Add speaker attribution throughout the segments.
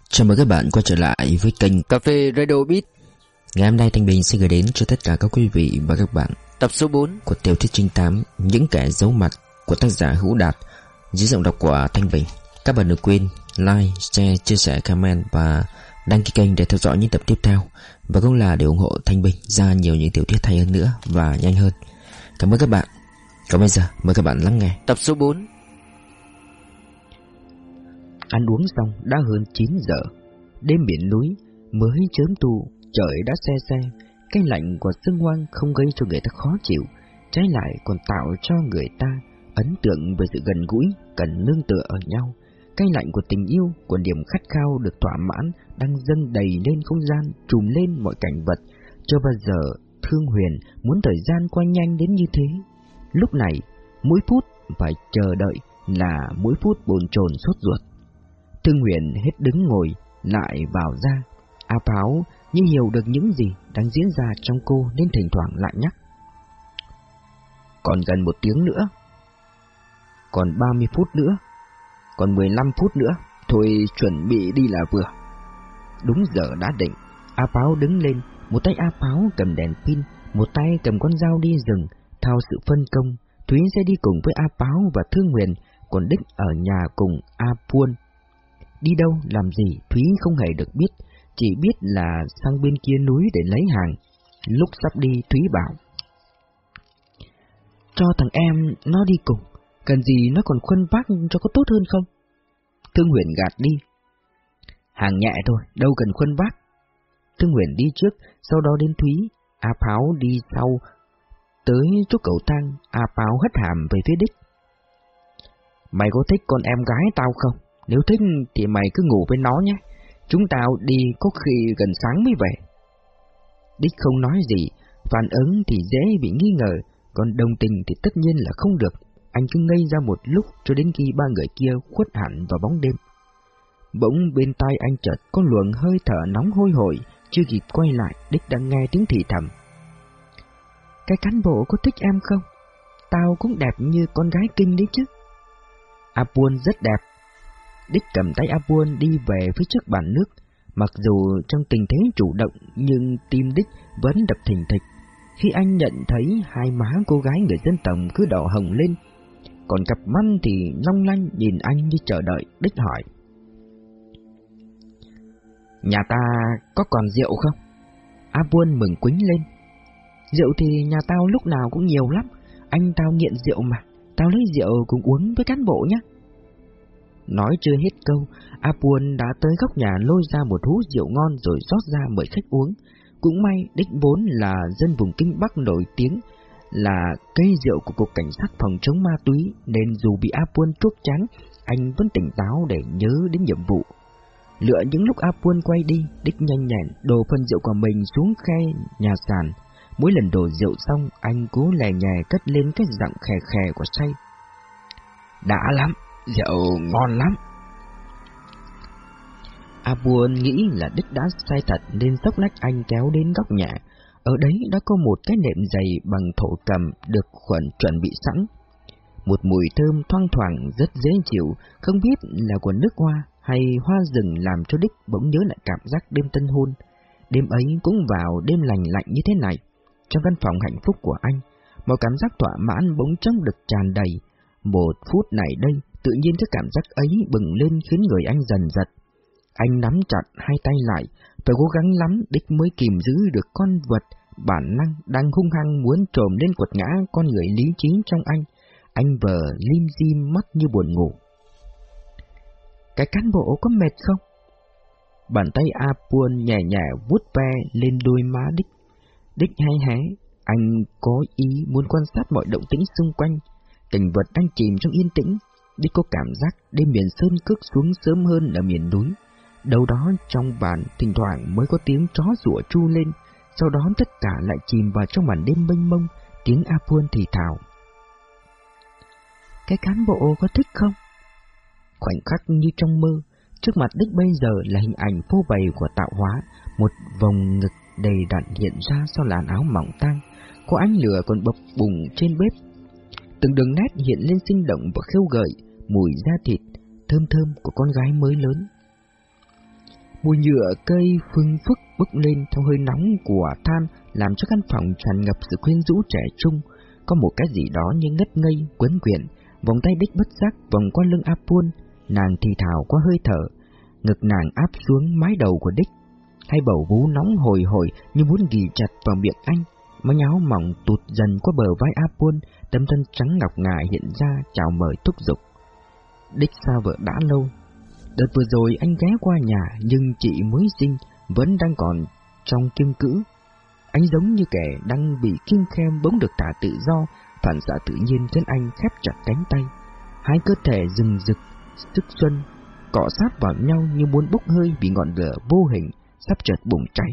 Speaker 1: Chào mừng các bạn quay trở lại với kênh Cà phê Radio Beat. Ngày hôm nay Thanh Bình sẽ gửi đến cho tất cả các quý vị và các bạn tập số 4 của tiểu thuyết trinh thám Những Kẻ Giấu Mặt của tác giả Hữu Đạt, dưới giọng đọc của Thanh Bình. Các bạn đừng quên like, share, chia sẻ, comment và đăng ký kênh để theo dõi những tập tiếp theo, và cũng là để ủng hộ Thanh Bình ra nhiều những tiểu thuyết hay hơn nữa và nhanh hơn. Cảm ơn các bạn. Còn bây giờ mời các bạn lắng nghe tập số 4.
Speaker 2: Ăn uống xong đã hơn 9 giờ. Đêm biển núi mới chớm tu, trời đã se se. Cái lạnh của sương hoang không gây cho người ta khó chịu, trái lại còn tạo cho người ta ấn tượng về sự gần gũi, cần nương tựa ở nhau. Cái lạnh của tình yêu, của niềm khát khao được thỏa mãn đang dâng đầy lên không gian, trùm lên mọi cảnh vật. Chưa bao giờ Thương Huyền muốn thời gian qua nhanh đến như thế. Lúc này, mỗi phút phải chờ đợi là mỗi phút bồn chồn sốt ruột. Thương Huyền hết đứng ngồi lại vào ra. Áp Áo như hiểu được những gì đang diễn ra trong cô nên thỉnh thoảng lại nhắc: còn gần 1 tiếng nữa, còn 30 phút nữa, còn 15 phút nữa, thôi chuẩn bị đi là vừa. Đúng giờ đã định, Áp Áo đứng lên, một tay Áp Áo cầm đèn pin, một tay cầm con dao đi rừng. Theo sự phân công, Thúy sẽ đi cùng với Áp Áo và Thương Huyền, còn Đích ở nhà cùng A Puôn. Đi đâu làm gì Thúy không hề được biết, chỉ biết là sang bên kia núi để lấy hàng. Lúc sắp đi, Thúy bảo: cho thằng em nó đi cùng, cần gì nó còn khuân vác cho có tốt hơn không? Thương Huyền gạt đi: hàng nhẹ thôi, đâu cần khuân vác. Thương Huyền đi trước, sau đó đến Thúy. A Pháo đi sau. Tới chỗ cầu thang, A Pháo hất hàm về phía Đích: mày có thích con em gái tao không? Nếu thích thì mày cứ ngủ với nó nhé. Chúng tao đi có khi gần sáng mới về. Đích không nói gì, phản ứng thì dễ bị nghi ngờ, còn đồng tình thì tất nhiên là không được. Anh cứ ngây ra một lúc cho đến khi ba người kia khuất hẳn vào bóng đêm. Bỗng bên tai anh chợt có luồng hơi thở nóng hôi hổi, chưa kịp quay lại, Đích đã nghe tiếng thì thầm: cái cán bộ có thích em không? Tao cũng đẹp như con gái Kinh đấy chứ. A Puôn rất đẹp. Đích cầm tay A Puôn đi về phía trước bàn nước. Mặc dù trong tình thế chủ động, nhưng tim Đích vẫn đập thình thịch khi anh nhận thấy hai má cô gái người dân tộc cứ đỏ hồng lên, còn cặp mắt thì long lanh nhìn anh như chờ đợi. Đích hỏi: nhà ta có còn rượu không? A Puôn mừng quính lên: rượu thì nhà tao lúc nào cũng nhiều lắm, anh tao nghiện rượu mà, tao lấy rượu cùng uống với cán bộ nhé. Nói chưa hết câu, A Puôn đã tới góc nhà lôi ra một hũ rượu ngon rồi rót ra mời khách uống. Cũng may Đích vốn là dân vùng Kinh Bắc nổi tiếng là cây rượu của Cục Cảnh sát phòng chống ma túy, nên dù bị A Puôn chuốc chán, anh vẫn tỉnh táo để nhớ đến nhiệm vụ. Lựa những lúc A Puôn quay đi, Đích nhanh nhẹn đổ phần rượu của mình xuống khe nhà sàn. Mỗi lần đổ rượu xong, anh cố lè nhè cất lên cái giọng khè khè của say: đã lắm, rượu ngon lắm. A Puôn nghĩ là Đích đã say thật nên xốc lách anh kéo đến góc nhà. Ở đấy đã có một cái nệm dày bằng thổ cẩm được khuẩn chuẩn bị sẵn. Một mùi thơm thoang thoảng rất dễ chịu, không biết là của nước hoa hay hoa rừng, làm cho Đích bỗng nhớ lại cảm giác đêm tân hôn. Đêm ấy cũng vào đêm lành lạnh như thế này. Trong căn phòng hạnh phúc của anh, một cảm giác thỏa mãn bỗng chốc được tràn đầy. Một phút này đây, tự nhiên cái cảm giác ấy bừng lên khiến người anh dần giật. Anh nắm chặt hai tay lại, phải cố gắng lắm Đích mới kìm giữ được con vật bản năng đang hung hăng muốn trồm lên quật ngã con người lý trí trong anh. Anh vờ lim dim mắt như buồn ngủ. cái cán bộ có mệt không? Bàn tay A Puôn nhẹ nhẹ vuốt ve lên đôi má Đích. Đích hay hé, anh có ý muốn quan sát mọi động tĩnh xung quanh. Cảnh vật đang chìm trong yên tĩnh. Đích có cảm giác đêm miền sơn cước xuống sớm hơn ở miền núi. Đâu đó trong bàn thỉnh thoảng mới có tiếng chó sủa tru lên. Sau đó tất cả lại chìm vào trong màn đêm mênh mông. Tiếng A Puôn thì thào: cái cán bộ có thích không? Khoảnh khắc như trong mơ, trước mặt Đích bây giờ là hình ảnh phô bày của tạo hóa. Một vòng ngực đầy đặn hiện ra sau làn áo mỏng tang, có ánh lửa còn bập bùng trên bếp. Từng đường nét hiện lên sinh động và khêu gợi, mùi da thịt thơm thơm của con gái mới lớn. Mùi nhựa cây phưng phức bốc lên theo hơi nóng của than, làm cho căn phòng tràn ngập sự quyến rũ trẻ trung. Có một cái gì đó như ngất ngây, quấn quyện. Vòng tay Đích bất giác vòng qua lưng Apun, nàng thì thào qua hơi thở, ngực nàng áp xuống mái đầu của Đích. Hai bầu vú nóng hồi hồi như muốn ghì chặt vào miệng anh. Mái áo mỏng tụt dần qua bờ vai Apun, tấm thân trắng ngọc ngà hiện ra chào mời thúc giục. Đích xa vợ đã lâu. Đợt vừa rồi anh ghé qua nhà, nhưng chị mới sinh vẫn đang còn trong kim cữ. Anh giống như kẻ đang bị kim khem bỗng được thả tự do, phản xạ tự nhiên khiến anh khép chặt cánh tay. Hai cơ thể rừng rực sức xuân cọ sát vào nhau như muốn bốc hơi vì ngọn lửa vô hình sắp chợt bùng cháy.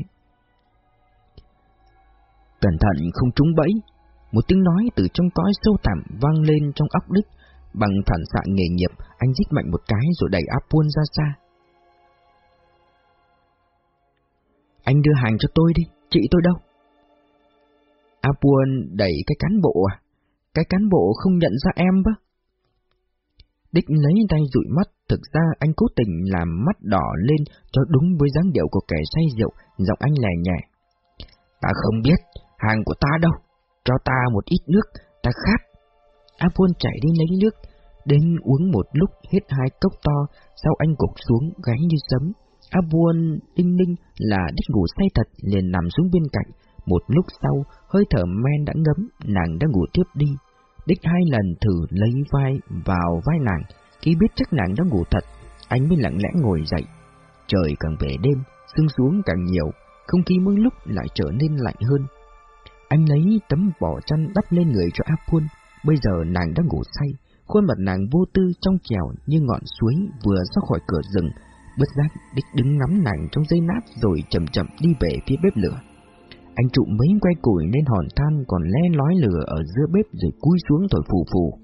Speaker 2: Cẩn thận không trúng bẫy. Một tiếng nói từ trong cõi sâu thẳm vang lên trong óc Đích. Bằng phản xạ nghề nghiệp, anh rít mạnh một cái rồi đẩy Apun ra xa. Anh đưa hàng cho tôi đi, chị tôi đâu? Apun đẩy cái cán bộ à? Cái cán bộ không nhận ra em bơ? Đích lấy tay dụi mắt, thực ra anh cố tình làm mắt đỏ lên cho đúng với dáng điệu của kẻ say rượu, giọng anh lè nhẹ. Ta không biết, hàng của ta đâu, cho ta một ít nước, ta khát. Apun chạy đi lấy nước, đến uống một lúc hết 2 cốc to, sau anh gục xuống gáy như sấm. Apun đinh ninh là Đích ngủ say thật, liền nằm xuống bên cạnh. Một lúc sau, hơi thở men đã ngấm, nàng đã ngủ tiếp đi. Đích 2 lần thử lấy vai vào vai nàng, khi biết chắc nàng đã ngủ thật, anh mới lặng lẽ ngồi dậy. Trời càng về đêm, sương xuống càng nhiều, không khí mỗi lúc lại trở nên lạnh hơn. Anh lấy tấm vỏ chăn đắp lên người cho Apun. Bây giờ nàng đã ngủ say, khuôn mặt nàng vô tư trong trẻo như ngọn suối vừa ra khỏi cửa rừng. Bất giác Đích đứng ngắm nàng trong giây lát rồi chậm chậm đi về phía bếp lửa. Anh trụm mấy que củi lên hòn than còn le lói lửa ở giữa bếp rồi cúi xuống thổi phù phù.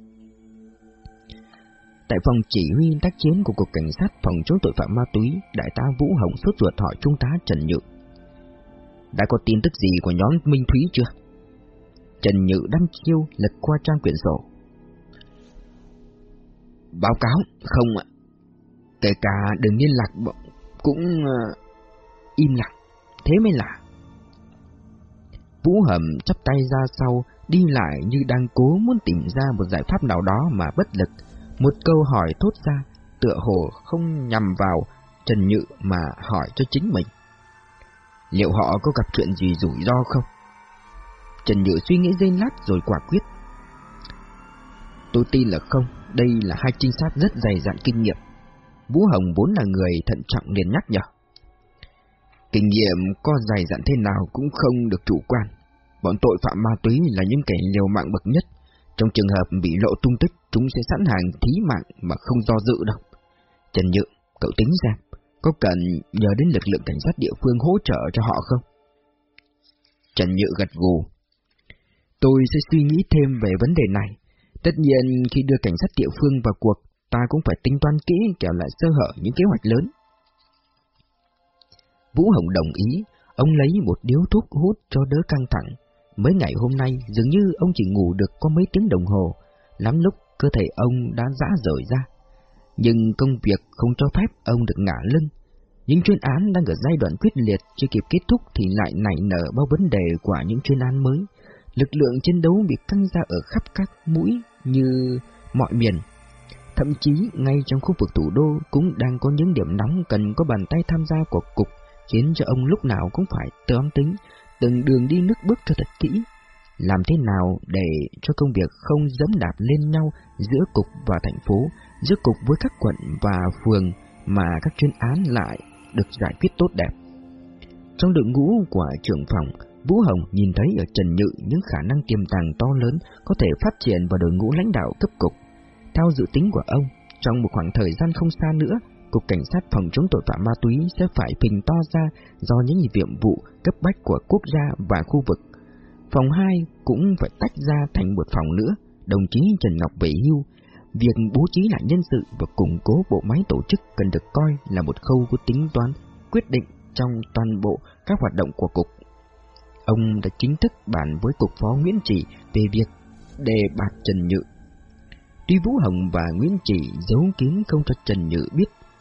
Speaker 2: Tại phòng chỉ huy tác chiến của Cục Cảnh sát phòng chống tội phạm ma túy, đại tá Vũ Hồng sốt ruột hỏi trung tá Trần Nhự. Đã có tin tức gì của nhóm Minh Thúy chưa? Trần Nhự đăm chiêu lật qua trang quyển sổ. Báo cáo, không ạ. Kể cả đường liên lạc cũng im lặng, thế mới lạ. Vũ Hầm chắp tay ra sau, đi lại như đang cố muốn tìm ra một giải pháp nào đó mà bất lực. Một câu hỏi thốt ra, tựa hồ không nhằm vào Trần Nhự mà hỏi cho chính mình. Liệu họ có gặp chuyện gì rủi ro không? Trần Nhự suy nghĩ giây lát rồi quả quyết. Tôi tin là không, đây là 2 trinh sát rất dày dặn kinh nghiệm. Vũ Hồng vốn là người thận trọng liền nhắc nhở. Kinh nghiệm có dày dặn thế nào cũng không được chủ quan. Bọn tội phạm ma túy là những kẻ liều mạng bậc nhất. Trong trường hợp bị lộ tung tích, chúng sẽ sẵn sàng thí mạng mà không do dự đâu. Trần Nhự, cậu tính ra, có cần nhờ đến lực lượng cảnh sát địa phương hỗ trợ cho họ không? Trần Nhự gật gù. Tôi sẽ suy nghĩ thêm về vấn đề này. Tất nhiên khi đưa cảnh sát địa phương vào cuộc, ta cũng phải tính toán kỹ kẻo lại sơ hở những kế hoạch lớn. Vũ Hồng đồng ý, ông lấy một điếu thuốc hút cho đỡ căng thẳng. Mấy ngày hôm nay dường như ông chỉ ngủ được có mấy tiếng đồng hồ, lắm lúc cơ thể ông đã rã rời ra. Nhưng công việc không cho phép ông được ngả lưng. Những chuyên án đang ở giai đoạn quyết liệt, chưa kịp kết thúc thì lại nảy nở bao vấn đề của những chuyên án mới. Lực lượng chiến đấu bị căng ra ở khắp các mũi như mọi miền. Thậm chí ngay trong khu vực thủ đô cũng đang có những điểm nóng cần có bàn tay tham gia của cục, khiến cho ông lúc nào cũng phải toán tính từng đường đi nước bước cho thật kỹ. Làm thế nào để cho công việc không giẫm đạp lên nhau giữa cục và thành phố, giữa cục với các quận và phường, mà các chuyên án lại được giải quyết tốt đẹp. Trong đội ngũ của trưởng phòng, Vũ Hồng nhìn thấy ở Trần Nhự những khả năng tiềm tàng to lớn có thể phát triển vào đội ngũ lãnh đạo cấp cục. Theo dự tính của ông, trong một khoảng thời gian không xa nữa, Cục Cảnh sát phòng chống tội phạm ma túy sẽ phải phình to ra do những nhiệm vụ cấp bách của quốc gia và khu vực. Phòng 2 cũng phải tách ra thành một phòng nữa. Đồng chí Trần Ngọc về hưu, việc bố trí lại nhân sự và củng cố bộ máy tổ chức cần được coi là một khâu có tính toán quyết định trong toàn bộ các hoạt động của cục. Ông đã chính thức bàn với cục phó Nguyễn Chỉ về việc đề bạt Trần Nhự. Tuy Vũ Hồng và Nguyễn Chỉ giấu kín không cho Trần Nhự biết,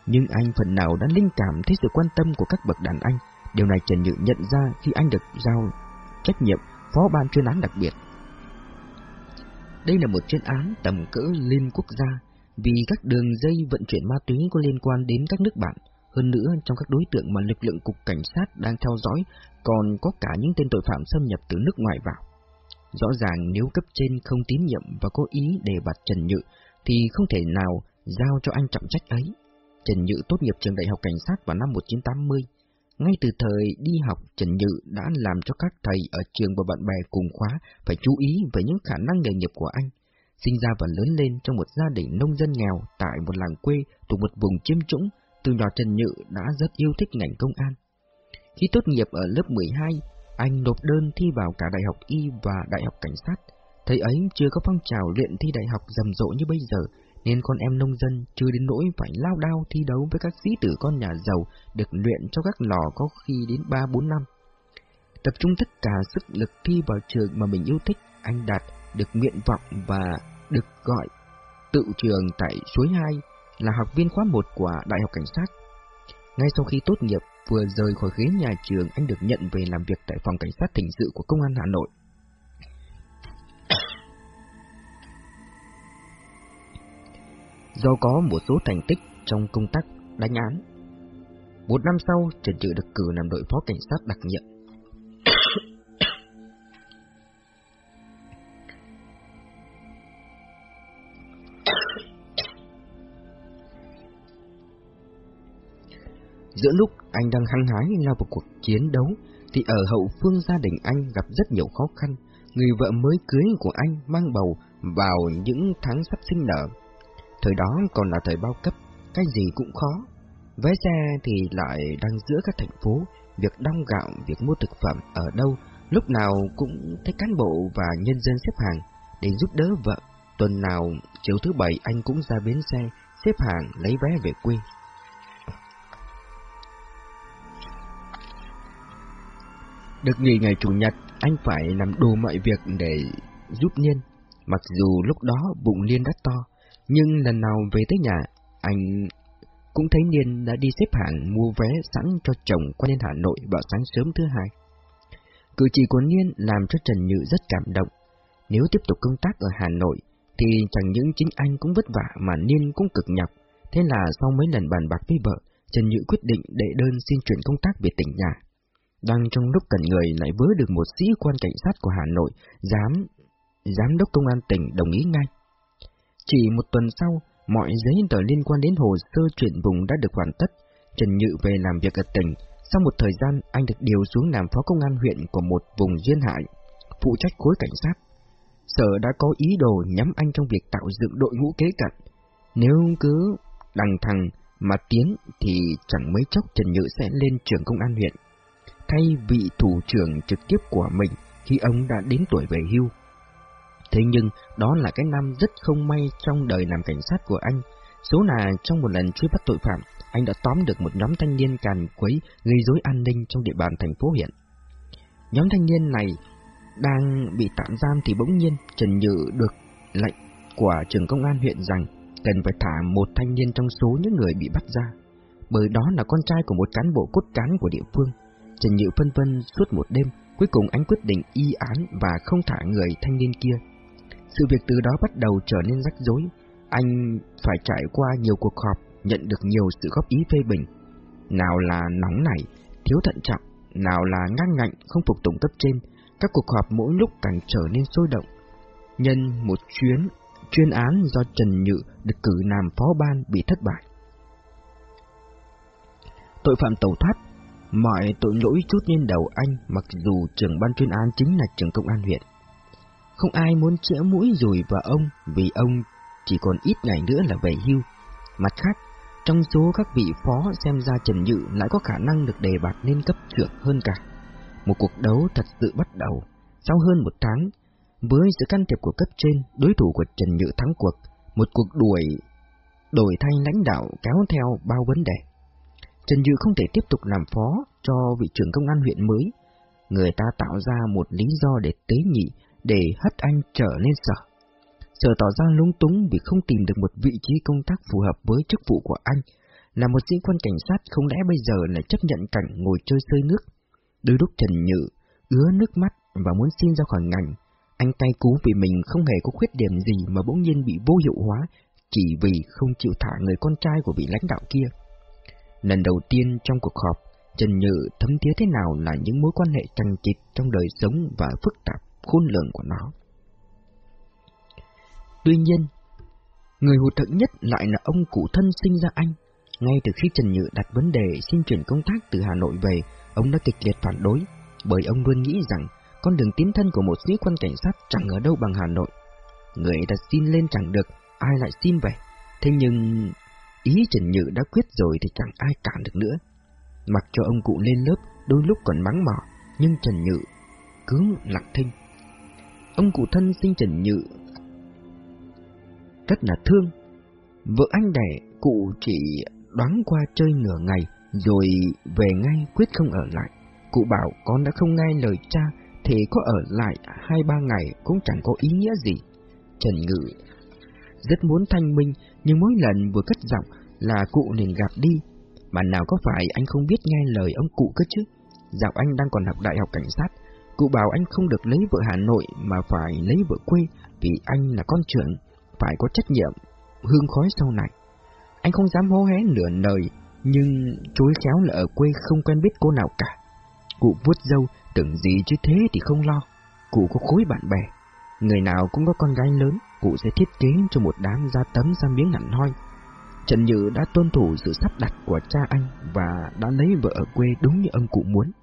Speaker 2: Nhưng anh phần nào đã linh cảm thấy sự quan tâm của các bậc đàn anh. Điều này Trần Nhự nhận ra khi anh được giao trách nhiệm phó ban chuyên án đặc biệt. Đây là một chuyên án tầm cỡ liên quốc gia, vì các đường dây vận chuyển ma túy có liên quan đến các nước bạn. Hơn nữa, trong các đối tượng mà lực lượng cục cảnh sát đang theo dõi còn có cả những tên tội phạm xâm nhập từ nước ngoài vào. Rõ ràng nếu cấp trên không tín nhiệm và có ý đề bạt Trần Nhự thì không thể nào giao cho anh trọng trách ấy. Trần Nhự tốt nghiệp trường đại học cảnh sát vào năm 1980. Ngay từ thời đi học, Trần Nhự đã làm cho các thầy ở trường và bạn bè cùng khóa phải chú ý về những khả năng nghề nghiệp của anh. Sinh ra và lớn lên trong một gia đình nông dân nghèo tại một làng quê thuộc một vùng chiêm trũng, từ nhỏ Trần Nhự đã rất yêu thích ngành công an. Khi tốt nghiệp ở lớp 12, anh nộp đơn thi vào cả đại học y và đại học cảnh sát. Thời ấy chưa có phong trào luyện thi đại học rầm rộ như bây giờ, nên con em nông dân chưa đến nỗi phải lao đao thi đấu với các sĩ tử con nhà giàu được luyện trong các lò có khi đến 3-4 năm. Tập trung tất cả sức lực thi vào trường mà mình yêu thích, anh đạt được nguyện vọng và được gọi tự trường tại Suối 2 là học viên khóa 1 của Đại học Cảnh sát. Ngay sau khi tốt nghiệp, vừa rời khỏi ghế nhà trường, anh được nhận về làm việc tại phòng cảnh sát hình sự của Công an Hà Nội. Do có một số thành tích trong công tác đánh án, 1 năm sau, Trần Nhự được cử làm đội phó cảnh sát đặc nhiệm. Giữa lúc anh đang hăng hái lao vào cuộc chiến đấu, thì ở hậu phương gia đình anh gặp rất nhiều khó khăn. Người vợ mới cưới của anh mang bầu vào những tháng sắp sinh nở. Thời đó còn là thời bao cấp, cái gì cũng khó. Vé xe thì lại đang giữa các thành phố, việc đong gạo, việc mua thực phẩm ở đâu, lúc nào cũng thấy cán bộ và nhân dân xếp hàng để giúp đỡ vợ. Tuần nào chiều thứ Bảy anh cũng ra bến xe xếp hàng lấy vé về quê. Được nghỉ ngày Chủ nhật, anh phải làm đủ mọi việc để giúp Niên. Mặc dù lúc đó bụng Niên đã to, nhưng lần nào về tới nhà, anh cũng thấy Niên đã đi xếp hàng mua vé sẵn cho chồng qua lên Hà Nội vào sáng sớm thứ Hai. Cử chỉ của Niên làm cho Trần Nhự rất cảm động. Nếu tiếp tục công tác ở Hà Nội, thì chẳng những chính anh cũng vất vả mà Niên cũng cực nhọc. Thế là sau mấy lần bàn bạc với vợ, Trần Nhự quyết định đệ đơn xin chuyển công tác về tỉnh nhà. Đang trong lúc cần người lại vớ được một sĩ quan cảnh sát của Hà Nội, giám đốc công an tỉnh đồng ý ngay. Chỉ một tuần sau, mọi giấy tờ liên quan đến hồ sơ chuyển vùng đã được hoàn tất. Trần Nhự về làm việc ở tỉnh. Sau một thời gian, anh được điều xuống làm phó công an huyện của một vùng duyên hải, phụ trách khối cảnh sát. Sở đã có ý đồ nhắm anh trong việc tạo dựng đội ngũ kế cận. Nếu cứ đằng thằng mà tiến thì chẳng mấy chốc Trần Nhự sẽ lên trưởng công an huyện, thay vị thủ trưởng trực tiếp của mình khi ông đã đến tuổi về hưu. Thế nhưng đó là cái năm rất không may trong đời làm cảnh sát của anh. Số là trong một lần truy bắt tội phạm, anh đã tóm được một nhóm thanh niên càn quấy gây rối an ninh trong địa bàn thành phố huyện. Nhóm thanh niên này đang bị tạm giam thì bỗng nhiên Trần Nhự được lệnh của trưởng công an huyện rằng cần phải thả một thanh niên trong số những người bị bắt ra, bởi đó là con trai của một cán bộ cốt cán của địa phương. Trần Nhự phân vân suốt một đêm, cuối cùng anh quyết định y án và không thả người thanh niên kia. Sự việc từ đó bắt đầu trở nên rắc rối. Anh phải trải qua nhiều cuộc họp, nhận được nhiều sự góp ý phê bình. Nào là nóng nảy, thiếu thận trọng, nào là ngang ngạnh, không phục tùng cấp trên. Các cuộc họp mỗi lúc càng trở nên sôi động. Nhân một chuyên án do Trần Nhự được cử làm phó ban bị thất bại. Tội phạm tẩu thoát, mọi tội lỗi trút lên đầu anh, mặc dù trưởng ban chuyên án chính là trưởng công an huyện. Không ai muốn chĩa mũi dùi vào ông, vì ông chỉ còn ít ngày nữa là về hưu. Mặt khác, trong số các vị phó xem ra Trần Nhự lại có khả năng được đề bạt lên cấp trưởng hơn cả. Một cuộc đấu thật sự bắt đầu. Sau hơn 1 tháng, với sự can thiệp của cấp trên, đối thủ của Trần Nhự thắng cuộc. Một cuộc đổi thay lãnh đạo kéo theo bao vấn đề. Trần Nhự không thể tiếp tục làm phó cho vị trưởng công an huyện mới. Người ta tạo ra một lý do để tế nhị, để hất anh trở lên sở. Sở tỏ ra lúng túng vì không tìm được một vị trí công tác phù hợp với chức vụ của anh. Là một sĩ quan cảnh sát không lẽ bây giờ lại chấp nhận cảnh ngồi chơi sơi nước? Đôi lúc Trần Nhự ứa nước mắt và muốn xin ra khỏi ngành. Anh cay cú vì mình không hề có khuyết điểm gì mà bỗng nhiên bị vô hiệu hóa chỉ vì không chịu thả người con trai của vị lãnh đạo kia. Lần đầu tiên trong cuộc họp, Trần Nhự thấm thía thế nào là những mối quan hệ chằng chịt trong đời sống và phức tạp khôn lường của nó. Tuy nhiên, người hụt hẫng nhất lại là ông cụ thân sinh ra anh. Ngay từ khi Trần Nhự đặt vấn đề xin chuyển công tác từ Hà Nội về, ông đã kịch liệt phản đối, bởi ông luôn nghĩ rằng con đường tiến thân của một sĩ quan cảnh sát chẳng ở đâu bằng Hà Nội. Người ta xin lên chẳng được, ai lại xin về. Thế nhưng ý Trần Nhự đã quyết rồi thì chẳng ai cản được nữa. Mặc cho ông cụ lên lớp đôi lúc còn mắng mỏ, nhưng Trần Nhự cứ lặng thinh. Ông cụ thân sinh Trần Nhự rất là thương. Vợ anh đẻ cụ chỉ đoán qua chơi nửa ngày rồi về ngay, quyết không ở lại. Cụ bảo con đã không nghe lời cha thì có ở lại 2-3 ngày cũng chẳng có ý nghĩa gì. Trần Nhự rất muốn thanh minh, nhưng mỗi lần vừa cất giọng là cụ liền gạt đi. Mà nào có phải anh không biết nghe lời ông cụ cơ chứ? Dạo anh đang còn học đại học cảnh sát, cụ bảo anh không được lấy vợ Hà Nội mà phải lấy vợ quê, vì anh là con trưởng, phải có trách nhiệm hương khói sau này. Anh không dám hó hé nửa lời, nhưng chối khéo là ở quê không quen biết cô nào cả. Cụ vuốt râu, tưởng gì chứ thế thì không lo. Cụ có khối bạn bè, người nào cũng có con gái lớn, cụ sẽ thiết kế cho một đám ra tấm ra miếng hẳn hoi. Trần Nhự đã tuân thủ sự sắp đặt của cha anh và đã lấy vợ ở quê đúng như ông cụ muốn.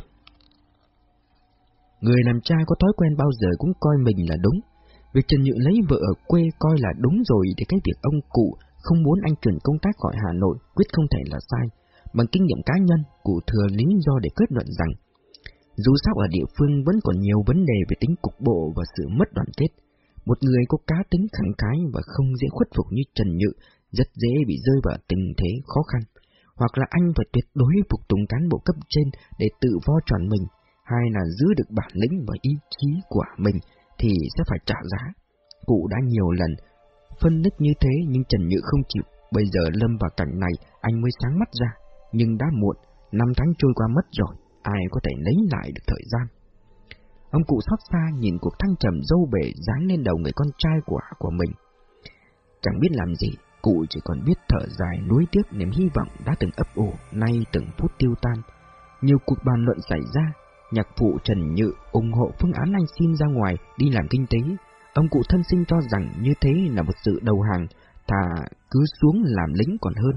Speaker 2: Người làm cha có thói quen bao giờ cũng coi mình là đúng. Việc Trần Nhự lấy vợ ở quê coi là đúng rồi, thì cái việc ông cụ không muốn anh chuyển công tác khỏi Hà Nội quyết không thể là sai. Bằng kinh nghiệm cá nhân, cụ thừa lý do để kết luận rằng dù sao ở địa phương vẫn còn nhiều vấn đề về tính cục bộ và sự mất đoàn kết. Một người có cá tính khẳng khái và không dễ khuất phục như Trần Nhự rất dễ bị rơi vào tình thế khó khăn. Hoặc là anh phải tuyệt đối phục tùng cán bộ cấp trên để tự vo tròn mình, hay là giữ được bản lĩnh và ý chí của mình thì sẽ phải trả giá. Cụ đã nhiều lần phân tích như thế nhưng Trần Nhự không chịu. Bây giờ lâm vào cảnh này anh mới sáng mắt ra. Nhưng đã muộn, 5 tháng trôi qua mất rồi, ai có thể lấy lại được thời gian. Ông cụ xót xa nhìn cuộc thăng trầm dâu bể giáng lên đầu người con trai của mình. Chẳng biết làm gì, cụ chỉ còn biết thở dài nuối tiếc niềm hy vọng đã từng ấp ủ, nay từng phút tiêu tan. Nhiều cuộc bàn luận xảy ra, nhạc phụ Trần Nhự ủng hộ phương án anh xin ra ngoài đi làm kinh tế. Ông cụ thân sinh cho rằng như thế là một sự đầu hàng, thà cứ xuống làm lính còn hơn.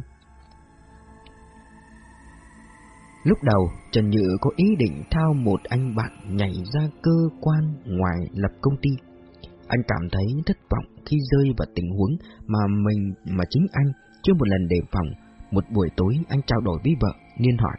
Speaker 2: Lúc đầu, Trần Nhự có ý định thao một anh bạn nhảy ra cơ quan ngoài lập công ty. Anh cảm thấy thất vọng khi rơi vào tình huống mà chính anh chưa một lần đề phòng. Một buổi tối anh trao đổi với vợ, Niên hỏi: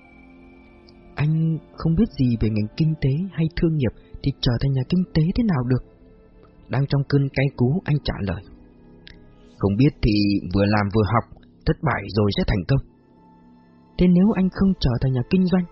Speaker 2: anh không biết gì về ngành kinh tế hay thương nghiệp thì trở thành nhà kinh tế thế nào được? Đang trong cơn cay cú, anh trả lời: không biết thì vừa làm vừa học, thất bại rồi sẽ thành công. Thế nếu anh không trở thành nhà kinh doanh?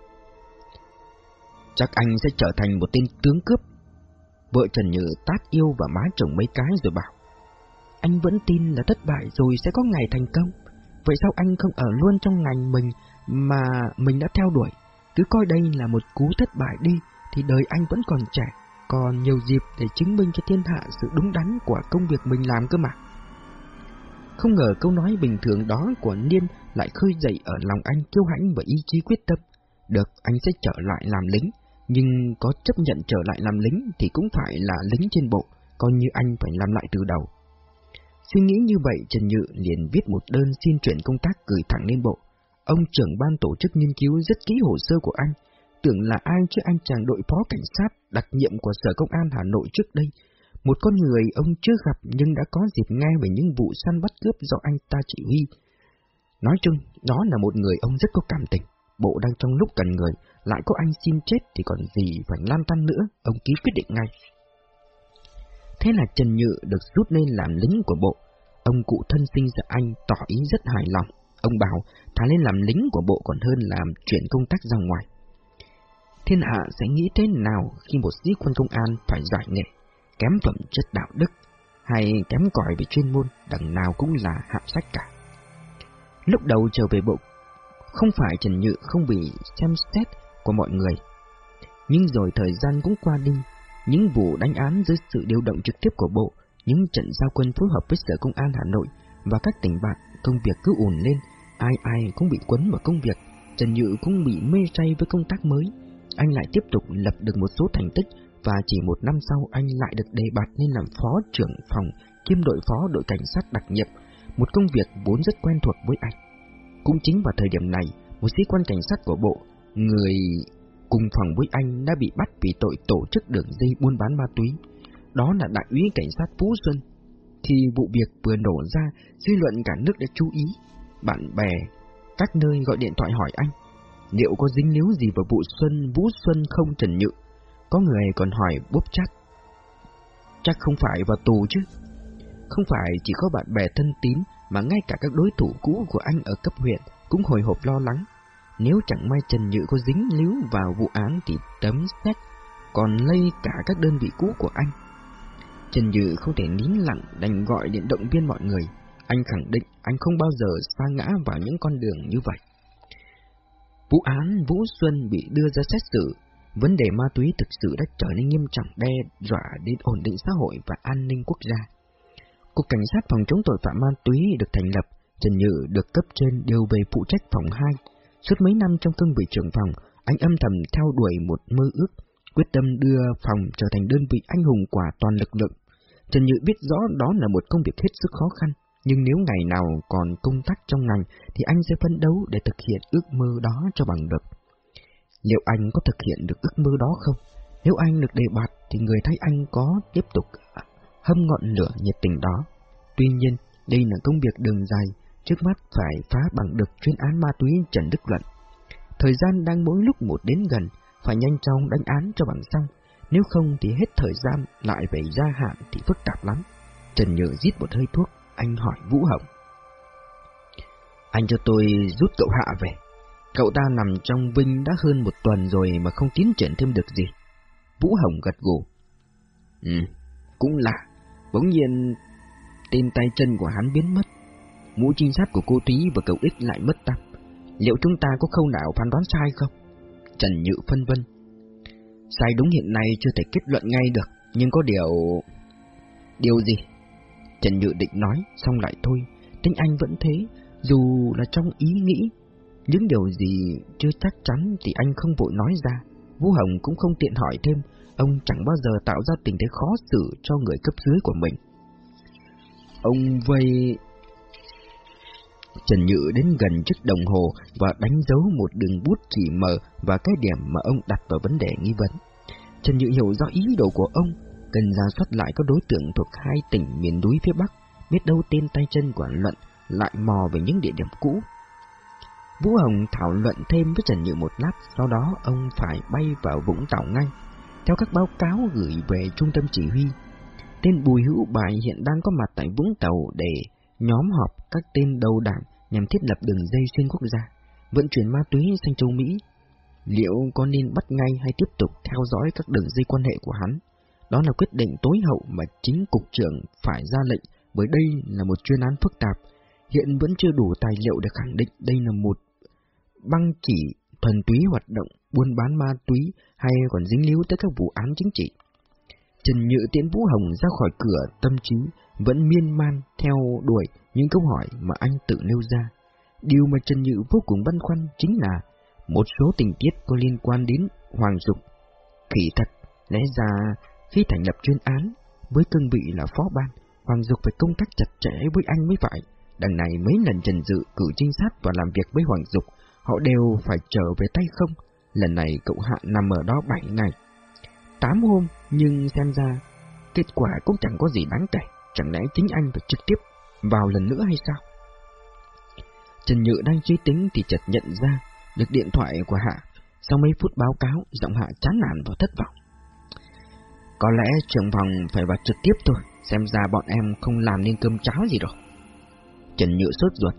Speaker 2: Chắc anh sẽ trở thành một tên tướng cướp. Vợ Trần Nhự tát yêu và má chồng mấy cái rồi bảo: anh vẫn tin là thất bại rồi sẽ có ngày thành công. Vậy sao anh không ở luôn trong ngành mình mà mình đã theo đuổi? Cứ coi đây là một cú thất bại đi, thì đời anh vẫn còn trẻ, còn nhiều dịp để chứng minh cho thiên hạ sự đúng đắn của công việc mình làm cơ mà. Không ngờ câu nói bình thường đó của Niên lại khơi dậy ở lòng anh kiêu hãnh và ý chí quyết tâm. Được, anh sẽ trở lại làm lính, nhưng có chấp nhận trở lại làm lính thì cũng phải là lính trên bộ, coi như anh phải làm lại từ đầu. Suy nghĩ như vậy, Trần Nhự liền viết một đơn xin chuyển công tác gửi thẳng lên bộ. Ông trưởng ban tổ chức nghiên cứu rất kỹ hồ sơ của anh, tưởng là ai chứ anh chàng đội phó cảnh sát đặc nhiệm của Sở Công an Hà Nội trước đây. Một con người ông chưa gặp nhưng đã có dịp nghe về những vụ săn bắt cướp do anh ta chỉ huy. Nói chung, đó là một người ông rất có cảm tình. Bộ đang trong lúc cần người, lại có anh xin chết thì còn gì phải lan tăn nữa, ông ký quyết định ngay. Thế là Trần Nhự được rút lên làm lính của bộ. Ông cụ thân sinh ra anh tỏ ý rất hài lòng. Ông bảo thà lên làm lính của bộ còn hơn làm chuyển công tác ra ngoài. Thiên hạ sẽ nghĩ thế nào khi một sĩ quan công an phải giải nghệ, kém phẩm chất đạo đức, hay kém cỏi về chuyên môn, đằng nào cũng là hạ sách cả. Lúc đầu trở về bộ, không phải Trần Nhự không bị xem xét của mọi người, nhưng rồi thời gian cũng qua đi, những vụ đánh án dưới sự điều động trực tiếp của bộ, những trận giao quân phối hợp với Sở Công an Hà Nội và các tỉnh bạn, công việc cứ ùn lên, ai cũng bị quấn vào công việc. Trần Nhự cũng bị mê say với công tác mới. Anh lại tiếp tục lập được một số thành tích, và chỉ một năm sau anh lại được đề bạt lên làm phó trưởng phòng kiêm đội phó đội cảnh sát đặc nhiệm, một công việc vốn rất quen thuộc với anh. Cũng chính vào thời điểm này, một sĩ quan cảnh sát của bộ, người cùng phòng với anh, đã bị bắt vì tội tổ chức đường dây buôn bán ma túy. Đó là đại úy cảnh sát Vũ Xuân. Khi vụ việc vừa nổ ra, dư luận cả nước đã chú ý. Bạn bè các nơi gọi điện thoại hỏi anh liệu có dính líu gì vào vụ Vũ Xuân không Trần Nhự. Có người còn hỏi bốp chắc không phải vào tù chứ. Không phải chỉ có bạn bè thân tín, mà ngay cả các đối thủ cũ của anh ở cấp huyện cũng hồi hộp lo lắng. Nếu chẳng may Trần Nhự có dính líu vào vụ án thì tấm xét còn lây cả các đơn vị cũ của anh. Trần Nhự không thể nín lặng, đành gọi điện động viên mọi người. Anh khẳng định anh không bao giờ sa ngã vào những con đường như vậy. Vụ án Vũ Xuân bị đưa ra xét xử, vấn đề ma túy thực sự đã trở nên nghiêm trọng, đe dọa đến ổn định xã hội và an ninh quốc gia. Cục Cảnh sát phòng chống tội phạm ma túy được thành lập, Trần Nhự được cấp trên điều về phụ trách phòng 2. Suốt mấy năm trong cương vị trưởng phòng, anh âm thầm theo đuổi một mơ ước, quyết tâm đưa phòng trở thành đơn vị anh hùng của toàn lực lượng. Trần Nhự biết rõ đó là một công việc hết sức khó khăn, nhưng nếu ngày nào còn công tác trong ngành thì anh sẽ phấn đấu để thực hiện ước mơ đó cho bằng được. Liệu anh có thực hiện được ước mơ đó không? Nếu anh được đề bạt thì người thấy anh có tiếp tục hâm ngọn lửa nhiệt tình đó. Tuy nhiên, đây là công việc đường dài, trước mắt phải phá bằng được chuyên án ma túy Trần Đức Luận. Thời gian đang mỗi lúc một đến gần, phải nhanh chóng đánh án cho bằng xong, nếu không thì hết thời gian lại phải gia hạn thì phức tạp lắm. Trần Nhự rít một hơi thuốc, anh hỏi Vũ Hồng: Anh cho tôi rút cậu Hạ về. Cậu ta nằm trong Vinh đã hơn 1 tuần rồi mà không tiến triển thêm được gì. Vũ Hồng gật gù: Cũng lạ, bỗng nhiên tên tay chân của hắn biến mất. Mũi trinh sát của cô Túy và cậu Ích lại mất tăm. Liệu chúng ta có khâu nào phán đoán sai không? Trần Nhự phân vân: Sai đúng hiện nay chưa thể kết luận ngay được, nhưng có điều gì? Trần Nhự định nói, xong lại thôi. Tính anh vẫn thế, dù là trong ý nghĩ, những điều gì chưa chắc chắn thì anh không vội nói ra. Vũ Hồng cũng không tiện hỏi thêm, ông chẳng bao giờ tạo ra tình thế khó xử cho người cấp dưới của mình. Ông vây... Trần Nhự đến gần chiếc đồng hồ và đánh dấu một đường bút chỉ mờ và cái điểm mà ông đặt vào vấn đề nghi vấn. Trần Nhự hiểu rõ ý đồ của ông, cần rà soát lại các đối tượng thuộc 2 tỉnh miền núi phía Bắc, biết đâu tên tay chân của Luận lại mò về những địa điểm cũ. Vũ Hồng thảo luận thêm với Trần Nhự một lát, sau đó ông phải bay vào Vũng Tàu ngay. Theo các báo cáo gửi về trung tâm chỉ huy, tên Bùi Hữu Bài hiện đang có mặt tại Vũng Tàu để nhóm họp các tên đầu đảng nhằm thiết lập đường dây xuyên quốc gia, vận chuyển ma túy sang châu Mỹ. Liệu có nên bắt ngay hay tiếp tục theo dõi các đường dây quan hệ của hắn? Đó là quyết định tối hậu mà chính cục trưởng phải ra lệnh, bởi đây là một chuyên án phức tạp. Hiện vẫn chưa đủ tài liệu để khẳng định đây là một băng chỉ thuần túy hoạt động buôn bán ma túy hay còn dính líu tới các vụ án chính trị. Trần Nhự tiễn Vũ Hồng ra khỏi cửa, tâm trí vẫn miên man theo đuổi những câu hỏi mà anh tự nêu ra. Điều mà Trần Nhự vô cùng băn khoăn chính là một số tình tiết có liên quan đến Hoàng Dục. Kỳ thật, lẽ ra khi thành lập chuyên án với cương vị là phó ban, Hoàng Dục phải công tác chặt chẽ với anh mới phải. Đằng này mấy lần Trần Dự cử trinh sát và làm việc với Hoàng Dục, họ đều phải trở về tay không. Lần này cậu Hạ nằm ở đó 7 ngày 8 hôm, nhưng xem ra kết quả cũng chẳng có gì đáng kể. Chẳng lẽ chính anh phải trực tiếp vào lần nữa hay sao? Trần Nhự đang suy tính thì chợt nhận ra được điện thoại của Hạ. Sau mấy phút báo cáo, giọng Hạ chán nản và thất vọng. Có lẽ trưởng phòng phải vào trực tiếp thôi, xem ra bọn em không làm nên cơm cháo gì rồi. Trần Nhự sốt ruột.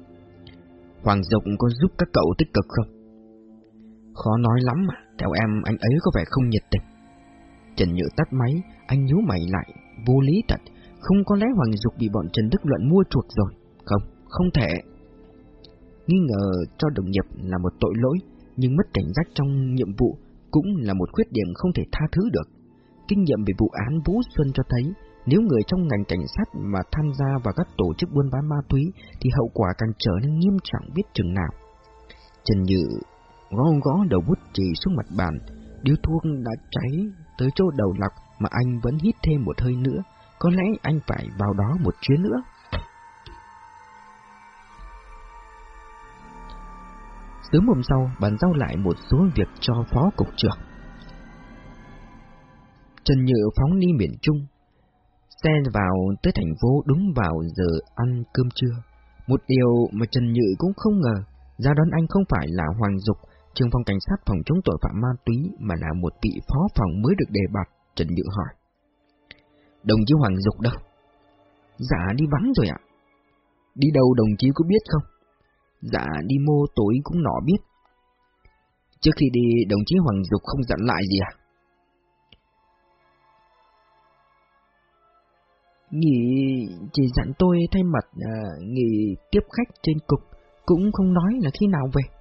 Speaker 2: Hoàng Dục có giúp các cậu tích cực không? Khó nói lắm mà, theo em anh ấy có vẻ không nhiệt tình. Trần Nhự tắt máy, anh nhíu mày lại, vô lý thật, không có lẽ Hoàng Dục bị bọn Trần Đức Luận mua chuộc rồi? Không thể. nghi ngờ cho đồng nghiệp là một tội lỗi, nhưng mất cảnh giác trong nhiệm vụ cũng là một khuyết điểm không thể tha thứ được. Kinh nghiệm về vụ án Vũ Xuân cho thấy, nếu người trong ngành cảnh sát mà tham gia vào các tổ chức buôn bán ma túy thì hậu quả càng trở nên nghiêm trọng biết chừng nào. Trần Nhự gõ đầu bút chì xuống mặt bàn, điếu thuốc đã cháy tới chỗ đầu lọc mà anh vẫn hít thêm một hơi nữa, có lẽ anh phải vào đó một chuyến nữa. Sớm hôm sau, bàn giao lại một số việc cho phó cục trưởng. Trần Nhự phóng đi miền Trung, xe vào tới thành phố đúng vào giờ ăn cơm trưa. Một điều mà Trần Nhự cũng không ngờ, ra đón anh không phải là Hoàng Dục, trưởng phòng cảnh sát phòng chống tội phạm ma túy, mà là một vị phó phòng mới được đề bạt. Trần Nhự hỏi: "Đồng chí Hoàng Dục đâu?" "Dạ đi vắng rồi ạ." "Đi đâu đồng chí có biết không?" "Dạ đi mô tối cũng nọ biết." "Trước khi đi đồng chí Hoàng Dục không dặn lại gì à?" "Nghỉ chỉ dặn tôi thay mặt nghỉ tiếp khách trên cục, cũng không nói là khi nào về."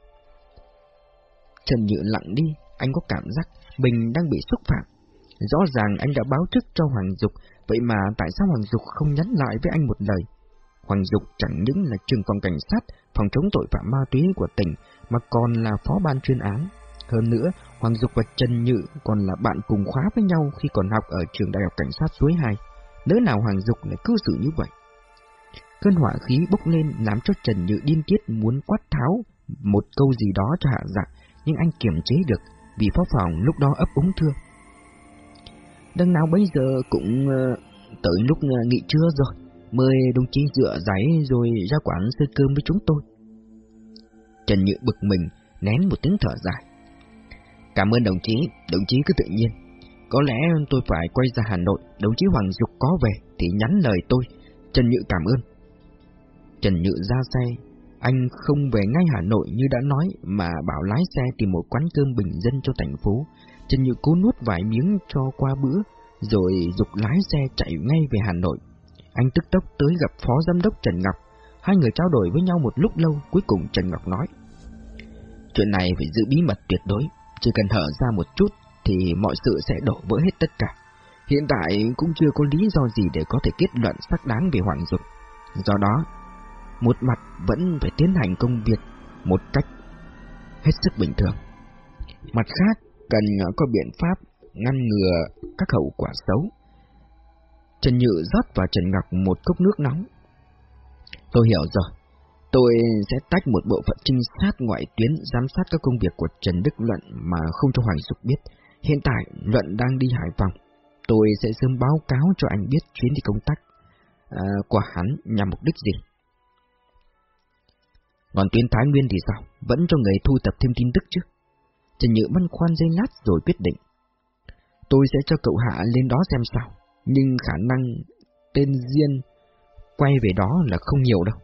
Speaker 2: Trần Nhự lặng đi, anh có cảm giác mình đang bị xúc phạm. Rõ ràng anh đã báo trước cho Hoàng Dục, vậy mà tại sao Hoàng Dục không nhắn lại với anh một lời? Hoàng Dục chẳng những là trưởng phòng cảnh sát phòng chống tội phạm ma túy của tỉnh, mà còn là phó ban chuyên án. Hơn nữa, Hoàng Dục và Trần Nhự còn là bạn cùng khóa với nhau khi còn học ở trường đại học cảnh sát Suối 2. Nỡ nào Hoàng Dục lại cư xử như vậy? Cơn hỏa khí bốc lên làm cho Trần Nhự điên tiết muốn quát tháo một câu gì đó cho hạ dạ, nhưng anh kiềm chế được vì phó phòng lúc đó ấp úng thưa: "Đằng nào bây giờ cũng tới lúc nghỉ trưa rồi, mời đồng chí rửa ráy rồi ra quán xơi cơm với chúng tôi." Trần Nhự bực mình, nén một tiếng thở dài: "Cảm ơn đồng chí cứ tự nhiên. Có lẽ tôi phải quay ra Hà Nội, đồng chí Hoàng Dục có về thì nhắn lời tôi. Trần Nhự cảm ơn." Trần Nhự ra xe, anh không về ngay Hà Nội như đã nói, mà bảo lái xe tìm một quán cơm bình dân cho thành phố. Trần Nhự cố nuốt vài miếng cho qua bữa, rồi giục lái xe chạy ngay về Hà Nội. Anh tức tốc tới gặp phó giám đốc Trần Ngọc. Hai người trao đổi với nhau một lúc lâu, cuối cùng Trần Ngọc nói: "Chuyện này phải giữ bí mật tuyệt đối, chỉ cần hở ra một chút thì mọi sự sẽ đổ vỡ hết tất cả. Hiện tại cũng chưa có lý do gì để có thể kết luận xác đáng về Hoàng Dục. Do đó, một mặt vẫn phải tiến hành công việc một cách hết sức bình thường, mặt khác cần có biện pháp ngăn ngừa các hậu quả xấu." Trần Nhự rót vào Trần Ngọc một cốc nước nóng. "Tôi hiểu rồi. Tôi sẽ tách một bộ phận trinh sát ngoại tuyến giám sát các công việc của Trần Đức Luận mà không cho Hoàng Dục biết. Hiện tại Luận đang đi Hải Phòng. Tôi sẽ sớm báo cáo cho anh biết chuyến đi công tác của hắn nhằm mục đích gì." "Còn tuyến Thái Nguyên thì sao? Vẫn cho người thu thập thêm tin tức chứ?" Trần Nhự băn khoăn giây lát rồi quyết định: "Tôi sẽ cho cậu Hạ lên đó xem sao, nhưng khả năng tên Diên quay về đó là không nhiều đâu."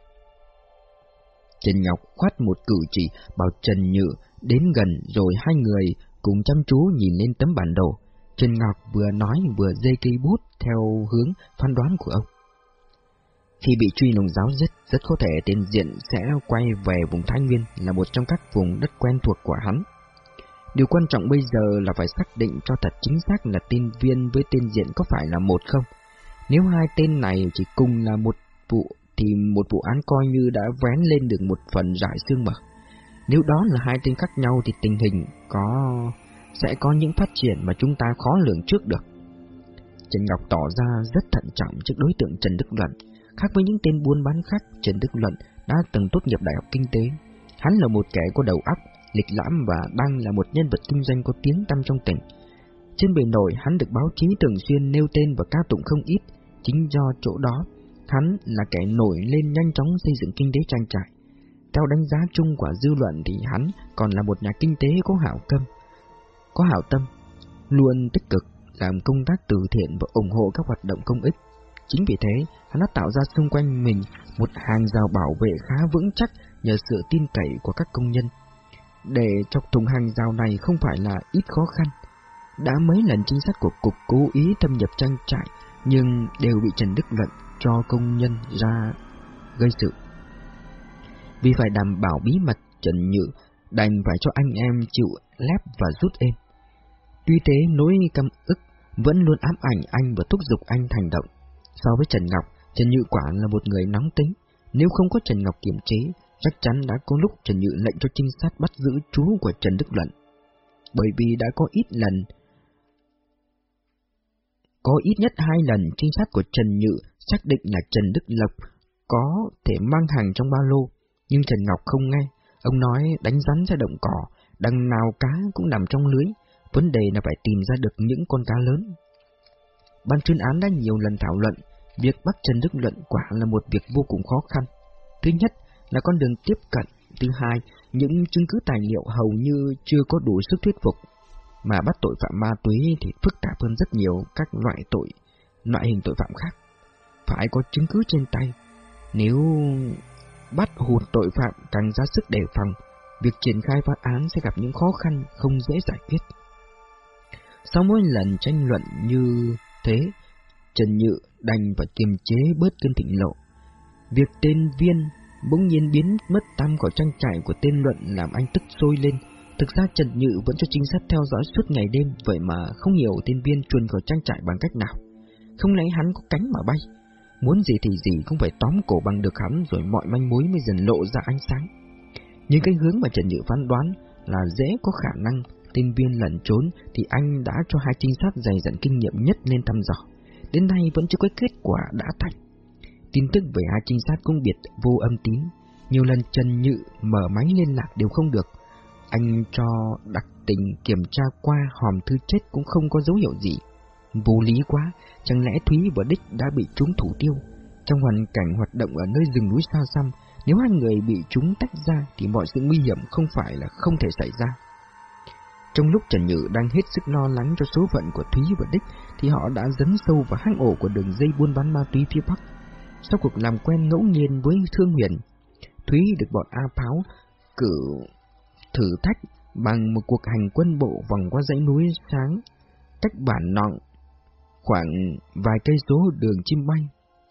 Speaker 2: Trần Ngọc khoát một cử chỉ bảo Trần Nhự đến gần, rồi hai người cùng chăm chú nhìn lên tấm bản đồ. Trần Ngọc vừa nói vừa giơ cây bút theo hướng phán đoán của ông. Khi bị truy lùng giáo giết, rất có thể tên Diện sẽ quay về vùng Thái Nguyên, là một trong các vùng đất quen thuộc của hắn. Điều quan trọng bây giờ là phải xác định cho thật chính xác là tên Viên với tên Diện có phải là một không. Nếu hai tên này chỉ cùng là một vụ thì một vụ án coi như đã vén lên được một phần rải xương mờ. Nếu đó là hai tên khác nhau thì tình hình sẽ có những phát triển mà chúng ta khó lường trước được. Trần Ngọc tỏ ra rất thận trọng trước đối tượng Trần Đức Luận. Khác với những tên buôn bán khác, Trần Đức Luận đã từng tốt nghiệp đại học kinh tế. Hắn là một kẻ có đầu óc, lịch lãm và đang là một nhân vật kinh doanh có tiếng tăm trong tỉnh. Trên bề nổi, hắn được báo chí thường xuyên nêu tên và ca tụng không ít. Chính do chỗ đó, hắn là kẻ nổi lên nhanh chóng xây dựng kinh tế trang trại. Theo đánh giá chung của dư luận thì hắn còn là một nhà kinh tế có hảo tâm, luôn tích cực làm công tác từ thiện và ủng hộ các hoạt động công ích. Chính vì thế, hắn đã tạo ra xung quanh mình một hàng rào bảo vệ khá vững chắc nhờ sự tin cậy của các công nhân. Để chọc thủng hàng rào này không phải là ít khó khăn. Đã mấy lần trinh sát của cục cố ý thâm nhập trang trại, nhưng đều bị Trần Đức Luận cho công nhân ra gây sự. Vì phải đảm bảo bí mật, Trần Nhự đành phải cho anh em chịu lép và rút êm. Tuy thế nỗi căm ức vẫn luôn ám ảnh anh và thúc giục anh hành động. So với Trần Ngọc, Trần Nhự quả là một người nóng tính. Nếu không có Trần Ngọc kiềm chế, chắc chắn đã có lúc Trần Nhự lệnh cho trinh sát bắt giữ chú của Trần Đức Luận. Bởi vì đã có ít nhất 2 lần trinh sát của Trần Nhự xác định là Trần Đức Lộc có thể mang hàng trong ba lô, nhưng Trần Ngọc không nghe. Ông nói đánh rắn ra động cỏ, đằng nào cá cũng nằm trong lưới, vấn đề là phải tìm ra được những con cá lớn. Ban chuyên án đã nhiều lần thảo luận, việc bắt Trần Đức Luận quả là một việc vô cùng khó khăn. Thứ nhất là con đường tiếp cận, thứ hai, những chứng cứ tài liệu hầu như chưa có đủ sức thuyết phục. Mà bắt tội phạm ma túy thì phức tạp hơn rất nhiều các loại hình tội phạm khác. Phải có chứng cứ trên tay. Nếu bắt hụt tội phạm càng ra sức đề phòng, việc triển khai phá án sẽ gặp những khó khăn không dễ giải quyết. Sau mỗi lần tranh luận như thế, Trần Nhự đành phải kiềm chế bớt cơn thịnh nộ. Việc tên Viên bỗng nhiên biến mất tăm khỏi trang trại của tên Luận làm anh tức sôi lên. Thực ra Trần Nhự vẫn cho trinh sát theo dõi suốt ngày đêm, vậy mà không hiểu tên Viên chuồn khỏi trang trại bằng cách nào. Không lẽ hắn có cánh mà bay? Muốn gì thì gì cũng phải tóm cổ bằng được hắn, rồi mọi manh mối mới dần lộ ra ánh sáng. Nhưng cái hướng mà Trần Nhự phán đoán là dễ có khả năng tên Viên lẩn trốn thì anh đã cho 2 trinh sát dày dặn kinh nghiệm nhất lên thăm dò. Đến nay vẫn chưa có kết quả đã thành. Tin tức về 2 trinh sát cũng biệt vô âm tín. Nhiều lần Trần Nhự mở máy liên lạc đều không được. Anh cho đặc tình kiểm tra qua hòm thư chết cũng không có dấu hiệu gì. Vô lý quá, chẳng lẽ Thúy và Đích đã bị chúng thủ tiêu? Trong hoàn cảnh hoạt động ở nơi rừng núi xa xăm, nếu 2 người bị chúng tách ra thì mọi sự nguy hiểm không phải là không thể xảy ra. Trong lúc Trần Nhự đang hết sức lo lắng cho số phận của Thúy và Đích thì họ đã dấn sâu vào hang ổ của đường dây buôn bán ma túy phía Bắc. Sau cuộc làm quen ngẫu nhiên với Thương Huyền, Thúy được bọn A Pháo cử thử thách bằng một cuộc hành quân bộ vòng qua dãy núi sáng cách bản Nọng khoảng vài cây số đường chim bay.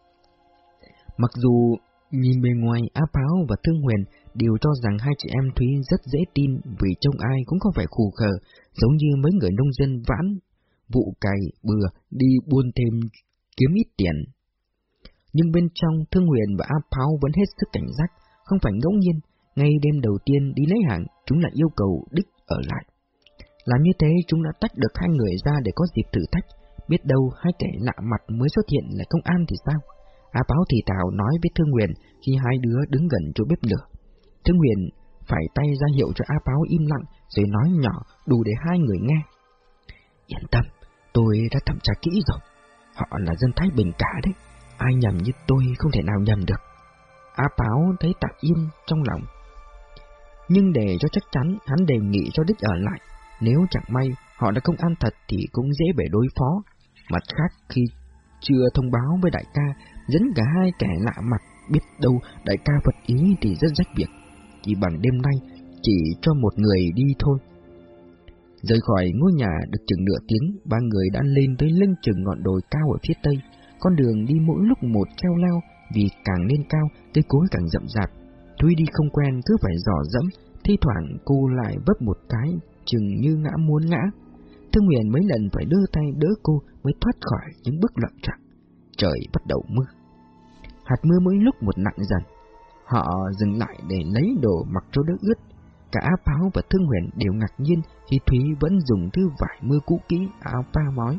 Speaker 2: Mặc dù nhìn bề ngoài A Pháo và Thương Huyền đều cho rằng 2 chị em Thúy rất dễ tin vì trông ai cũng không phải khù khờ, giống như mấy người nông dân vãn vụ cày bừa đi buôn thêm kiếm ít tiền. Nhưng bên trong Thương Huyền và A Pháo vẫn hết sức cảnh giác, không phải ngẫu nhiên. Ngay đêm đầu tiên đi lấy hàng, chúng lại yêu cầu Đích ở lại. Làm như thế chúng đã tách được 2 người ra để có dịp thử thách. Biết đâu 2 kẻ lạ mặt mới xuất hiện là công an thì sao? A Pháo thì thào nói với Thương Huyền khi 2 đứa đứng gần chỗ bếp lửa. Thương Huyền phải tay ra hiệu cho A Pháo im lặng, rồi nói nhỏ đủ để 2 người nghe. Yên tâm, tôi đã thẩm tra kỹ rồi. Họ là dân Thái Bình cả đấy. Ai nhầm như tôi không thể nào nhầm được. A Pháo thấy tạm yên trong lòng. Nhưng để cho chắc chắn, hắn đề nghị cho Đích ở lại. Nếu chẳng may họ là công an thật thì cũng dễ bề đối phó. Mặt khác, khi chưa thông báo với đại ca, dẫn cả 2 kẻ lạ mặt, biết đâu đại ca vật ý thì rất rách việc. Chỉ bằng đêm nay, chỉ cho một người đi thôi. Rời khỏi ngôi nhà được chừng nửa tiếng, 3 người đã lên tới lưng chừng ngọn đồi cao ở phía tây. Con đường đi mỗi lúc một treo leo, vì càng lên cao, cây cối càng rậm rạp. Thúy đi không quen cứ phải dò dẫm, thi thoảng cô lại vấp một cái, chừng như ngã muốn ngã. Thương Huyền mấy lần phải đưa tay đỡ cô mới thoát khỏi những bước loạn trọn. Trời bắt đầu mưa. Hạt mưa mỗi lúc một nặng dần. Họ dừng lại để lấy đồ mặc cho đỡ ướt. Cả A Pháo và Thương Huyền đều ngạc nhiên khi Thúy vẫn dùng thứ vải mưa cũ kỹ. A Pháo nói: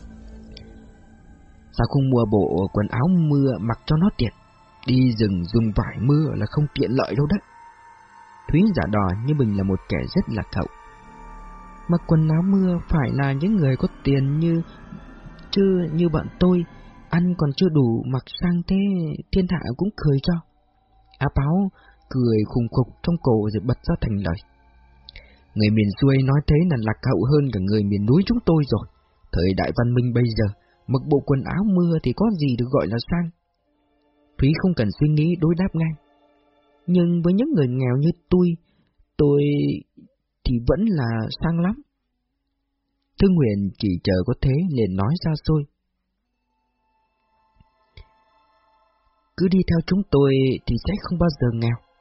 Speaker 2: Sao không mua bộ quần áo mưa mặc cho nó tiện? Đi rừng dùng vải mưa là không tiện lợi đâu đấy. Thúy giả đò như mình là một kẻ rất lạc hậu. Mặc quần áo mưa phải là những người có tiền như bọn tôi, ăn còn chưa đủ mặc sang thế thiên hạ cũng cười cho. A Pháo cười khùng khục trong cổ rồi bật ra thành lời: Người miền xuôi nói thế là lạc hậu hơn cả người miền núi chúng tôi rồi. Thời đại văn minh bây giờ, mặc bộ quần áo mưa thì có gì được gọi là sang. Thúy không cần suy nghĩ đối đáp ngay: Nhưng với những người nghèo như tôi thì vẫn là sang lắm. Thương Huyền chỉ chờ có thế liền nói ra xôi: Cứ đi theo chúng tôi thì sẽ không bao giờ nghèo.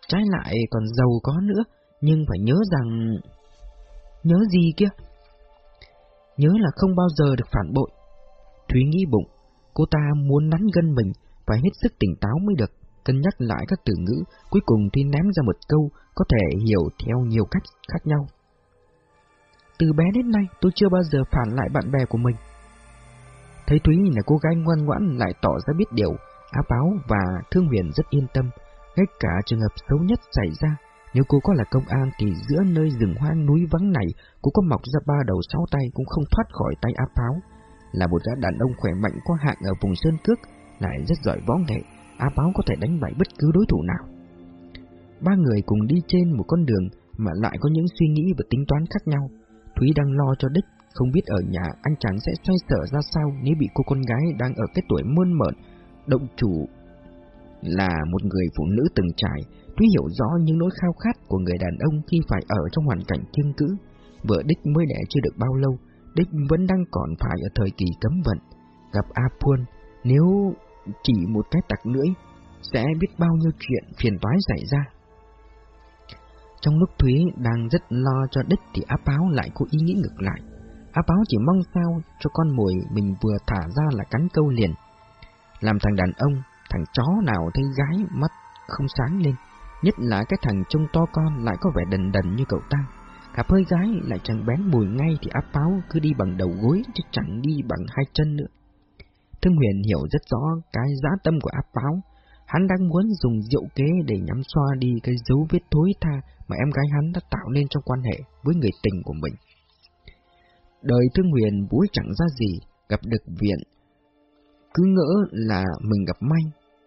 Speaker 2: trái lại còn giàu có nữa, nhưng phải nhớ rằng... Nhớ gì kia? Nhớ là không bao giờ được phản bội. Thúy nghĩ bụng, cô ta muốn nắn gân mình, phải hết sức tỉnh táo mới được. Cân nhắc lại các từ ngữ, cuối cùng Thúy ném ra một câu có thể hiểu theo nhiều cách khác nhau. Từ bé đến nay tôi chưa bao giờ phản lại bạn bè của mình. Thấy Thúy là cô gái ngoan ngoãn lại tỏ ra biết điều, Á Báo và Thương Huyền rất yên tâm. Ngay cả trường hợp xấu nhất xảy ra, nếu cô có là công an thì giữa nơi rừng hoang núi vắng này, cô có mọc ra 3 đầu 6 tay cũng không thoát khỏi tay Á Báo. Là một gã đàn ông khỏe mạnh có hạng ở vùng sơn cước, lại rất giỏi võ nghệ, Á Báo có thể đánh bại bất cứ đối thủ nào. Ba người cùng đi trên một con đường mà lại có những suy nghĩ và tính toán khác nhau. Thúy đang lo cho Đích, không biết ở nhà anh chàng sẽ xoay sở ra sao nếu bị cô con gái đang ở cái tuổi mơn mởn. Động chủ là một người phụ nữ từng trải, Thúy hiểu rõ những nỗi khao khát của người đàn ông khi phải ở trong hoàn cảnh kiêng cữ. Vợ Đích mới đẻ chưa được bao lâu, Đích vẫn đang còn phải ở thời kỳ cấm vận. Gặp A Puôn, nếu chỉ một cái tặc lưỡi, sẽ biết bao nhiêu chuyện phiền toái xảy ra. Trong lúc Thúy đang rất lo cho Đích thì Á Báo lại có ý nghĩ ngược lại. Á Báo chỉ mong sao cho con mồi mình vừa thả ra là cắn câu liền. Làm thằng đàn ông, thằng chó nào thấy gái mắt không sáng lên, nhất là cái thằng trông to con lại có vẻ đần đần như cậu ta. Gặp hơi gái lại chẳng bén mùi ngay thì Á Báo cứ đi bằng đầu gối chứ chẳng đi bằng hai chân nữa. Thương Huyền hiểu rất rõ cái dã tâm của Á Báo. Hắn đang muốn dùng diệu kế để nhắm xoa đi cái dấu vết thối tha mà em gái hắn đã tạo nên trong quan hệ với người tình của mình. Đời Thương Huyền búi chẳng ra gì, gặp được Viện cứ ngỡ là mình gặp may.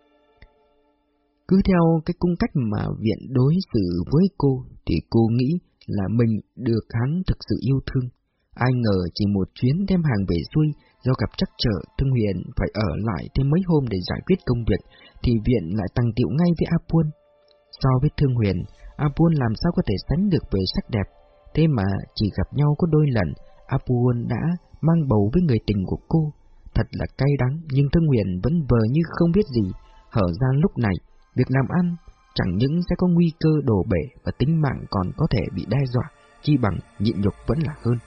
Speaker 2: Cứ theo cái cung cách mà Viện đối xử với cô thì cô nghĩ là mình được hắn thực sự yêu thương. Ai ngờ chỉ một chuyến đem hàng về xuôi, do gặp trắc trở Thương Huyền phải ở lại thêm mấy hôm để giải quyết công việc, thì Viện lại tăng tiệu ngay với A Puôn. So với Thương Huyền, A Puôn làm sao có thể sánh được về sắc đẹp, thế mà chỉ gặp nhau có đôi lần, A Puôn đã mang bầu với người tình của cô. Thật là cay đắng, nhưng Thương Huyền vẫn vờ như không biết gì. Hở ra lúc này, việc làm ăn chẳng những sẽ có nguy cơ đổ bể và tính mạng còn có thể bị đe dọa, chi bằng nhịn nhục vẫn là hơn.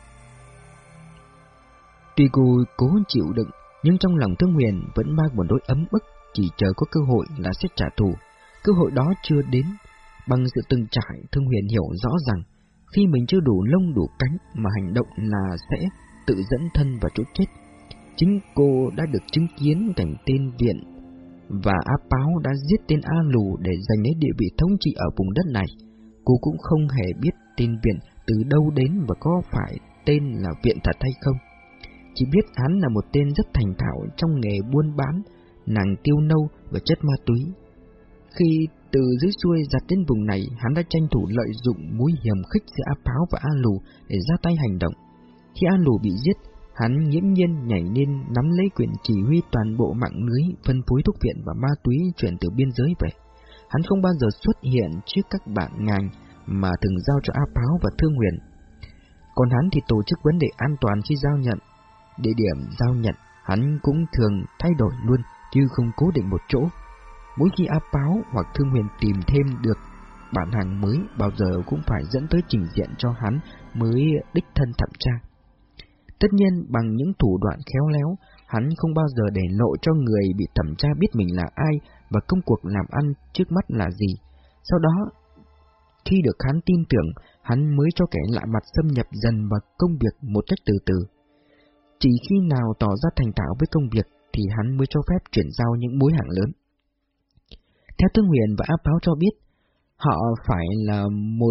Speaker 2: Tuy cô cố chịu đựng, nhưng trong lòng Thương Huyền vẫn mang một nỗi ấm ức, chỉ chờ có cơ hội là sẽ trả thù. Cơ hội đó chưa đến. Bằng sự từng trải, Thương Huyền hiểu rõ rằng khi mình chưa đủ lông đủ cánh mà hành động là sẽ tự dẫn thân vào chỗ chết. Chính cô đã được chứng kiến cảnh tên Viện và Á Báo đã giết tên A Lù để giành lấy địa vị thống trị ở vùng đất này. Cô cũng không hề biết tên Viện từ đâu đến và có phải tên là Viện thật hay không. Chỉ biết hắn là một tên rất thành thạo trong nghề buôn bán nàng tiêu nâu và chất ma túy. Khi từ dưới xuôi giặt đến vùng này, hắn đã tranh thủ lợi dụng mối hiềm khích giữa Á Báo và A Lù để ra tay hành động. Khi A Lù bị giết, hắn nghiễm nhiên nhảy lên nắm lấy quyền chỉ huy toàn bộ mạng lưới phân phối thuốc viện và ma túy chuyển từ biên giới về. Hắn không bao giờ xuất hiện trước các bạn ngành mà thường giao cho A Báo và Thương Huyền. Còn hắn thì tổ chức vấn đề an toàn khi giao nhận. Địa điểm giao nhận hắn cũng thường thay đổi luôn, chứ không cố định một chỗ. Mỗi khi A Báo hoặc Thương Huyền tìm thêm được bản hàng mới, bao giờ cũng phải dẫn tới trình diện cho hắn mới đích thân thẩm tra. Tất nhiên bằng những thủ đoạn khéo léo, hắn không bao giờ để lộ cho người bị thẩm tra biết mình là ai và công cuộc làm ăn trước mắt là gì. Sau đó, khi được hắn tin tưởng, hắn mới cho kẻ lạ mặt xâm nhập dần vào công việc một cách từ từ. Chỉ khi nào tỏ ra thành thạo với công việc thì hắn mới cho phép chuyển giao những mối hàng lớn. Theo Thương Huyền và Á Báo cho biết, họ phải là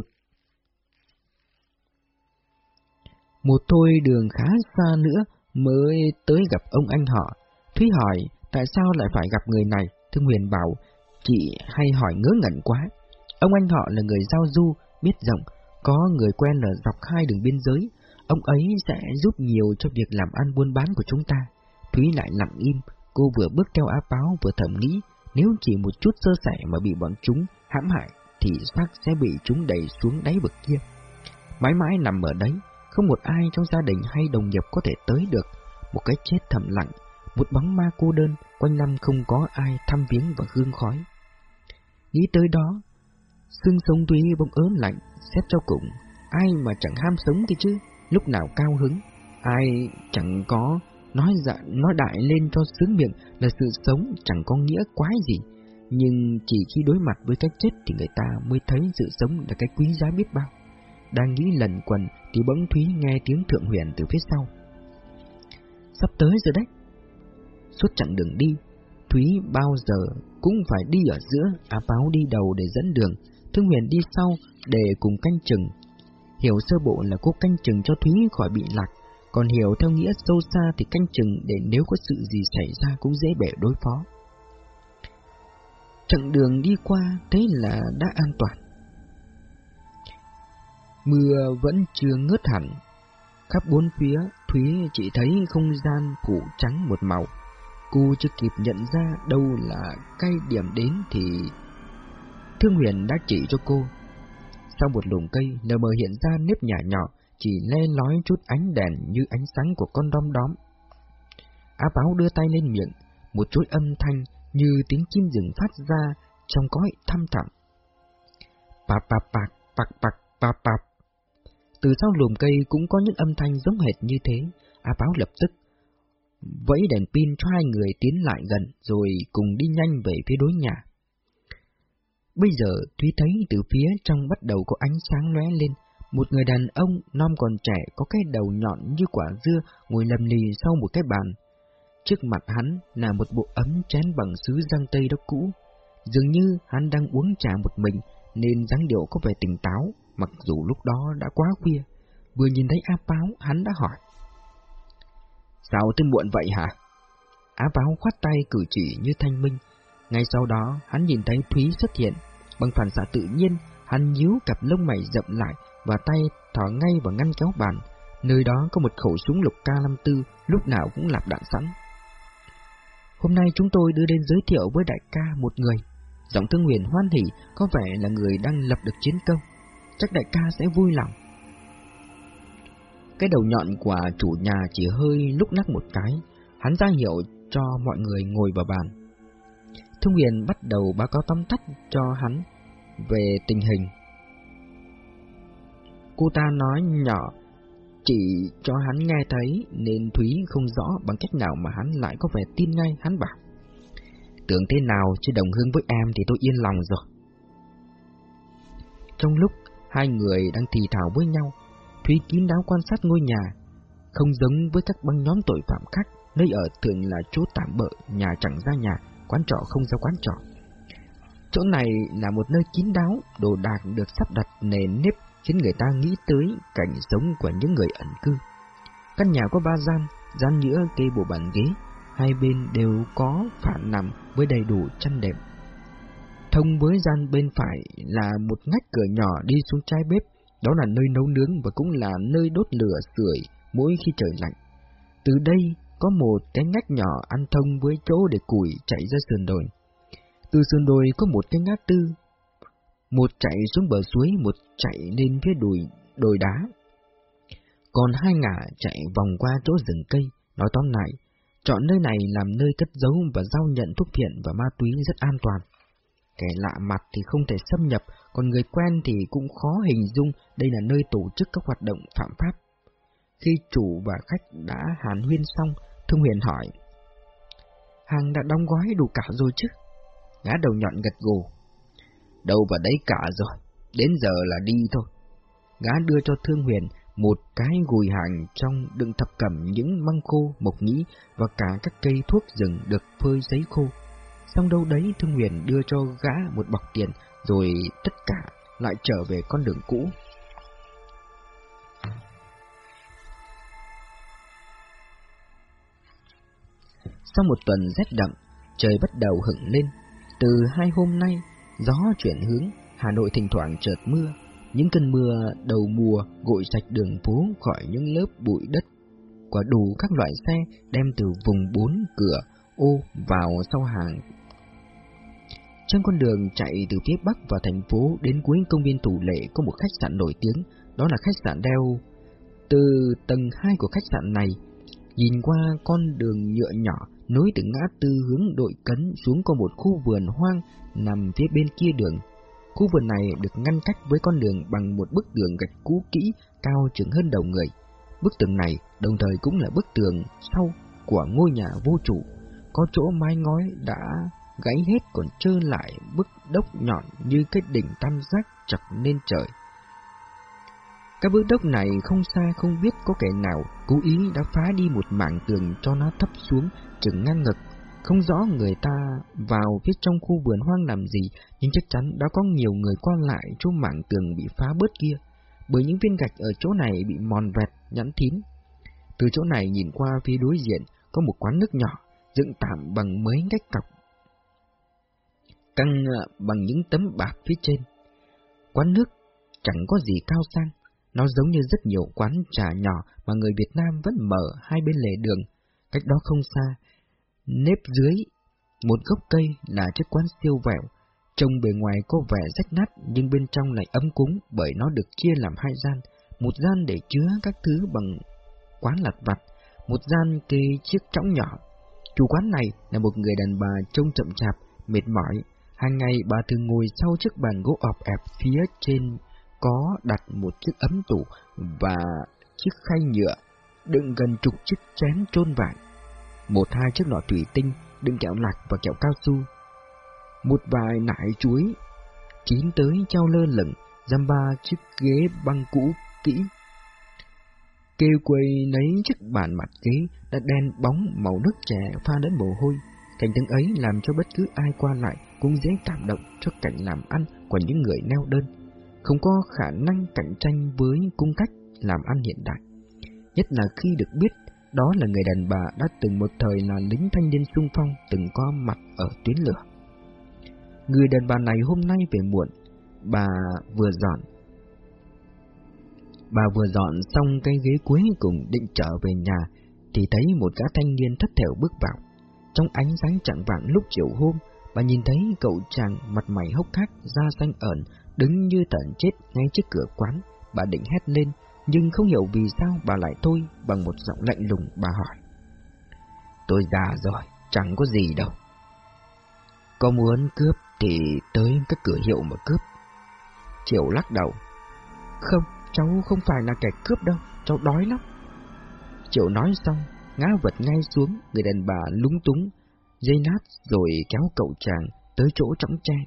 Speaker 2: một thôi đường khá xa nữa mới tới gặp ông anh họ. Thúy hỏi tại sao lại phải gặp người này. Thương Huyền bảo chị hay hỏi ngớ ngẩn quá. Ông anh họ là người giao du, biết rộng, có người quen ở dọc hai đường biên giới. Ông ấy sẽ giúp nhiều cho việc làm ăn buôn bán của chúng ta. Thúy lại lặng im, cô vừa bước theo Á Báo vừa thầm nghĩ, nếu chỉ một chút sơ sẩy mà bị bọn chúng hãm hại thì xác sẽ bị chúng đẩy xuống đáy vực kia. Mãi mãi nằm ở đấy, không một ai trong gia đình hay đồng nghiệp có thể tới được. Một cái chết thầm lặng, một bóng ma cô đơn, quanh năm không có ai thăm viếng và hương khói. Nghĩ tới đó, Xương sống Thúy bỗng ớn lạnh, xét cho cùng, ai mà chẳng ham sống kia chứ, lúc nào cao hứng, ai chẳng có nói đại lên cho sướng miệng là sự sống chẳng có nghĩa quái gì. Nhưng chỉ khi đối mặt với cái chết thì người ta mới thấy sự sống là cái quý giá biết bao. Đang nghĩ lẩn quẩn thì bỗng Thúy nghe tiếng Thượng Huyền từ phía sau. Sắp tới rồi đấy. Suốt chặng đường đi, Thúy bao giờ cũng phải đi ở giữa, A Páo đi đầu để dẫn đường, Thương Huyền đi sau để cùng canh chừng. Hiểu sơ bộ là cô canh chừng cho Thúy khỏi bị lạc, còn hiểu theo nghĩa sâu xa thì canh chừng để nếu có sự gì xảy ra cũng dễ bề đối phó. Chặng đường đi qua thế là đã an toàn. Mưa vẫn chưa ngớt hẳn, khắp bốn phía Thúy chỉ thấy không gian phủ trắng một màu. Cô chưa kịp nhận ra đâu là cái điểm đến thì Thương Huyền đã chỉ cho cô. Sau một lùm cây lờ mờ hiện ra nếp nhà nhỏ, chỉ le lói chút ánh đèn như ánh sáng của con đom đóm. Á Páo đưa tay lên miệng, một chuỗi âm thanh như tiếng chim rừng phát ra trong cõi thăm thẳm. Pap pap pap pap pap pap pap. Từ sau lùm cây cũng có những âm thanh giống hệt như thế. Á Páo lập tức vẫy đèn pin cho hai người tiến lại gần, rồi cùng đi nhanh về phía đối nhà. Bây giờ Thúy thấy từ phía trong bắt đầu có ánh sáng lóe lên. Một người đàn ông non còn trẻ, có cái đầu nhọn như quả dưa, ngồi lầm lì sau một cái bàn. Trước mặt hắn là một bộ ấm chén bằng sứ giang tây đất cũ. Dường như hắn đang uống trà một mình nên dáng điệu có vẻ tỉnh táo, mặc dù lúc đó đã quá khuya. Vừa nhìn thấy Á Páo, hắn đã hỏi: Sao tới muộn vậy hả? Á Páo khoát tay cử chỉ như thanh minh. Ngay sau đó hắn nhìn thấy Thúy xuất hiện. Bằng phản xạ tự nhiên, hắn nhíu cặp lông mày rậm lại và tay thò ngay vào ngăn kéo bàn. Nơi đó có một khẩu súng lục K54, lúc nào cũng lắp đạn sẵn. Hôm nay chúng tôi đưa đến giới thiệu với đại ca một người. Giọng Thương Huyền hoan hỉ, có vẻ là người đang lập được chiến công. Chắc đại ca sẽ vui lòng. Cái đầu nhọn của chủ nhà chỉ hơi lúc nắc một cái. Hắn ra hiệu cho mọi người ngồi vào bàn. Thương Huyền bắt đầu báo cáo tóm tắt cho hắn về tình hình. Cô ta nói nhỏ chỉ cho hắn nghe thấy nên Thúy không rõ bằng cách nào mà hắn lại có vẻ tin ngay. Hắn bảo: Tưởng thế nào chứ đồng hương với em thì tôi yên lòng rồi. Trong lúc hai người đang thì thào với nhau, Thúy kín đáo quan sát ngôi nhà. Không giống với các băng nhóm tội phạm khác, nơi ở thường là chỗ tạm bợ, nhà chẳng ra nhà, quán trọ không ra quán trọ. Chỗ này là một nơi kín đáo, đồ đạc được sắp đặt nền nếp khiến người ta nghĩ tới cảnh sống của những người ẩn cư. Căn nhà có 3 gian, gian giữa kê bộ bàn ghế, hai bên đều có phản nằm với đầy đủ chăn đệm. Thông với gian bên phải là một ngách cửa nhỏ đi xuống trái bếp, đó là nơi nấu nướng và cũng là nơi đốt lửa sưởi mỗi khi trời lạnh. Từ đây có một cái ngách nhỏ ăn thông với chỗ để củi chạy ra sườn đồi. Từ sườn đồi có một cái ngã tư, một chạy xuống bờ suối, một chạy lên phía đồi đá. Còn hai ngả chạy vòng qua chỗ rừng cây. Nói tóm lại, chọn nơi này làm nơi cất giấu và giao nhận thuốc phiện và ma túy rất an toàn. Kẻ lạ mặt thì không thể xâm nhập, còn người quen thì cũng khó hình dung đây là nơi tổ chức các hoạt động phạm pháp. Khi chủ và khách đã hàn huyên xong, Thương Huyền hỏi: Hàng đã đóng gói đủ cả rồi chứ? Gã đầu nhọn gật gù: Đâu vào đấy cả rồi, đến giờ là đi thôi. Gã đưa cho Thương Huyền một cái gùi hàng trong đựng thập cẩm những măng khô, mộc nhĩ và cả các cây thuốc rừng được phơi sấy khô. Xong đâu đấy Thương Huyền đưa cho gã một bọc tiền, rồi tất cả lại trở về con đường cũ. Sau một tuần rét đậm, trời bắt đầu hửng lên. Từ 2 hôm nay, gió chuyển hướng, Hà Nội thỉnh thoảng chợt mưa. Những cơn mưa đầu mùa gội sạch đường phố khỏi những lớp bụi đất. Quả đủ các loại xe đem từ vùng 4 cửa ô vào sau hàng. Trên con đường chạy từ phía bắc vào thành phố đến cuối công viên Thủ Lệ có một khách sạn nổi tiếng, đó là khách sạn Đeo. Từ tầng 2 của khách sạn này, nhìn qua con đường nhựa nhỏ nối từ ngã tư hướng Đội Cấn xuống có một khu vườn hoang nằm phía bên kia đường. Khu vườn này được ngăn cách với con đường bằng một bức tường gạch cũ kỹ cao chừng hơn đầu người. Bức tường này đồng thời cũng là bức tường sau của ngôi nhà vô chủ, có chỗ mái ngói đã gãy hết còn trơ lại bức đốc nhọn như cái đỉnh tam giác chọc lên trời. Các bức đốc này không xa không biết có kẻ nào cố ý đã phá đi một mảng tường cho nó thấp xuống chừng ngang ngực. Không rõ người ta vào phía trong khu vườn hoang làm gì, nhưng chắc chắn đã có nhiều người qua lại chỗ mảng tường bị phá bớt kia, bởi những viên gạch ở chỗ này bị mòn vẹt, nhẵn thín. Từ chỗ này nhìn qua phía đối diện có một quán nước nhỏ, dựng tạm bằng mấy gạch cọc, căng bằng những tấm bạt phía trên. Quán nước chẳng có gì cao sang, nó giống như rất nhiều quán trà nhỏ mà người Việt Nam vẫn mở hai bên lề đường. Cách đó không xa, nếp dưới một gốc cây là chiếc quán siêu vẹo, trông bề ngoài có vẻ rách nát nhưng bên trong lại ấm cúng bởi nó được chia làm hai gian, một gian để chứa các thứ bằng quán lặt vặt, một gian kê chiếc trõng nhỏ. Chủ quán này là một người đàn bà trông chậm chạp, mệt mỏi. Hàng ngày bà thường ngồi sau chiếc bàn gỗ ọp ẹp, phía trên có đặt một chiếc ấm tủ và chiếc khay nhựa đựng gần chục chiếc chén chôn vải, một hai chiếc lọ thủy tinh đựng kẹo lạc và kẹo cao su, một vài nải chuối chín tới treo lơ lửng, dăm ba chiếc ghế băng cũ kỹ. Kêu quầy lấy chiếc bàn mặt ghế đã đen bóng màu nước chè pha lẫn mồ hôi. Cảnh tượng ấy làm cho bất cứ ai qua lại cũng dễ cảm động cho cảnh làm ăn của những người neo đơn, không có khả năng cạnh tranh với cung cách làm ăn hiện đại. Nhất là khi được biết đó là người đàn bà đã từng một thời là lính thanh niên xung phong, từng có mặt ở tuyến lửa. Người đàn bà này hôm nay về muộn. Bà vừa dọn xong cái ghế cuối cùng định trở về nhà thì thấy một gã thanh niên thất thểu bước vào. Trong ánh sáng chạng vạng lúc chiều hôm, bà nhìn thấy cậu chàng mặt mày hốc hác, da xanh ẩn, đứng như tận chết ngay trước cửa quán. Bà định hét lên, nhưng không hiểu vì sao bà lại thôi. Bằng một giọng lạnh lùng bà hỏi: "Tôi già rồi, chẳng có gì đâu. Có muốn cướp thì tới các cửa hiệu mà cướp." Triệu lắc đầu: "Không, cháu không phải là kẻ cướp đâu, cháu đói lắm." Triệu nói xong, ngã vật ngay xuống. Người đàn bà lúng túng, dây nát rồi kéo cậu chàng tới chỗ trõng tre.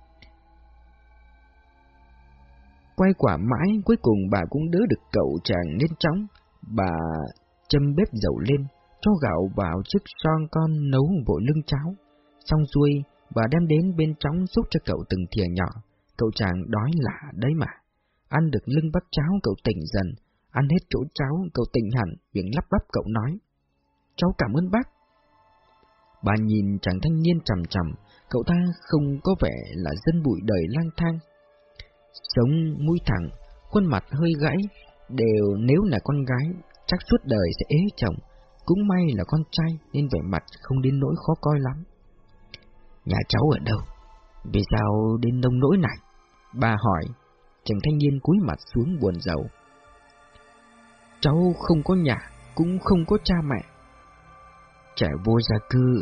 Speaker 2: Quay quả mãi, cuối cùng bà cũng đỡ được cậu chàng lên trõng. Bà châm bếp dầu lên, cho gạo vào chiếc son con nấu vội lưng cháo. Xong xuôi, bà đem đến bên trõng xúc cho cậu từng thìa nhỏ. Cậu chàng đói lả đấy mà. Ăn được lưng bát cháo cậu tỉnh dần, ăn hết chỗ cháo cậu tỉnh hẳn, miệng lắp bắp cậu nói: "Cháu cảm ơn bác." Bà nhìn chàng thanh niên chằm chằm, cậu ta không có vẻ là dân bụi đời lang thang. Sống mũi thẳng, khuôn mặt hơi gãy, đều nếu là con gái chắc suốt đời sẽ ế chồng, cũng may là con trai nên vẻ mặt không đến nỗi khó coi lắm. "Nhà cháu ở đâu? Vì sao đến nông nỗi này?" bà hỏi. Chàng thanh niên cúi mặt xuống buồn rầu: "Cháu không có nhà, cũng không có cha mẹ." "Trẻ vô gia cư ư?"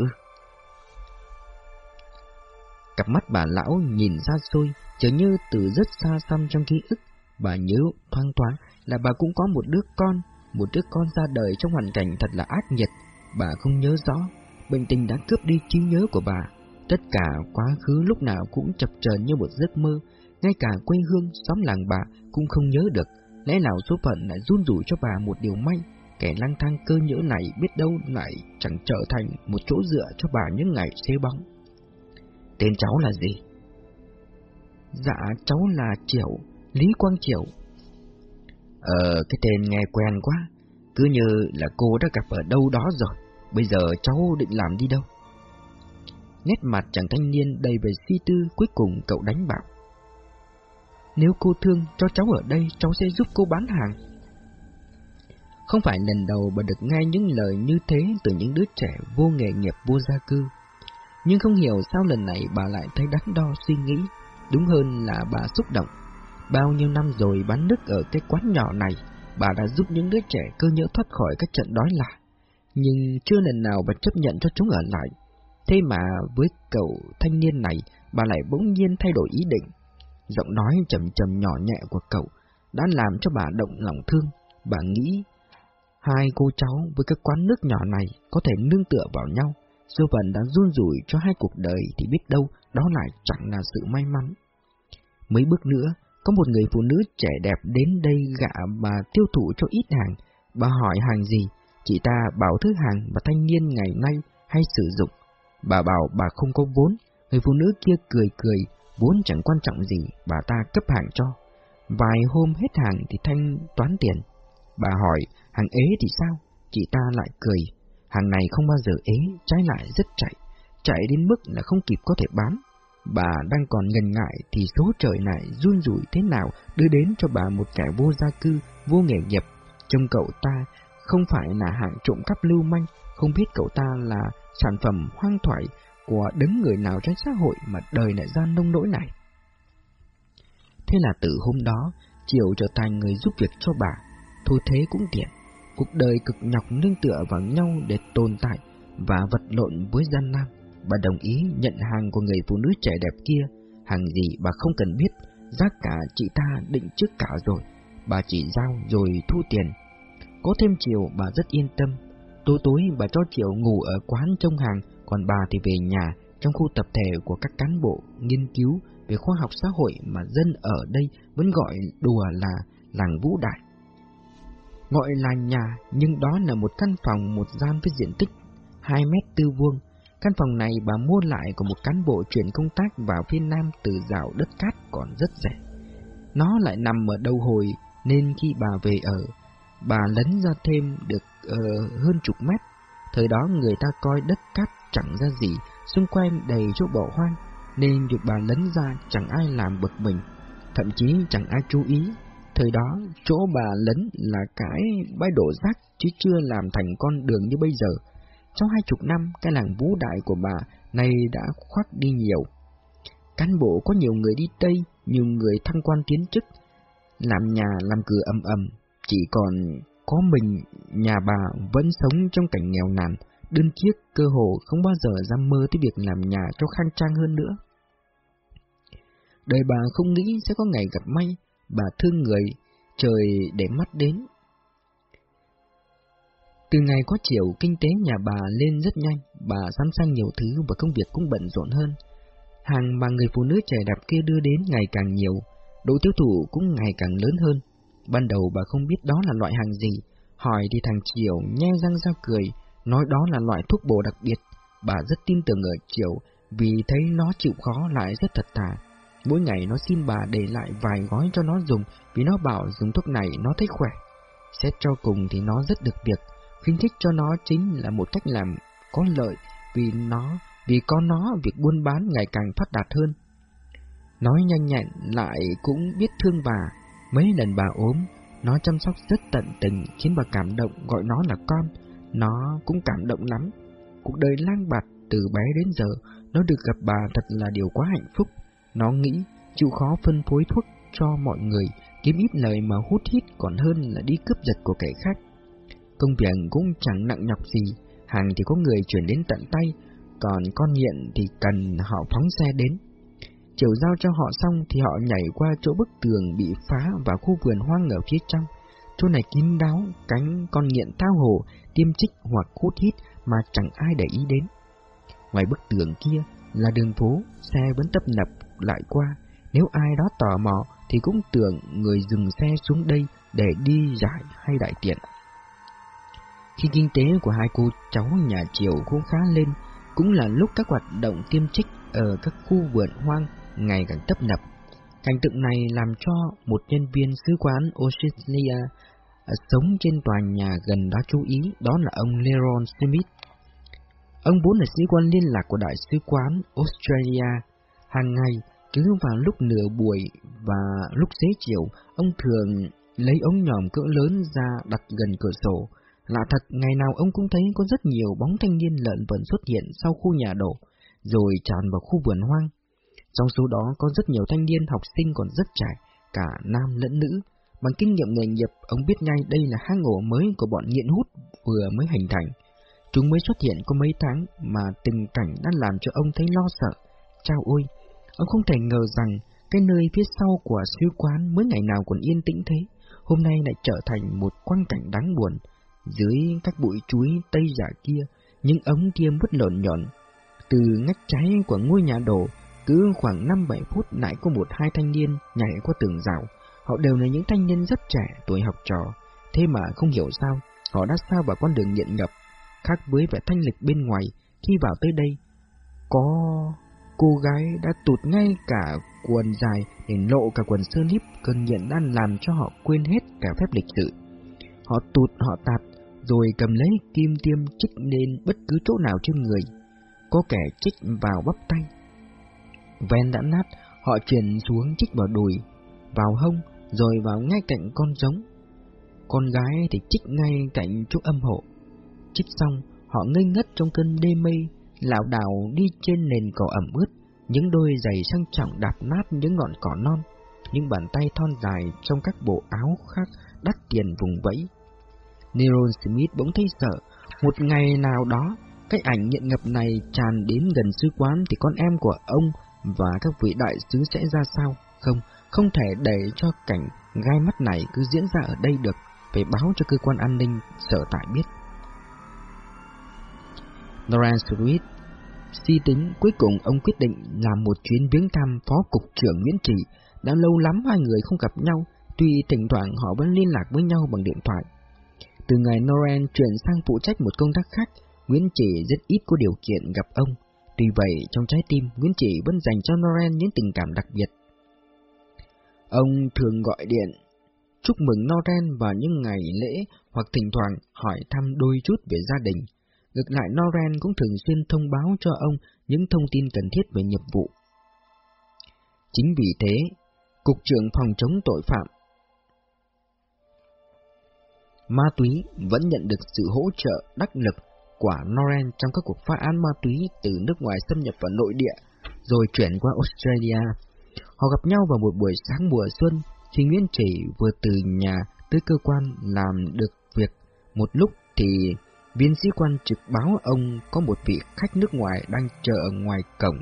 Speaker 2: Cặp mắt bà lão nhìn xa xôi, chợt như từ rất xa xăm trong ký ức. Bà nhớ thoáng thoáng là bà cũng có một đứa con ra đời trong hoàn cảnh thật là ác nghiệt. Bà không nhớ rõ, bệnh tình đã cướp đi trí nhớ của bà. Tất cả quá khứ lúc nào cũng chập chờn như một giấc mơ, ngay cả quê hương xóm làng bà cũng không nhớ được. Lẽ nào số phận lại run rủi cho bà một điều may, kẻ lang thang cơ nhỡ này biết đâu lại chẳng trở thành một chỗ dựa cho bà những ngày xế bóng. "Tên cháu là gì?" "Dạ cháu là Triệu, Lý Quang Triệu." Cái tên nghe quen quá, cứ như là cô đã gặp ở đâu đó rồi. Bây giờ cháu định làm đi đâu?" Nét mặt chàng thanh niên đầy vẻ suy tư. Cuối cùng cậu đánh bảo: "Nếu cô thương cho cháu ở đây, cháu sẽ giúp cô bán hàng." Không phải lần đầu bà được nghe những lời như thế từ những đứa trẻ vô nghề nghiệp vô gia cư. Nhưng không hiểu sao lần này bà lại thấy đắn đo suy nghĩ. Đúng hơn là bà xúc động. Bao nhiêu năm rồi bán nước ở cái quán nhỏ này, bà đã giúp những đứa trẻ cơ nhỡ thoát khỏi các trận đói lả, nhưng chưa lần nào bà chấp nhận cho chúng ở lại. Thế mà với cậu thanh niên này, bà lại bỗng nhiên thay đổi ý định. Giọng nói trầm trầm nhỏ nhẹ của cậu đã làm cho bà động lòng thương. Bà nghĩ hai cô cháu với cái quán nước nhỏ này có thể nương tựa vào nhau. Số phận đã run rủi cho hai cuộc đời thì biết đâu đó lại chẳng là sự may mắn. Mấy bước nữa, có một người phụ nữ trẻ đẹp đến đây gạ bà tiêu thụ cho ít hàng. Bà hỏi hàng gì, chị ta bảo thứ hàng mà thanh niên ngày nay hay sử dụng. Bà bảo bà không có vốn, người phụ nữ kia cười cười, vốn chẳng quan trọng gì, bà ta cấp hàng cho. Vài hôm hết hàng thì thanh toán tiền. Bà hỏi, hàng ế thì sao? Chị ta lại cười, hàng này không bao giờ ế, trái lại rất chạy đến mức là không kịp có thể bán. Bà đang còn ngần ngại thì số trời này run rủi thế nào đưa đến cho bà một kẻ vô gia cư, vô nghề nghiệp. Trông cậu ta không phải là hạng trộm cắp lưu manh, không biết cậu ta là sản phẩm hoang thoại của đấng người nào trong xã hội mà đời lại ra nông nỗi này. Thế là từ hôm đó, Chiều trở thành người giúp việc cho bà. Thôi thế cũng tiện, cuộc đời cực nhọc nương tựa vào nhau để tồn tại và vật lộn với gian nan. Bà đồng ý nhận hàng của người phụ nữ trẻ đẹp kia. Hàng gì bà không cần biết, giá cả chị ta định trước cả rồi. Bà chỉ giao rồi thu tiền. Có thêm Chiều bà rất yên tâm. Tối bà cho Chiều ngủ ở quán trông hàng, còn bà thì về nhà trong khu tập thể của các cán bộ nghiên cứu về khoa học xã hội mà dân ở đây vẫn gọi đùa là làng Vũ Đại. Gọi là nhà, nhưng đó là một căn phòng một gian với diện tích 2,4 m². Căn phòng này bà mua lại của một cán bộ chuyển công tác vào phía Nam từ rào đất cát còn rất rẻ. Nó lại nằm ở đầu hồi nên khi bà về ở, bà lấn ra thêm được hơn chục mét. Thời đó người ta coi đất cát chẳng ra gì, xung quanh đầy chỗ bỏ hoang, nên việc bà lấn ra chẳng ai làm bực mình, thậm chí chẳng ai chú ý. Thời đó chỗ bà lấn là cái bãi đổ rác chứ chưa làm thành con đường như bây giờ. Trong 20 năm, cái làng Vũ Đại của bà này đã khoác đi nhiều. Cán bộ có nhiều người đi Tây, nhiều người thăng quan tiến chức, làm nhà làm cửa ầm, chỉ còn có mình nhà bà vẫn sống trong cảnh nghèo nàn, đơn chiếc, cơ hồ không bao giờ dám mơ tới việc làm nhà cho khang trang hơn nữa. Đời bà không nghĩ sẽ có ngày gặp may, bà thương người, trời để mắt đến. Từ ngày có Chiều, kinh tế nhà bà lên rất nhanh, bà sắm sang nhiều thứ và công việc cũng bận rộn hơn. Hàng mà người phụ nữ trẻ đẹp kia đưa đến ngày càng nhiều, độ tiêu thụ cũng ngày càng lớn hơn. Ban đầu bà không biết đó là loại hàng gì, hỏi thì thằng Chiều nhe răng ra cười, nói đó là loại thuốc bổ đặc biệt. Bà rất tin tưởng ở Chiều vì thấy nó chịu khó lại rất thật thà. Mỗi ngày nó xin bà để lại vài gói cho nó dùng vì nó bảo dùng thuốc này nó thấy khỏe. Xét cho cùng thì nó rất được việc. Khuyến khích cho nó chính là một cách làm có lợi vì có nó việc buôn bán ngày càng phát đạt hơn. Nói nhanh nhẹn lại cũng biết thương bà. Mấy lần bà ốm, nó chăm sóc rất tận tình khiến bà cảm động gọi nó là con. Nó cũng cảm động lắm. Cuộc đời lang bạt từ bé đến giờ, nó được gặp bà thật là điều quá hạnh phúc. Nó nghĩ chịu khó phân phối thuốc cho mọi người, kiếm ít lời mà hút hít còn hơn là đi cướp giật của kẻ khác. Công việc cũng chẳng nặng nhọc gì, hàng thì có người chuyển đến tận tay, còn con nghiện thì cần họ phóng xe đến. Chiều giao cho họ xong thì họ nhảy qua chỗ bức tường bị phá vào khu vườn hoang ở phía trong. Chỗ này kín đáo, cánh con nghiện tha hồ, tiêm trích hoặc hút hít mà chẳng ai để ý đến. Ngoài bức tường kia là đường phố, xe vẫn tấp nập lại qua. Nếu ai đó tò mò thì cũng tưởng người dừng xe xuống đây để đi giải hay đại tiện. Khi kinh tế của hai cô cháu nhà Chiều cũng khá lên, cũng là lúc các hoạt động tiêm trích ở các khu vườn hoang ngày càng tấp nập. Cảnh tượng này làm cho một nhân viên sứ quán Australia sống trên tòa nhà gần đó chú ý, đó là ông Leron Smith. Ông vốn là sĩ quan liên lạc của Đại sứ quán Australia. Hàng ngày, cứ vào lúc nửa buổi và lúc xế chiều, ông thường lấy ống nhòm cỡ lớn ra đặt gần cửa sổ. Lạ thật, ngày nào ông cũng thấy có rất nhiều bóng thanh niên lợn vợn xuất hiện sau khu nhà đổ, rồi tràn vào khu vườn hoang. Trong số đó có rất nhiều thanh niên học sinh còn rất trẻ, cả nam lẫn nữ. Bằng kinh nghiệm nghề nghiệp, ông biết ngay đây là hang ổ mới của bọn nghiện hút vừa mới hình thành. Chúng mới xuất hiện có mấy tháng mà tình cảnh đã làm cho ông thấy lo sợ. Chao ôi, ông không thể ngờ rằng Cái nơi phía sau của sứ quán mới ngày nào còn yên tĩnh thế, hôm nay lại trở thành một quang cảnh đáng buồn. Dưới các bụi chuối tây giả kia, những ống tiêm vứt lộn nhọn. Từ ngách trái của ngôi nhà đổ, cứ khoảng 5-7 phút lại có 1-2 thanh niên nhảy qua tường rào. Họ đều là những thanh niên rất trẻ, tuổi học trò. Thế mà không hiểu sao, họ đã sao vào con đường nghiện ngập. Khác với vẻ thanh lịch bên ngoài, khi vào tới đây, có cô gái đã tụt ngay cả quần dài để lộ cả quần sơ líp. Cơn nghiện đang làm cho họ quên hết cả phép lịch sự. Họ tụt, họ tạt, rồi cầm lấy kim tiêm chích lên bất cứ chỗ nào trên người. Có kẻ chích vào bắp tay, ven đã nát, họ chuyển xuống chích vào đùi, vào hông, rồi vào ngay cạnh con trống. Con gái thì chích ngay cạnh chỗ âm hộ. Chích xong, họ ngây ngất trong cơn đê mê, lảo đảo đi trên nền cỏ ẩm ướt, những đôi giày sang trọng đạp nát những ngọn cỏ non, những bàn tay thon dài trong các bộ áo khác đắt tiền vùng vẫy. Neron Smith bỗng thấy sợ. Một ngày nào đó, cái ảnh nghiện ngập này tràn đến gần sứ quán thì con em của ông và các vị đại sứ sẽ ra sao? Không thể để cho cảnh gai mắt này cứ diễn ra ở đây được, phải báo cho cơ quan an ninh sở tại biết. Noran Smith suy tính, cuối cùng ông quyết định làm một chuyến viếng thăm Phó Cục trưởng Nguyễn Trì. Đã lâu lắm hai người không gặp nhau, tuy thỉnh thoảng họ vẫn liên lạc với nhau bằng điện thoại. Từ ngày Noran chuyển sang phụ trách một công tác khác, Nguyễn Trì rất ít có điều kiện gặp ông. Tuy vậy, trong trái tim, Nguyễn Trì vẫn dành cho Noran những tình cảm đặc biệt. Ông thường gọi điện chúc mừng Noran vào những ngày lễ, hoặc thỉnh thoảng hỏi thăm đôi chút về gia đình. Ngược lại, Noran cũng thường xuyên thông báo cho ông những thông tin cần thiết về nhiệm vụ. Chính vì thế, Cục trưởng Phòng chống tội phạm ma túy vẫn nhận được sự hỗ trợ đắc lực của Noran trong các cuộc phá án ma túy từ nước ngoài xâm nhập vào nội địa, rồi chuyển qua Australia. Họ gặp nhau vào một buổi sáng mùa xuân, khi Nguyễn Trì vừa từ nhà tới cơ quan làm được việc. Một lúc thì viên sĩ quan trực báo ông có một vị khách nước ngoài đang chờ ở ngoài cổng.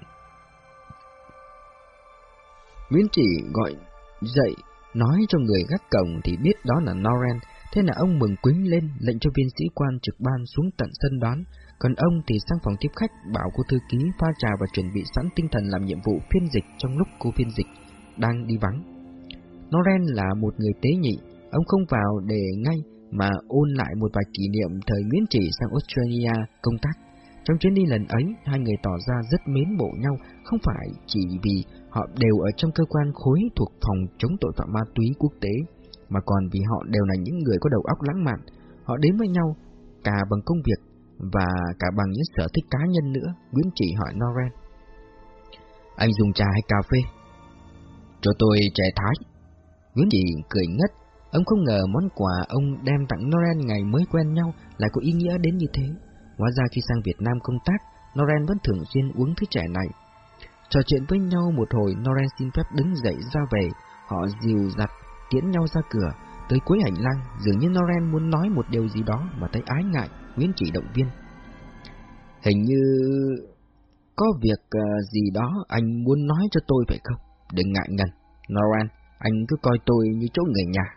Speaker 2: Nguyễn Trì gọi dậy, nói cho người gác cổng thì biết đó là Noran. Thế là ông mừng quính lên, lệnh cho viên sĩ quan trực ban xuống tận sân đón. Còn ông thì sang phòng tiếp khách, bảo cô thư ký pha trà và chuẩn bị sẵn tinh thần làm nhiệm vụ phiên dịch trong lúc cô phiên dịch đang đi vắng. Noran là một người tế nhị, ông không vào để ngay mà ôn lại một vài kỷ niệm thời Nguyễn Trì sang Australia công tác. Trong chuyến đi lần ấy, hai người tỏ ra rất mến mộ nhau, không phải chỉ vì họ đều ở trong cơ quan khối thuộc phòng chống tội phạm ma túy quốc tế, mà còn vì họ đều là những người có đầu óc lãng mạn. Họ đến với nhau cả bằng công việc và cả bằng những sở thích cá nhân nữa. Nguyễn Trì hỏi Noran: "Anh dùng trà hay cà phê?" "Cho tôi chè Thái." Nguyễn Trì cười ngất. Ông không ngờ món quà ông đem tặng Noran ngày mới quen nhau lại có ý nghĩa đến như thế. Hóa ra khi sang Việt Nam công tác, Noran vẫn thường xuyên uống thứ chè này. Trò chuyện với nhau một hồi, Noran xin phép đứng dậy ra về. Họ dìu dặt tiễn nhau ra cửa. Tới cuối hành lang, dường như Noran muốn nói một điều gì đó mà thấy ái ngại. Nguyễn Trì động viên: "Hình như có việc gì đó anh muốn nói cho tôi phải không? Đừng ngại ngần, Noran, anh cứ coi tôi như chỗ người nhà."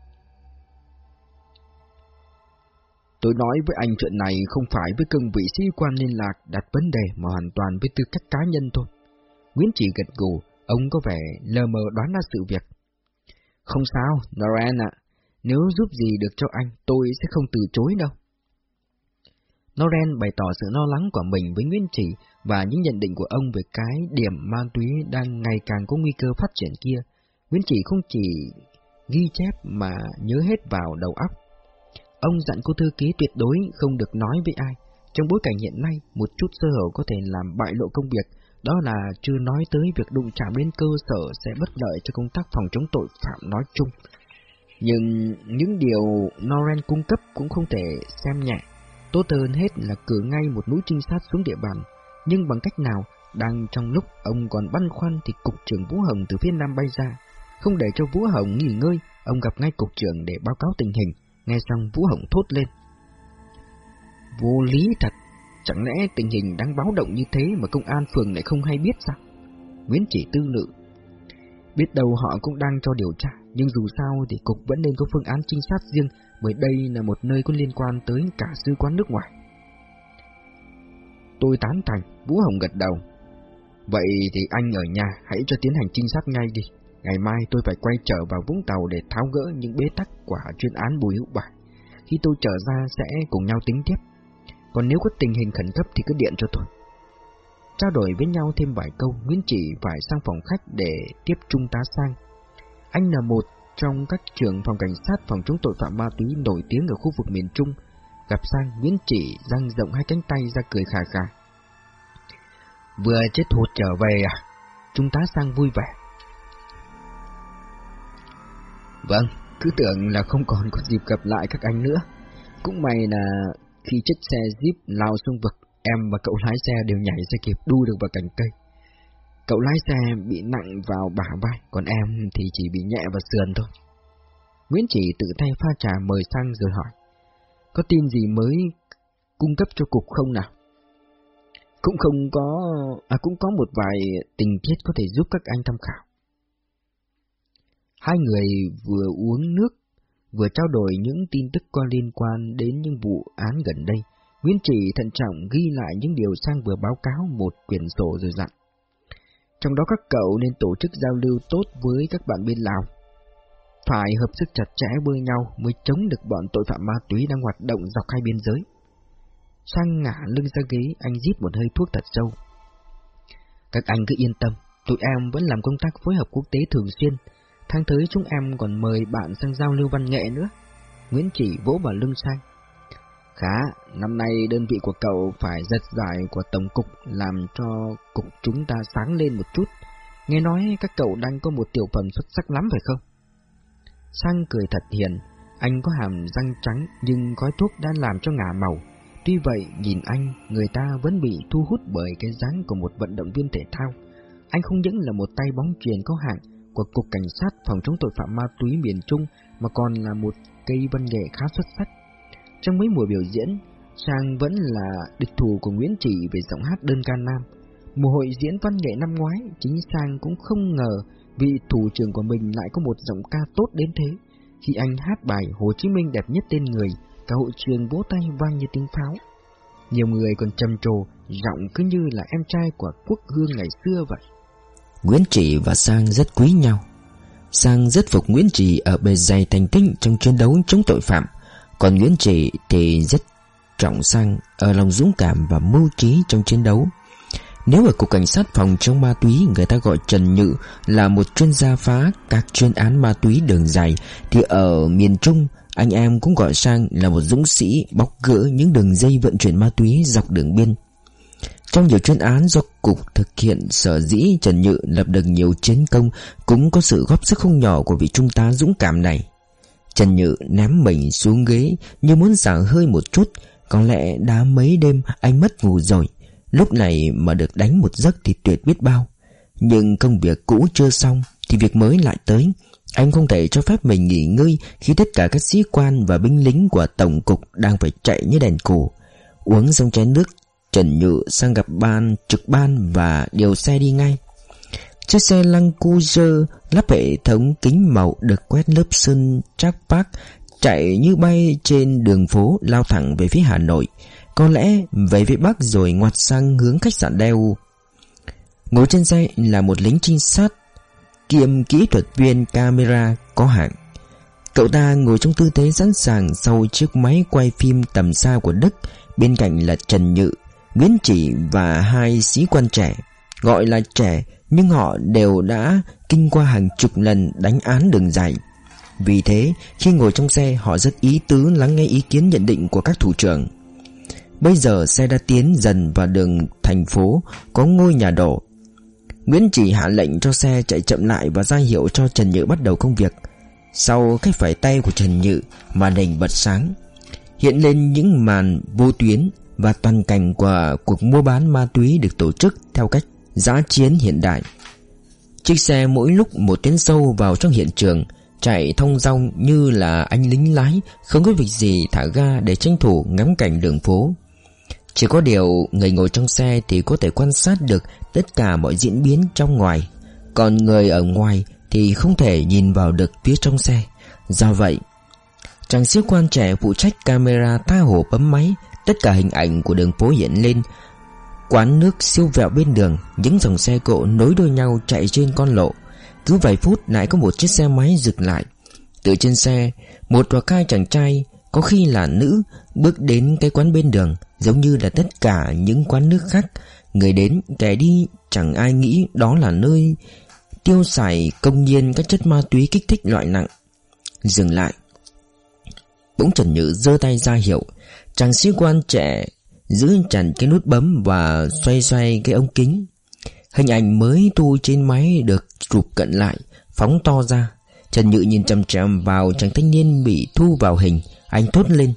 Speaker 2: "Tôi nói với anh chuyện này không phải với cương vị sĩ quan liên lạc đặt vấn đề, mà hoàn toàn với tư cách cá nhân thôi." Nguyễn Trì gật gù, ông có vẻ lờ mờ đoán ra sự việc. "Không sao, Noran ạ, nếu giúp gì được cho anh, tôi sẽ không từ chối đâu." Noran bày tỏ sự lo lắng của mình với Nguyễn Trì và những nhận định của ông về cái điểm ma túy đang ngày càng có nguy cơ phát triển kia. Nguyễn Trì không chỉ ghi chép mà nhớ hết vào đầu óc. Ông dặn cô thư ký tuyệt đối không được nói với ai. Trong bối cảnh hiện nay, một chút sơ hở có thể làm bại lộ công việc, đó là chưa nói tới việc đụng chạm đến cơ sở sẽ bất lợi cho công tác phòng chống tội phạm nói chung. Nhưng những điều Noran cung cấp cũng không thể xem nhẹ. Tốt hơn hết là cử ngay một mũi trinh sát xuống địa bàn. Nhưng bằng cách nào? Đang trong lúc ông còn băn khoăn thì Cục trưởng Vũ Hồng từ phía Nam bay ra. Không để cho Vũ Hồng nghỉ ngơi, ông gặp ngay Cục trưởng để báo cáo tình hình. Nghe xong Vũ Hồng thốt lên: "Vô lý thật, chẳng lẽ tình hình đang báo động như thế mà công an phường lại không hay biết sao?" Nguyễn Trì tư lự: Biết đâu họ cũng đang cho điều tra, nhưng dù sao thì cục vẫn nên có phương án trinh sát riêng, bởi đây là một nơi có liên quan tới cả sứ quán nước ngoài. Tôi tán thành. Vũ Hồng gật đầu. Vậy thì anh ở nhà hãy cho tiến hành trinh sát ngay đi. Ngày mai tôi phải quay trở vào Vũng Tàu để tháo gỡ những bế tắc của chuyên án Bùi Hữu Bảo. Khi tôi trở ra sẽ cùng nhau tính tiếp. Còn nếu có tình hình khẩn cấp thì cứ điện cho tôi. Trao đổi với nhau thêm vài câu, Nguyễn Chỉ phải sang phòng khách để tiếp Trung tá Sang. Anh là một trong các trưởng phòng cảnh sát phòng chống tội phạm ma túy nổi tiếng ở khu vực miền Trung. Gặp Sang, Nguyễn Chỉ dang rộng hai cánh tay ra cười khà khà. Vừa chết hụt trở về à? Trung tá Sang vui vẻ. Vâng, cứ tưởng là không còn có dịp gặp lại các anh nữa. Cũng may là khi chiếc xe Jeep lao xuống vực, em và cậu lái xe đều nhảy ra kịp đu được vào cành cây. Cậu lái xe bị nặng vào bả vai, còn em thì chỉ bị nhẹ vào sườn thôi. Nguyễn Chỉ tự tay pha trà mời Sang rồi hỏi. Có tin gì mới cung cấp cho cục không nào? Cũng có một vài tình tiết có thể giúp các anh tham khảo. Hai người vừa uống nước, vừa trao đổi những tin tức có liên quan đến những vụ án gần đây. Nguyễn Chỉ thận trọng ghi lại những điều Sang vừa báo cáo một quyển sổ rồi dặn. Trong đó các cậu nên tổ chức giao lưu tốt với các bạn bên Lào. Phải hợp sức chặt chẽ với nhau mới chống được bọn tội phạm ma túy đang hoạt động dọc hai biên giới. Sang ngả lưng ra ghế, anh rít một hơi thuốc thật sâu. Các anh cứ yên tâm, tụi em vẫn làm công tác phối hợp quốc tế thường xuyên. Tháng tới chúng em còn mời bạn sang giao lưu văn nghệ nữa. Nguyễn Chỉ vỗ vào lưng Sang. Khá, năm nay đơn vị của cậu phải giật giải của Tổng cục làm cho cục chúng ta sáng lên một chút. Nghe nói các cậu đang có một tiểu phẩm xuất sắc lắm phải không? Sang cười thật hiền, anh có hàm răng trắng nhưng khói thuốc đã làm cho ngả màu. Tuy vậy, nhìn anh, người ta vẫn bị thu hút bởi cái dáng của một vận động viên thể thao. Anh không những là một tay bóng chuyền có hạng của Cục Cảnh sát phòng chống tội phạm ma túy miền Trung mà còn là một cây văn nghệ khá xuất sắc. Trong mấy mùa biểu diễn, Sang vẫn là địch thủ của Nguyễn Chỉ về giọng hát đơn ca nam. Mùa hội diễn văn nghệ năm ngoái, chính Sang cũng không ngờ vị thủ trưởng của mình lại có một giọng ca tốt đến thế. Khi anh hát bài Hồ Chí Minh đẹp nhất tên người, cả hội trường vỗ tay vang như tiếng pháo. Nhiều người còn trầm trồ, giọng cứ như là em trai của Quốc Hương ngày xưa vậy.
Speaker 1: Nguyễn Chỉ và Sang rất quý nhau. Sang rất phục Nguyễn Chỉ ở bề dày thành tích trong chiến đấu chống tội phạm, còn Nguyễn Chỉ thì rất trọng Sang ở lòng dũng cảm và mưu trí trong chiến đấu. Nếu ở Cục Cảnh sát phòng chống ma túy người ta gọi Trần Nhự là một chuyên gia phá các chuyên án ma túy đường dài, thì ở miền Trung anh em cũng gọi Sang là một dũng sĩ bóc gỡ những đường dây vận chuyển ma túy dọc đường biên. Trong nhiều chuyên án do Cục thực hiện, sở dĩ Trần Nhự lập được nhiều chiến công cũng có sự góp sức không nhỏ của vị trung tá dũng cảm này. Trần Nhự ném mình xuống ghế như muốn xả hơi một chút. Có lẽ đã mấy đêm anh mất ngủ rồi, lúc này mà được đánh một giấc thì tuyệt biết bao. Nhưng công việc cũ chưa xong thì việc mới lại tới. Anh không thể cho phép mình nghỉ ngơi khi tất cả các sĩ quan và binh lính của Tổng cục đang phải chạy như đèn cù. Uống xong chén nước, Trần Nhự sang gặp ban trực ban và điều xe đi ngay. Chiếc xe Land Cruiser lắp hệ thống kính màu được quét lớp sơn Trác Park chạy như bay trên đường phố lao thẳng về phía Hà Nội, có lẽ về phía Bắc rồi ngoặt sang hướng khách sạn Daewoo. Ngồi trên xe là một lính trinh sát kiêm kỹ thuật viên camera có hạng. Cậu ta ngồi trong tư thế sẵn sàng sau chiếc máy quay phim tầm xa của Đức. Bên cạnh là Trần Nhự, Nguyễn Chỉ và hai sĩ quan trẻ. Gọi là trẻ nhưng họ đều đã kinh qua hàng chục lần đánh án đường dài. Vì thế khi ngồi trong xe họ rất ý tứ lắng nghe ý kiến nhận định của các thủ trưởng. Bây giờ xe đã tiến dần vào đường thành phố có ngôi nhà đổ. Nguyễn Chỉ hạ lệnh cho xe chạy chậm lại và ra hiệu cho Trần Nhự bắt đầu công việc. Sau cái phẩy tay của Trần Nhự, màn hình bật sáng, hiện lên những màn vô tuyến và toàn cảnh của cuộc mua bán ma túy được tổ chức theo cách dã chiến hiện đại. Chiếc xe mỗi lúc một tiến sâu vào trong hiện trường, chạy thong dong như là anh lính lái không có việc gì thả ga để tranh thủ ngắm cảnh đường phố. Chỉ có điều người ngồi trong xe thì có thể quan sát được tất cả mọi diễn biến trong ngoài, còn người ở ngoài thì không thể nhìn vào được phía trong xe. Do vậy, chàng sĩ quan trẻ phụ trách camera tha hồ bấm máy. Tất cả hình ảnh của đường phố hiện lên. Quán nước siêu vẹo bên đường, những dòng xe cộ nối đuôi nhau chạy trên con lộ. Cứ vài phút lại có một chiếc xe máy dừng lại. Từ trên xe, một hoặc hai chàng trai, có khi là nữ, bước đến cái quán bên đường. Giống như là tất cả những quán nước khác, người đến kẻ đi chẳng ai nghĩ đó là nơi tiêu xài công nhiên các chất ma túy kích thích loại nặng. Dừng lại. Bỗng Trần Nhự giơ tay ra hiệu. Chàng sĩ quan trẻ giữ chặt cái nút bấm và xoay xoay cái ống kính. Hình ảnh mới thu trên máy được chụp cận lại, phóng to ra. Trần Nhự nhìn chằm chằm vào chàng thanh niên bị thu vào hình. Anh thốt lên: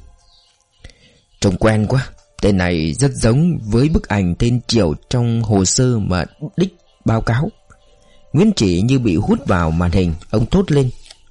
Speaker 1: trông quen quá. Tên này rất giống với bức ảnh tên Triều trong hồ sơ mà đích báo cáo. Nguyễn Chỉ như bị hút vào màn hình. Ông thốt lên: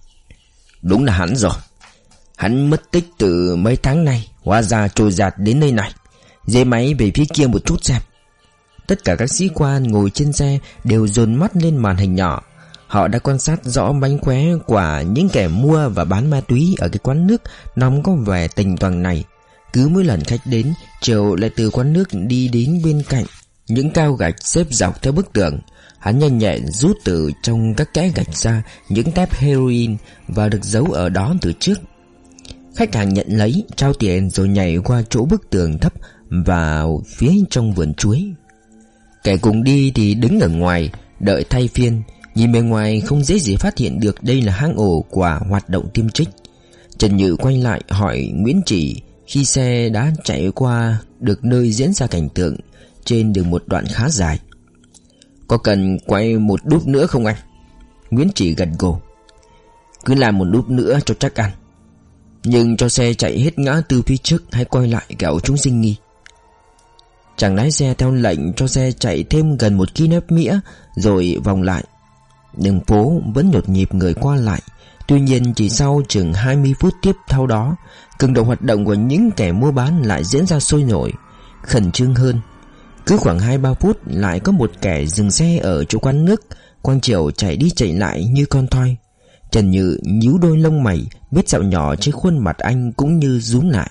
Speaker 1: đúng là hắn rồi. Hắn mất tích từ mấy tháng nay, hóa ra trôi dạt đến nơi này. Dê máy về phía kia một chút xem. Tất cả các sĩ quan ngồi trên xe đều dồn mắt lên màn hình nhỏ. Họ đã quan sát rõ mánh khóe của những kẻ mua và bán ma túy ở cái quán nước nóng có vẻ tình toàn này. Cứ mỗi lần khách đến, Triều lại từ quán nước đi đến bên cạnh những cao gạch xếp dọc theo bức tường. Hắn nhanh nhẹn rút từ trong các kẽ gạch ra những tép heroin và được giấu ở đó từ trước. Khách hàng nhận lấy, trao tiền rồi nhảy qua chỗ bức tường thấp vào phía trong vườn chuối. Kẻ cùng đi thì đứng ở ngoài đợi thay phiên. Nhìn bề ngoài không dễ gì phát hiện được đây là hang ổ của hoạt động tiêm trích. Trần Nhự quay lại hỏi Nguyễn Chỉ khi xe đã chạy qua được nơi diễn ra cảnh tượng trên đường một đoạn khá dài: có cần quay một đúp nữa không anh? Nguyễn Chỉ gật gù: cứ làm một đúp nữa cho chắc ăn. Nhưng cho xe chạy hết ngã tư phía trước, hãy quay lại kẻo chúng sinh nghi. Chàng lái xe theo lệnh cho xe chạy thêm gần 1 km rồi vòng lại. Đường phố vẫn nhộn nhịp người qua lại. Tuy nhiên chỉ sau chừng 20 phút tiếp theo đó, cường độ hoạt động của những kẻ mua bán lại diễn ra sôi nổi, khẩn trương hơn. Cứ khoảng 2-3 phút lại có một kẻ dừng xe ở chỗ quán nước. Quang Triều chạy đi chạy lại như con thoi. Trần Nhự nhíu đôi lông mày, vết sẹo nhỏ trên khuôn mặt anh cũng như rúm lại.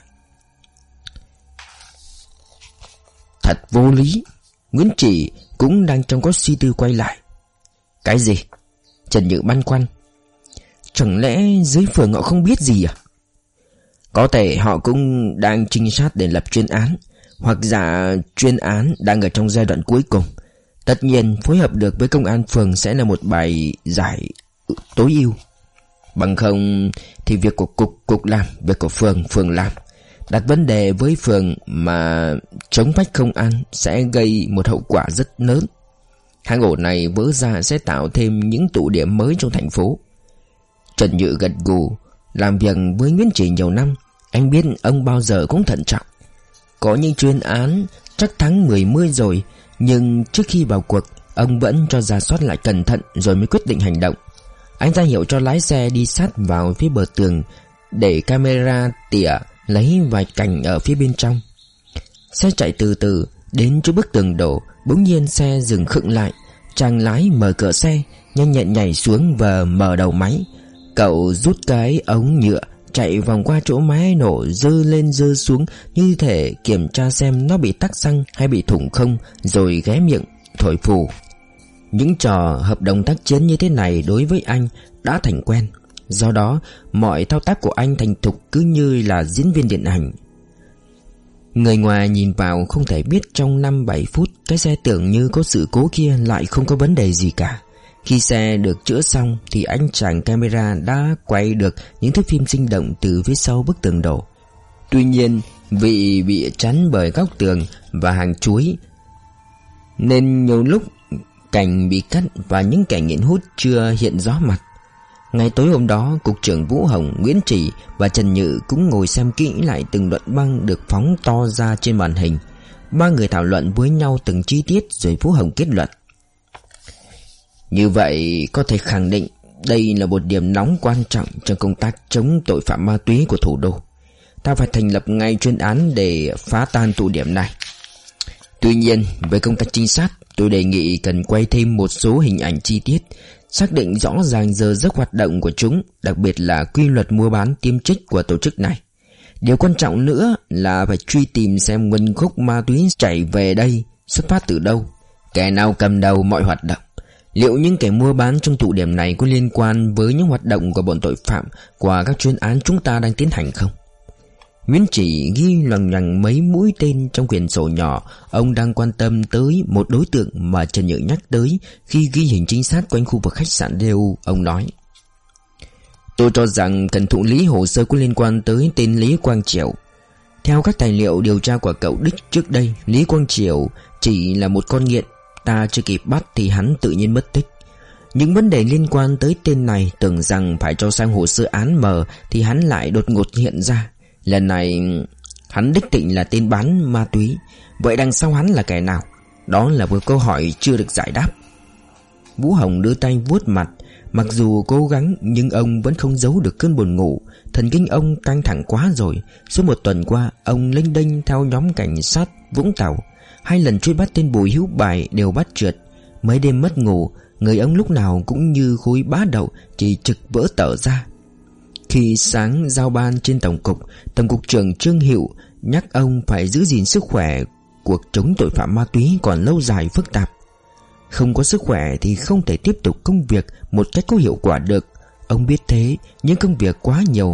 Speaker 1: Thật vô lý. Nguyễn Chỉ cũng đang trong có suy tư quay lại. Cái gì? Trần Nhự băn khoăn. Chẳng lẽ dưới phường họ không biết gì à? Có thể họ cũng đang trinh sát để lập chuyên án, hoặc giả chuyên án đang ở trong giai đoạn cuối cùng. Tất nhiên phối hợp được với công an phường sẽ là một bài giải tối ưu. Bằng không thì việc của cục làm, việc của phường làm. Đặt vấn đề với phường mà chống phách không ăn sẽ gây một hậu quả rất lớn. Hang ổ này vỡ ra sẽ tạo thêm những tụ điểm mới trong thành phố. Trần Nhự gật gù. Làm việc với Nguyễn Chỉ nhiều năm, anh biết ông bao giờ cũng thận trọng. Có những chuyên án chắc thắng 10 rồi, nhưng trước khi vào cuộc, ông vẫn cho rà soát lại cẩn thận rồi mới quyết định hành động. Anh ra hiệu cho lái xe đi sát vào phía bờ tường để camera tỉa lấy vài cảnh ở phía bên trong. Xe chạy từ từ đến chỗ bức tường đổ. Bỗng nhiên xe dừng khựng lại. Chàng lái mở cửa xe, nhanh nhẹn nhảy xuống và mở đầu máy. Cậu rút cái ống nhựa, chạy vòng qua chỗ máy nổ, dơ lên dơ xuống như thể kiểm tra xem nó bị tắc xăng hay bị thủng không, rồi ghé miệng thổi phù. Những trò hợp đồng tác chiến như thế này đối với anh đã thành quen. Do đó mọi thao tác của anh thành thục cứ như là diễn viên điện ảnh. Người ngoài nhìn vào không thể biết trong 5-7 phút cái xe tưởng như có sự cố kia lại không có vấn đề gì cả. Khi xe được chữa xong thì anh chàng camera đã quay được những thước phim sinh động từ phía sau bức tường đổ. Tuy nhiên vì bị chắn bởi góc tường và hàng chuối nên nhiều lúc cảnh bị cắt và những kẻ nghiện hút chưa hiện rõ mặt. Ngày tối hôm đó, Cục trưởng Vũ Hồng, Nguyễn Chỉ và Trần Nhự cũng ngồi xem kỹ lại từng đoạn băng được phóng to ra trên màn hình. Ba người thảo luận với nhau từng chi tiết rồi Vũ Hồng kết luận. Như vậy có thể khẳng định đây là một điểm nóng quan trọng trong công tác chống tội phạm ma túy của thủ đô. Ta phải thành lập ngay chuyên án để phá tan tụ điểm này. Tuy nhiên, với công tác trinh sát, tôi đề nghị cần quay thêm một số hình ảnh chi tiết, xác định rõ ràng giờ giấc hoạt động của chúng, đặc biệt là quy luật mua bán tiêm trích của tổ chức này. Điều quan trọng nữa là phải truy tìm xem nguồn gốc ma túy chảy về đây xuất phát từ đâu, kẻ nào cầm đầu mọi hoạt động. Liệu những kẻ mua bán trong tụ điểm này có liên quan với những hoạt động của bọn tội phạm qua các chuyên án chúng ta đang tiến hành không? Nguyễn Chỉ ghi loằng ngoằng mấy mũi tên trong quyển sổ nhỏ. Ông đang quan tâm tới một đối tượng mà Trần Nhự nhắc tới khi ghi hình trinh sát quanh khu vực khách sạn DU. Ông nói: tôi cho rằng cần thụ lý hồ sơ có liên quan tới tên Lý Quang Triều. Theo các tài liệu điều tra của cậu Đích trước đây, Lý Quang Triều chỉ là một con nghiện. Ta chưa kịp bắt thì hắn tự nhiên mất tích. Những vấn đề liên quan tới tên này tưởng rằng phải cho sang hồ sơ án mờ thì hắn lại đột ngột hiện ra. Lần này hắn đích định là tên bán ma túy. Vậy đằng sau hắn là kẻ nào? Đó là một câu hỏi chưa được giải đáp. Vũ Hồng đưa tay vuốt mặt. Mặc dù cố gắng nhưng ông vẫn không giấu được cơn buồn ngủ. Thần kinh ông căng thẳng quá rồi. Suốt một tuần qua ông lênh đênh theo nhóm cảnh sát Vũng Tàu. 2 lần truy bắt tên Bùi Hữu Bài đều bắt trượt. Mấy đêm mất ngủ, người ông lúc nào cũng như khối bá đậu, chỉ trực vỡ tở ra. Khi sáng giao ban trên Tổng cục trưởng Trương Hiệu nhắc ông phải giữ gìn sức khỏe. Cuộc chống tội phạm ma túy còn lâu dài phức tạp. Không có sức khỏe thì không thể tiếp tục công việc một cách có hiệu quả được. Ông biết thế, nhưng công việc quá nhiều.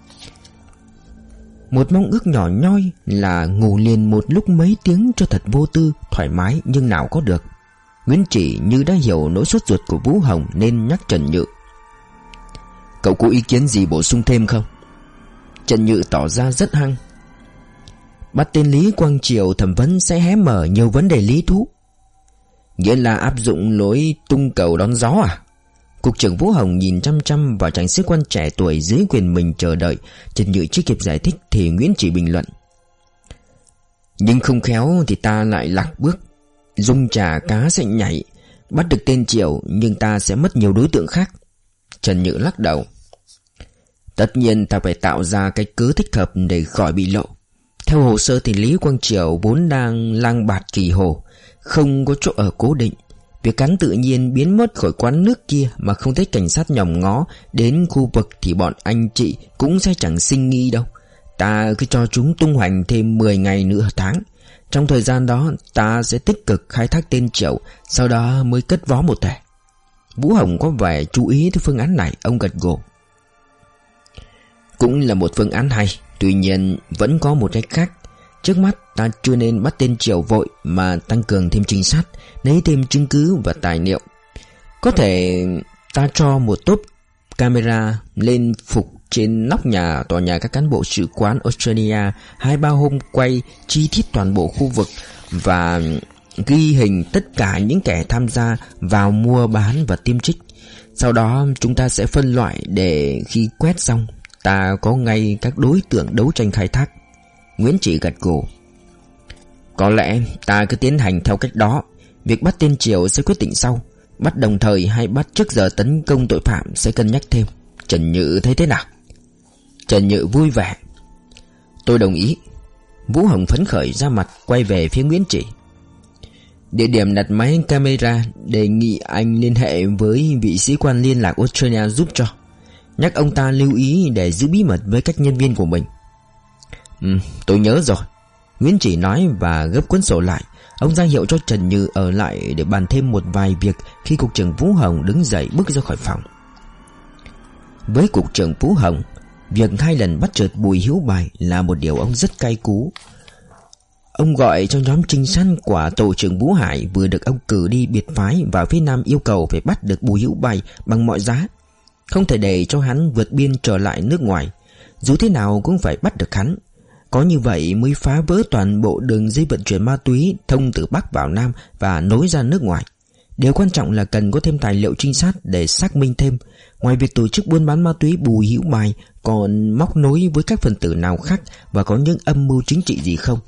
Speaker 1: Một mong ước nhỏ nhoi là ngủ liền một lúc mấy tiếng cho thật vô tư, thoải mái, nhưng nào có được. Nguyễn Chỉ như đã hiểu nỗi sốt ruột của Vũ Hồng nên nhắc Trần Nhự: cậu có ý kiến gì bổ sung thêm không? Trần Nhự tỏ ra rất hăng: bắt tên Lý Quang Triều thẩm vấn sẽ hé mở nhiều vấn đề lý thú. Nghĩa là áp dụng lối tung cầu đón gió à? Cục trưởng Vũ Hồng nhìn chăm chăm vào chàng sĩ quan trẻ tuổi dưới quyền mình chờ đợi. Trần Nhự chưa kịp giải thích thì Nguyễn Chỉ bình luận: nhưng không khéo thì ta lại lạc bước. Dung trà cá sẽ nhảy. Bắt được tên Triều nhưng ta sẽ mất nhiều đối tượng khác. Trần Nhự lắc đầu: tất nhiên ta phải tạo ra cái cớ thích hợp để khỏi bị lộ. Theo hồ sơ thì Lý Quang Triều vốn đang lang bạt Kỳ Hồ, không có chỗ ở cố định. Việc hắn tự nhiên biến mất khỏi quán nước kia mà không thấy cảnh sát nhòm ngó đến khu vực thì bọn anh chị cũng sẽ chẳng sinh nghi đâu. Ta cứ cho chúng tung hoành thêm 10 ngày nửa tháng. Trong thời gian đó ta sẽ tích cực khai thác tên Triệu, sau đó mới cất vó một thể. Vũ Hồng có vẻ chú ý tới phương án này. Ông gật gù: cũng là một phương án hay. Tuy nhiên vẫn có một cách khác. Trước mắt ta chưa nên bắt tên Triều vội, mà tăng cường thêm trinh sát, lấy thêm chứng cứ và tài liệu. Có thể ta cho một tốp camera lên phục trên nóc nhà tòa nhà các cán bộ sự quán Australia 2-3 hôm, quay chi tiết toàn bộ khu vực và ghi hình tất cả những kẻ tham gia vào mua bán và tiêm trích. Sau đó chúng ta sẽ phân loại để khi quét xong ta có ngay các đối tượng đấu tranh khai thác. Nguyễn Chỉ gật gù: có lẽ ta cứ tiến hành theo cách đó. Việc bắt tên Triều sẽ quyết định sau. Bắt đồng thời hay bắt trước giờ tấn công tội phạm sẽ cân nhắc thêm. Trần Nhự thấy thế nào? Trần Nhự vui vẻ: tôi đồng ý. Vũ Hồng phấn khởi ra mặt, quay về phía Nguyễn Chỉ: địa điểm đặt máy camera, đề nghị anh liên hệ với vị sĩ quan liên lạc Australia giúp cho. Nhắc ông ta lưu ý để giữ bí mật với các nhân viên của mình. Tôi nhớ rồi. Nguyễn Chỉ nói và gấp cuốn sổ lại. Ông ra hiệu cho Trần Nhự ở lại để bàn thêm một vài việc khi cục trưởng Vũ Hồng đứng dậy bước ra khỏi phòng. Với cục trưởng Vũ Hồng, việc 2 lần bắt trượt Bùi Hữu Bài là một điều ông rất cay cú. Ông gọi cho nhóm trinh sát của tổ trưởng Vũ Hải vừa được ông cử đi biệt phái vào phía Nam, yêu cầu phải bắt được Bùi Hữu Bài bằng mọi giá. Không thể để cho hắn vượt biên trở lại nước ngoài. Dù thế nào cũng phải bắt được hắn. Có như vậy mới phá vỡ toàn bộ đường dây vận chuyển ma túy thông từ Bắc vào Nam và nối ra nước ngoài. Điều quan trọng là cần có thêm tài liệu trinh sát để xác minh thêm. Ngoài việc tổ chức buôn bán ma túy, Bùi Hữu Bài còn móc nối với các phần tử nào khác và có những âm mưu chính trị gì không?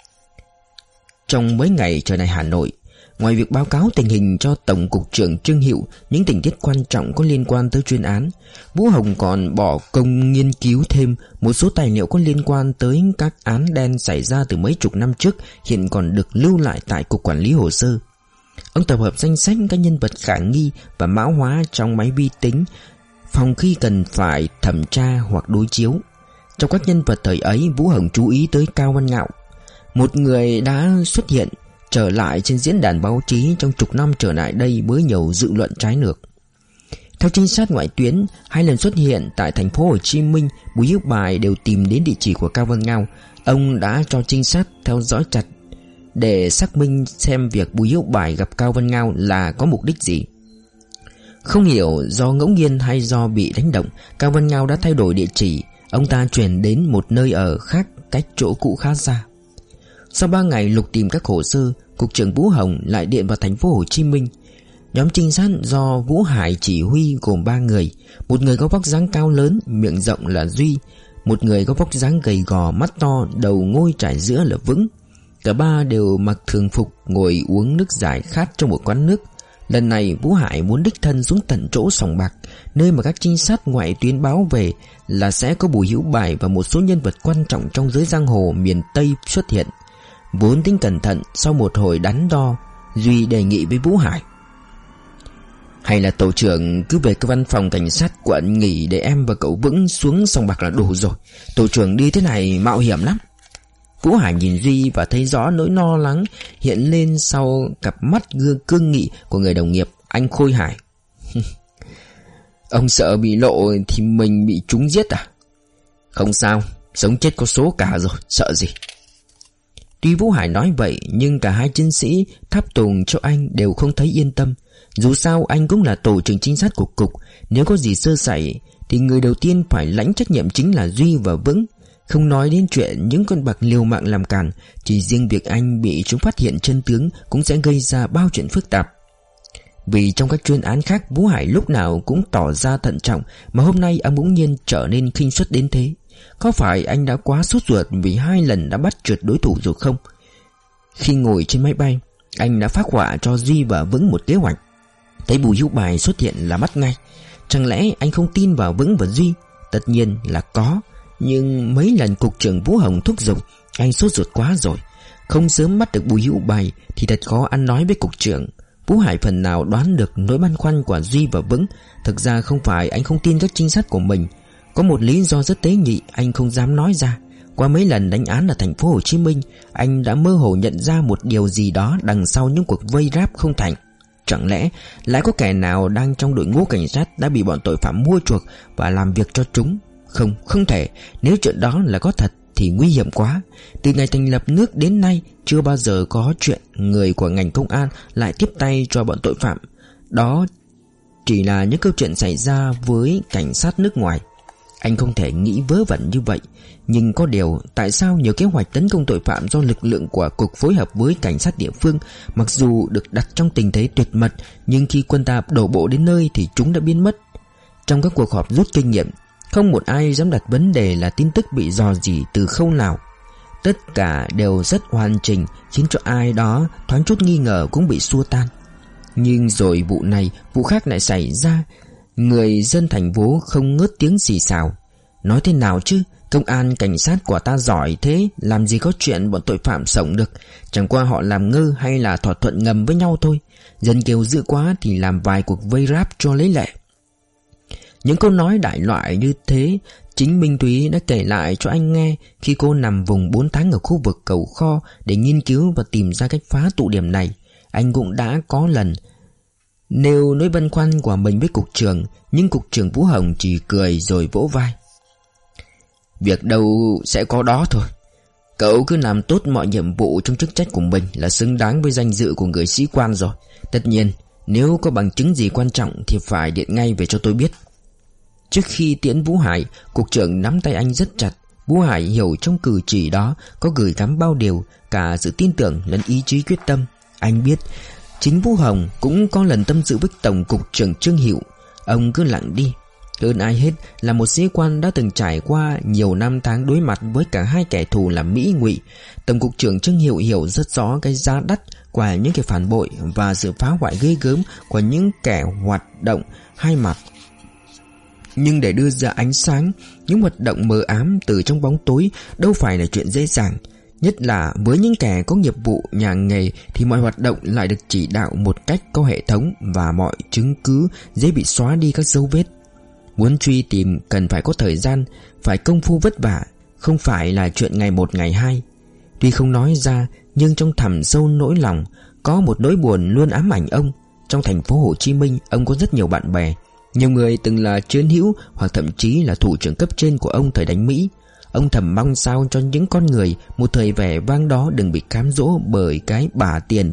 Speaker 1: Trong mấy ngày trở lại Hà Nội, ngoài việc báo cáo tình hình cho Tổng cục trưởng Trương Hiệu những tình tiết quan trọng có liên quan tới chuyên án, Vũ Hồng còn bỏ công nghiên cứu thêm một số tài liệu có liên quan tới các án đen xảy ra từ mấy chục năm trước, hiện còn được lưu lại tại Cục Quản lý Hồ sơ. Ông tập hợp danh sách các nhân vật khả nghi và mã hóa trong máy vi tính phòng khi cần phải thẩm tra hoặc đối chiếu. Trong các nhân vật thời ấy, Vũ Hồng chú ý tới Cao Văn Ngạo, một người đã xuất hiện trở lại trên diễn đàn báo chí trong chục năm trở lại đây với nhiều dự luận trái ngược. Theo trinh sát ngoại tuyến, 2 lần xuất hiện tại thành phố Hồ Chí Minh, Bùi Hữu Bài đều tìm đến địa chỉ của Cao Văn Ngạo. Ông đã cho trinh sát theo dõi chặt để xác minh xem việc Bùi Hữu Bài gặp Cao Văn Ngạo là có mục đích gì. Không hiểu do ngẫu nhiên hay do bị đánh động, Cao Văn Ngạo đã thay đổi địa chỉ. Ông ta chuyển đến một nơi ở khác cách chỗ cũ khá xa. Sau 3 ngày lục tìm các hồ sơ, Cục trưởng Vũ Hồng lại điện vào thành phố Hồ Chí Minh. Nhóm trinh sát do Vũ Hải chỉ huy gồm 3 người. Một người có vóc dáng cao lớn, miệng rộng là Duy. Một người có vóc dáng gầy gò, mắt to, đầu ngôi trải giữa là Vững. Cả 3 đều mặc thường phục ngồi uống nước giải khát trong một quán nước. Lần này Vũ Hải muốn đích thân xuống tận chỗ sòng bạc, nơi mà các trinh sát ngoại tuyến báo về là sẽ có Bùi Hữu Bài và một số nhân vật quan trọng trong giới giang hồ miền Tây xuất hiện. Vốn tính cẩn thận, sau một hồi đắn đo, Duy đề nghị với Vũ Hải: hay là tổ trưởng cứ về cái văn phòng cảnh sát quận nghỉ để em và cậu Vững xuống sòng bạc là đủ rồi. Tổ trưởng đi thế này mạo hiểm lắm. Vũ Hải nhìn Duy và thấy rõ nỗi lo lắng hiện lên sau cặp mắt gương cương nghị của người đồng nghiệp. Anh Khôi Hải: ông sợ bị lộ thì mình bị chúng giết à? Không sao, sống chết có số cả rồi, sợ gì. Tuy Vũ Hải nói vậy nhưng cả 2 chiến sĩ tháp tùng cho anh đều không thấy yên tâm. Dù sao anh cũng là tổ trưởng trinh sát của cục, nếu có gì sơ sẩy thì người đầu tiên phải lãnh trách nhiệm chính là Duy và Vững. Không nói đến chuyện những con bạc liều mạng làm cản, chỉ riêng việc anh bị chúng phát hiện chân tướng cũng sẽ gây ra bao chuyện phức tạp. Vì trong các chuyên án khác, Vũ Hải lúc nào cũng tỏ ra thận trọng, mà hôm nay ông bỗng nhiên trở nên khinh suất đến thế. Có phải anh đã quá sốt ruột vì 2 lần đã bắt trượt đối thủ rồi không? Khi ngồi trên máy bay, anh đã phác họa cho Duy và Vững một kế hoạch. Thấy Bùi Hữu Bài xuất hiện là bắt ngay. Chẳng lẽ anh không tin vào Vững và Duy? Tất nhiên là có, nhưng mấy lần cục trưởng Vũ Hồng thúc giục, anh sốt ruột quá rồi. Không sớm bắt được Bùi Hữu Bài thì thật khó ăn nói với cục trưởng. Vũ Hải phần nào đoán được nỗi băn khoăn của Duy và Vững. Thực ra không phải anh không tin các trinh sát của mình, có một lý do rất tế nhị anh không dám nói ra. Qua mấy lần đánh án ở thành phố Hồ Chí Minh, anh đã mơ hồ nhận ra một điều gì đó đằng sau những cuộc vây ráp không thành. Chẳng lẽ lại có kẻ nào đang trong đội ngũ cảnh sát đã bị bọn tội phạm mua chuộc và làm việc cho chúng? Không, không thể. Nếu chuyện đó là có thật thì nguy hiểm quá. Từ ngày thành lập nước đến nay, chưa bao giờ có chuyện người của ngành công an lại tiếp tay cho bọn tội phạm. Đó chỉ là những câu chuyện xảy ra với cảnh sát nước ngoài. Anh không thể nghĩ vớ vẩn như vậy. Nhưng có điều, tại sao nhiều kế hoạch tấn công tội phạm do lực lượng của cục phối hợp với cảnh sát địa phương, mặc dù được đặt trong tình thế tuyệt mật, nhưng khi quân ta đổ bộ đến nơi thì chúng đã biến mất? Trong các cuộc họp rút kinh nghiệm, không một ai dám đặt vấn đề là tin tức bị rò rỉ từ khâu nào. Tất cả đều rất hoàn chỉnh, khiến cho ai đó thoáng chút nghi ngờ cũng bị xua tan. Nhưng rồi vụ này, vụ khác lại xảy ra. Người dân thành phố không ngớt tiếng xì xào. Nói thế nào chứ, công an cảnh sát của ta giỏi thế, làm gì có chuyện bọn tội phạm sống được. Chẳng qua họ làm ngơ hay là thỏa thuận ngầm với nhau thôi. Dân kêu dữ quá thì làm vài cuộc vây ráp cho lấy lệ. Những câu nói đại loại như thế chính Minh Thúy đã kể lại cho anh nghe khi cô nằm vùng 4 tháng ở khu vực Cầu Kho để nghiên cứu và tìm ra cách phá tụ điểm này. Anh cũng đã có lần nêu nỗi băn khoăn của mình với cục trưởng, nhưng cục trưởng Vũ Hồng chỉ cười rồi vỗ vai. Việc đâu sẽ có đó thôi. Cậu cứ làm tốt mọi nhiệm vụ trong chức trách của mình là xứng đáng với danh dự của người sĩ quan rồi. Tất nhiên, nếu có bằng chứng gì quan trọng thì phải điện ngay về cho tôi biết. Trước khi tiễn Vũ Hải, cục trưởng nắm tay anh rất chặt. Vũ Hải hiểu trong cử chỉ đó có gửi gắm bao điều, cả sự tin tưởng lẫn ý chí quyết tâm. Anh biết chính Vũ Hồng cũng có lần tâm sự với Tổng cục trưởng Trương Hiệu. Ông cứ lặng đi. Hơn ai hết là một sĩ quan đã từng trải qua nhiều năm tháng đối mặt với cả 2 kẻ thù là Mỹ Ngụy. Tổng cục trưởng Trương Hiệu hiểu rất rõ cái giá đắt của những kẻ phản bội và sự phá hoại ghê gớm của những kẻ hoạt động hai mặt. Nhưng để đưa ra ánh sáng những hoạt động mờ ám từ trong bóng tối đâu phải là chuyện dễ dàng. Nhất là với những kẻ có nghiệp vụ nhà nghề thì mọi hoạt động lại được chỉ đạo một cách có hệ thống, và mọi chứng cứ dễ bị xóa đi các dấu vết. Muốn truy tìm cần phải có thời gian, phải công phu vất vả, không phải là chuyện ngày một ngày hai. Tuy không nói ra, nhưng trong thẳm sâu nỗi lòng có một nỗi buồn luôn ám ảnh ông. Trong thành phố Hồ Chí Minh, ông có rất nhiều bạn bè. Nhiều người từng là chiến hữu hoặc thậm chí là thủ trưởng cấp trên của ông thời đánh Mỹ. Ông thầm mong sao cho những con người một thời vẻ vang đó đừng bị cám dỗ bởi cái bả tiền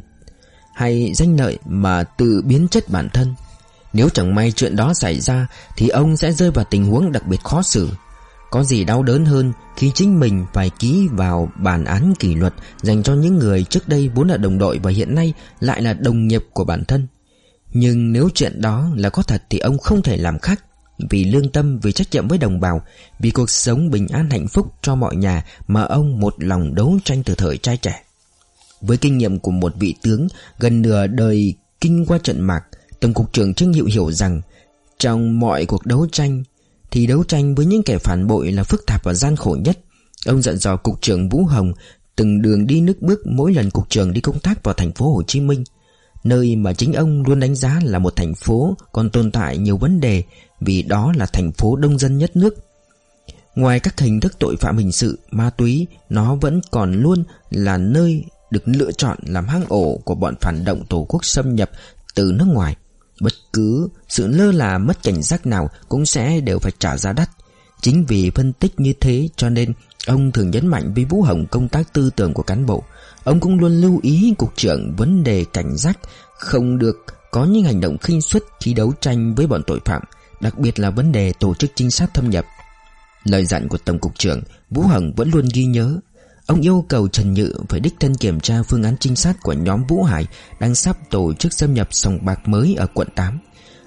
Speaker 1: hay danh lợi mà tự biến chất bản thân. Nếu chẳng may chuyện đó xảy ra thì ông sẽ rơi vào tình huống đặc biệt khó xử. Có gì đau đớn hơn khi chính mình phải ký vào bản án kỷ luật dành cho những người trước đây vốn là đồng đội và hiện nay lại là đồng nghiệp của bản thân. Nhưng nếu chuyện đó là có thật thì ông không thể làm khác. Vì lương tâm, vì trách nhiệm với đồng bào, vì cuộc sống bình an hạnh phúc cho mọi nhà mà ông một lòng đấu tranh từ thời trai trẻ. Với kinh nghiệm của một vị tướng gần nửa đời kinh qua trận mạc, Tổng cục trưởng Trương Hiệu hiểu rằng trong mọi cuộc đấu tranh thì đấu tranh với những kẻ phản bội là phức tạp và gian khổ nhất. Ông dặn dò cục trưởng Vũ Hồng từng đường đi nước bước mỗi lần cục trưởng đi công tác vào thành phố Hồ Chí Minh, nơi mà chính ông luôn đánh giá là một thành phố còn tồn tại nhiều vấn đề, vì đó là thành phố đông dân nhất nước. Ngoài các hình thức tội phạm hình sự, ma túy, nó vẫn còn luôn là nơi được lựa chọn làm hang ổ của bọn phản động Tổ quốc xâm nhập từ nước ngoài. Bất cứ sự lơ là mất cảnh giác nào cũng sẽ đều phải trả giá đắt. Chính vì phân tích như thế cho nên ông thường nhấn mạnh với Vũ Hồng công tác tư tưởng của cán bộ. Ông cũng luôn lưu ý cục trưởng vấn đề cảnh giác, không được có những hành động khinh suất khi đấu tranh với bọn tội phạm, đặc biệt là vấn đề tổ chức trinh sát thâm nhập. Lời dặn của Tổng cục trưởng Vũ Hồng vẫn luôn ghi nhớ. Ông yêu cầu Trần Nhự phải đích thân kiểm tra phương án trinh sát của nhóm Vũ Hải đang sắp tổ chức xâm nhập sòng bạc mới ở quận 8.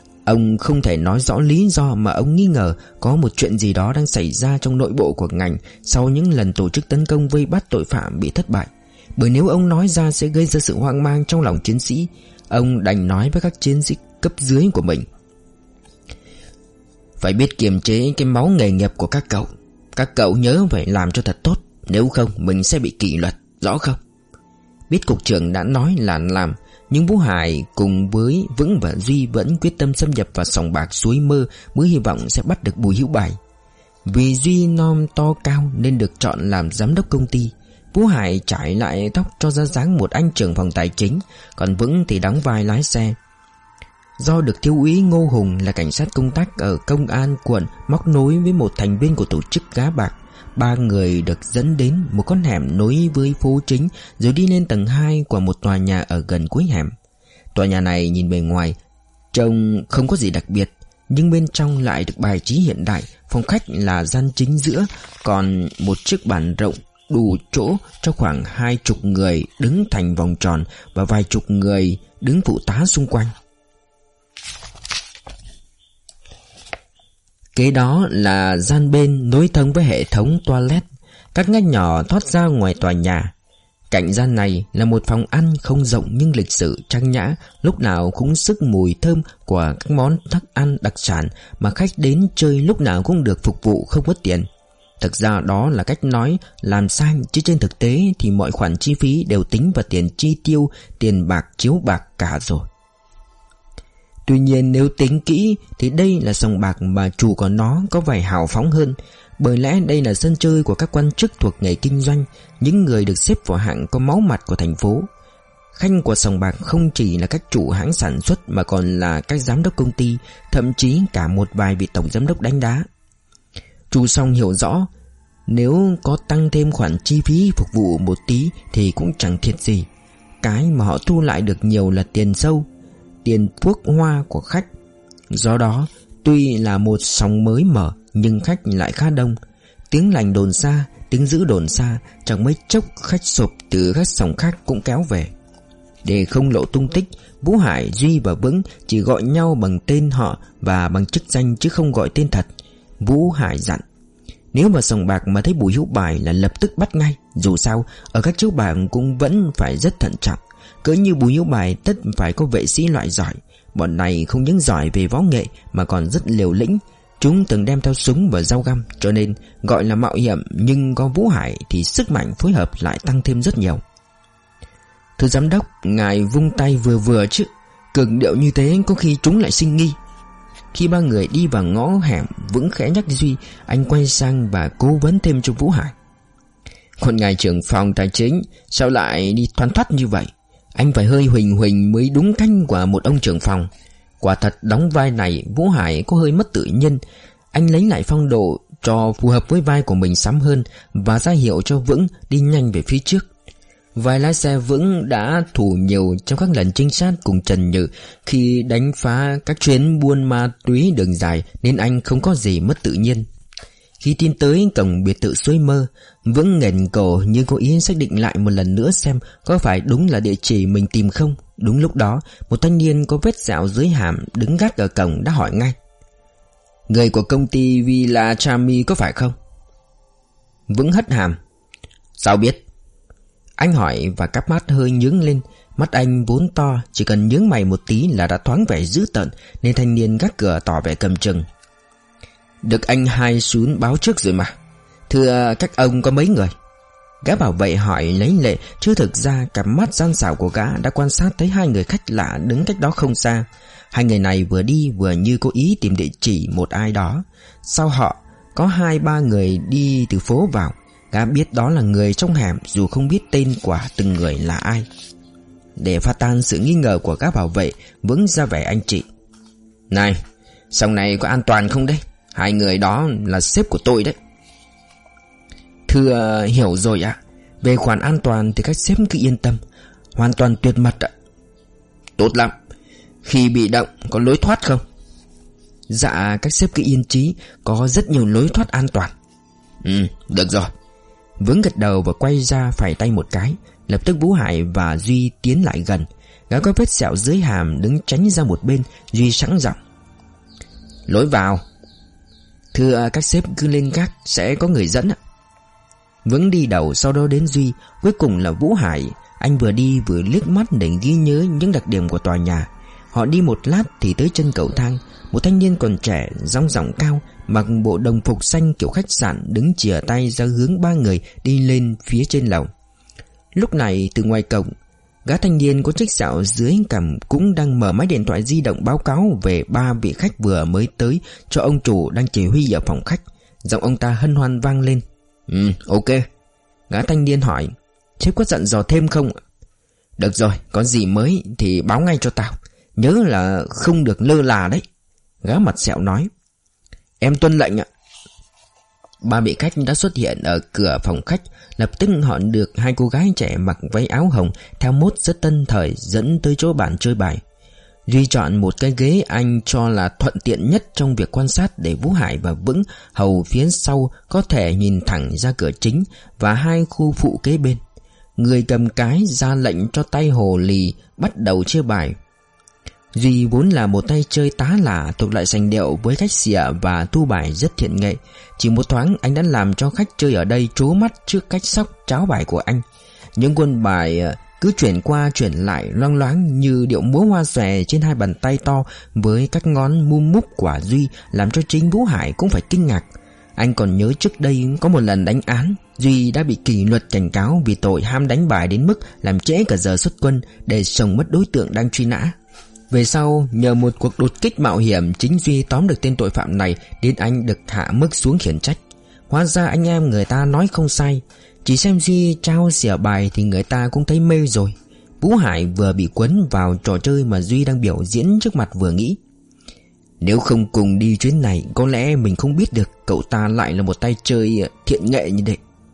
Speaker 1: Ông không thể nói rõ lý do mà ông nghi ngờ có một chuyện gì đó đang xảy ra trong nội bộ của ngành sau những lần tổ chức tấn công vây bắt tội phạm bị thất bại. Bởi nếu ông nói ra sẽ gây ra sự hoang mang trong lòng chiến sĩ. Ông đành nói với các chiến sĩ cấp dưới của mình: phải biết kiềm chế cái máu nghề nghiệp của các cậu. Các cậu nhớ phải làm cho thật tốt, nếu không mình sẽ bị kỷ luật, rõ không? Biết cục trưởng đã nói là làm, nhưng Vũ Hải cùng với Vững và Duy vẫn quyết tâm xâm nhập vào sòng bạc Suối Mơ, mới hy vọng sẽ bắt được Bùi Hữu Bài. Vì Duy non to cao nên được chọn làm giám đốc công ty. Vũ Hải trải lại tóc cho ra dáng một anh trưởng phòng tài chính, còn Vững thì đóng vai lái xe. Do được thiếu úy Ngô Hùng là cảnh sát công tác ở công an quận móc nối với một thành viên của tổ chức gá bạc, ba người được dẫn đến một con hẻm nối với phố chính, rồi đi lên tầng 2 của một tòa nhà ở gần cuối hẻm. Tòa nhà này nhìn bề ngoài trông không có gì đặc biệt, nhưng bên trong lại được bài trí hiện đại. Phòng khách là gian chính giữa, còn một chiếc bàn rộng đủ chỗ cho khoảng 20 người đứng thành vòng tròn và vài chục người đứng phụ tá xung quanh. Kế đó là gian bên nối thông với hệ thống toilet, các ngách nhỏ thoát ra ngoài tòa nhà. Cạnh gian này là một phòng ăn không rộng nhưng lịch sự trang nhã, lúc nào cũng sức mùi thơm của các món thức ăn đặc sản mà khách đến chơi lúc nào cũng được phục vụ không mất tiền. Thực ra đó là cách nói làm sang, chứ trên thực tế thì mọi khoản chi phí đều tính vào tiền chi tiêu, tiền bạc chiếu bạc cả rồi. Tuy nhiên nếu tính kỹ thì đây là sòng bạc mà chủ của nó có vẻ hào phóng hơn, bởi lẽ đây là sân chơi của các quan chức thuộc nghề kinh doanh, những người được xếp vào hạng có máu mặt của thành phố. Khách của sòng bạc không chỉ là các chủ hãng sản xuất mà còn là các giám đốc công ty, thậm chí cả một vài vị tổng giám đốc đánh đá. Chủ sòng hiểu rõ, nếu có tăng thêm khoản chi phí phục vụ một tí thì cũng chẳng thiệt gì. Cái mà họ thu lại được nhiều là tiền sâu, tiền thuốc hoa của khách. Do đó, tuy là một sòng mới mở nhưng khách lại khá đông. Tiếng lành đồn xa, tiếng dữ đồn xa, chẳng mấy chốc khách sộp từ các sòng khác cũng kéo về. Để không lộ tung tích, Vũ Hải, Duy và Vững chỉ gọi nhau bằng tên họ và bằng chức danh chứ không gọi tên thật. Vũ Hải dặn: nếu vào sòng bạc mà thấy Bùi Hữu Bài là lập tức bắt ngay. Dù sao ở các chiếu bạc cũng vẫn phải rất thận trọng. Cỡ như Bùi Hữu Bài tất phải có vệ sĩ loại giỏi. Bọn này không những giỏi về võ nghệ mà còn rất liều lĩnh. Chúng từng đem theo súng và dao găm, cho nên gọi là mạo hiểm, nhưng có Vũ Hải thì sức mạnh phối hợp lại tăng thêm rất nhiều. Thưa giám đốc, ngài vung tay vừa vừa chứ, cường điệu như thế có khi chúng lại sinh nghi. Khi ba người đi vào ngõ hẻm, Vững khẽ nhắc Duy. Anh quay sang và cố vấn thêm cho Vũ Hải. Còn ngài trưởng phòng tài chính sao lại đi thoăn thoắt như vậy? Anh phải hơi huỳnh huỳnh mới đúng cách của một ông trưởng phòng. Quả thật đóng vai này Vũ Hải có hơi mất tự nhiên. Anh lấy lại phong độ cho phù hợp với vai của mình sắm hơn và ra hiệu cho Vững đi nhanh về phía trước. Vai lái xe Vững đã thủ nhiều trong các lần trinh sát cùng Trần Nhự khi đánh phá các chuyến buôn ma túy đường dài, nên anh không có gì mất tự nhiên. Khi tiến tới cổng biệt thự Suối Mơ, Vững nghển cổ như cố ý xác định lại một lần nữa xem có phải đúng là địa chỉ mình tìm không. Đúng lúc đó, một thanh niên có vết sẹo dưới hàm đứng gác ở cổng đã hỏi ngay: Người của công ty Villa Chami có phải không? Vững hất hàm: Sao biết? Anh hỏi và cặp mắt hơi nhướng lên. Mắt anh vốn to, chỉ cần nhướng mày một tí là đã thoáng vẻ dữ tợn, nên thanh niên gác cửa tỏ vẻ cầm chừng: Được anh hai xuống báo trước rồi mà. Thưa các ông có mấy người? Gã bảo vệ hỏi lấy lệ, chứ thực ra cặp mắt gian xảo của gã đã quan sát thấy hai người khách lạ đứng cách đó không xa. Hai người này vừa đi vừa như cố ý tìm địa chỉ một ai đó. Sau họ có 2-3 người đi từ phố vào. Gã biết đó là người trong hẻm dù không biết tên của từng người là ai. Để pha tan sự nghi ngờ của các bảo vệ, Vững ra vẻ anh chị: Này, sau này có an toàn không đấy? Hai người đó là sếp của tôi đấy. Thưa, hiểu rồi ạ. Về khoản an toàn thì các sếp cứ yên tâm, hoàn toàn tuyệt mật ạ. Tốt lắm. Khi bị động có lối thoát không? Dạ, các sếp cứ yên trí, có rất nhiều lối thoát an toàn. Được rồi. Vững gật đầu và quay ra phẩy tay một cái. Lập tức Vũ Hải và Duy tiến lại gần. Gã có vết sẹo dưới hàm đứng tránh ra một bên. Duy sẵn giọng: Lối vào. Thưa các sếp cứ lên gác, sẽ có người dẫn ạ. Vững đi đầu, sau đó đến Duy, cuối cùng là Vũ Hải. Anh vừa đi vừa liếc mắt để ghi nhớ những đặc điểm của tòa nhà. Họ đi một lát thì tới chân cầu thang. Một thanh niên còn trẻ, dong dỏng cao, mặc bộ đồng phục xanh kiểu khách sạn, đứng chìa tay ra hướng ba người đi lên phía trên lầu. Lúc này từ ngoài cổng, gã thanh niên có chiếc sẹo dưới cằm cũng đang mở máy điện thoại di động báo cáo về 3 vị khách vừa mới tới cho ông chủ đang chỉ huy ở phòng khách. Giọng ông ta hân hoan vang lên: Ok. Gã thanh niên hỏi: Sếp có dặn dò thêm không? Được rồi, có gì mới thì báo ngay cho tao, nhớ là không được lơ là đấy. Gã mặt sẹo nói: Em tuân lệnh ạ. 3 vị khách đã xuất hiện ở cửa phòng khách. Lập tức họ được 2 cô gái trẻ mặc váy áo hồng theo mốt rất tân thời dẫn tới chỗ bàn chơi bài. Duy chọn một cái ghế anh cho là thuận tiện nhất trong việc quan sát, để Vũ Hải và Vững hầu phía sau có thể nhìn thẳng ra cửa chính và 2 khu phụ kế bên. Người cầm cái ra lệnh cho tay hồ lì bắt đầu chia bài. Duy vốn là một tay chơi tá lả thuộc loại sành điệu với cách xỉa và thu bài rất thiện nghệ. Chỉ một thoáng anh đã làm cho khách chơi ở đây trố mắt trước cách sóc tráo bài của anh. Những quân bài cứ chuyển qua chuyển lại loang loáng như điệu múa hoa xòe trên 2 bàn tay to với các ngón mum múp của Duy làm cho chính Vũ Hải cũng phải kinh ngạc. Anh còn nhớ trước đây có một lần đánh án, Duy đã bị kỷ luật cảnh cáo vì tội ham đánh bài đến mức làm trễ cả giờ xuất quân để sổng mất đối tượng đang truy nã. Về sau, nhờ một cuộc đột kích mạo hiểm, chính Duy tóm được tên tội phạm này đến anh được hạ mức xuống khiển trách. Hóa ra anh em người ta nói không sai, chỉ xem Duy trao xỉa bài thì người ta cũng thấy mê rồi. Vũ Hải vừa bị quấn vào trò chơi mà Duy đang biểu diễn trước mặt vừa nghĩ: Nếu không cùng đi chuyến này, có lẽ mình không biết được cậu ta lại là một tay chơi thiện nghệ như vậy.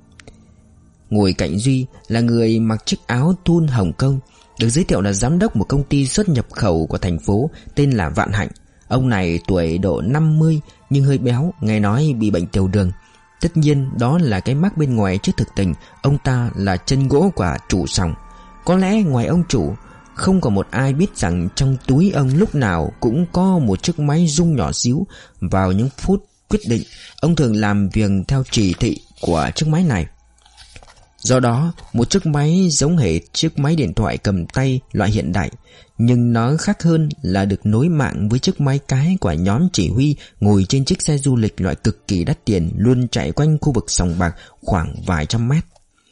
Speaker 1: Ngồi cạnh Duy là người mặc chiếc áo thun Hồng Kông, được giới thiệu là giám đốc một công ty xuất nhập khẩu của thành phố tên là Vạn Hạnh. Ông này tuổi độ 50 nhưng hơi béo, nghe nói bị bệnh tiểu đường. Tất nhiên đó là cái mác bên ngoài, chứ thực tình ông ta là chân gỗ của chủ sòng. Có lẽ ngoài ông chủ, không có một ai biết rằng trong túi ông lúc nào cũng có một chiếc máy rung nhỏ xíu. Vào những phút quyết định, ông thường làm việc theo chỉ thị của chiếc máy này. Do đó, một chiếc máy giống hệt chiếc máy điện thoại cầm tay loại hiện đại, nhưng nó khác hơn là được nối mạng với chiếc máy cái của nhóm chỉ huy ngồi trên chiếc xe du lịch loại cực kỳ đắt tiền luôn chạy quanh khu vực sòng bạc khoảng vài trăm mét.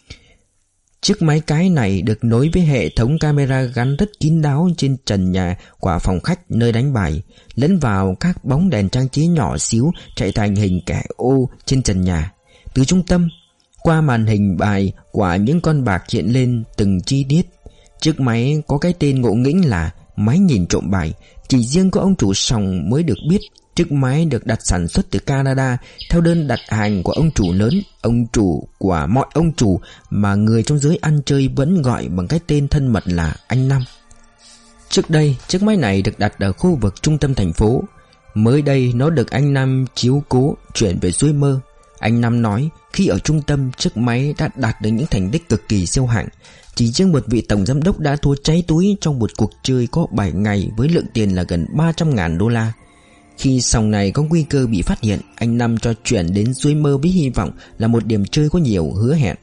Speaker 1: Chiếc máy cái này được nối với hệ thống camera gắn rất kín đáo trên trần nhà của phòng khách nơi đánh bài, lẫn vào các bóng đèn trang trí nhỏ xíu chạy thành hình kẻ ô trên trần nhà. Từ trung tâm, qua màn hình bài của những con bạc hiện lên từng chi tiết. Chiếc máy có cái tên ngộ nghĩnh là máy nhìn trộm bài. Chỉ riêng có ông chủ sòng mới được biết chiếc máy được đặt sản xuất từ Canada theo đơn đặt hàng của ông chủ lớn, ông chủ của mọi ông chủ mà người trong giới ăn chơi vẫn gọi bằng cái tên thân mật là anh Năm. Trước đây, chiếc máy này được đặt ở khu vực trung tâm thành phố. Mới đây nó được anh Năm chiếu cố chuyển về suối Mơ. Anh Năm nói khi ở trung tâm, chiếc máy đã đạt được những thành tích cực kỳ siêu hạng. Chỉ riêng một vị tổng giám đốc đã thua cháy túi trong một cuộc chơi có 7 ngày với lượng tiền là gần 300.000 đô la. Khi sòng này có nguy cơ bị phát hiện, anh Năm cho chuyển đến suối Mơ với hy vọng là một điểm chơi có nhiều hứa hẹn.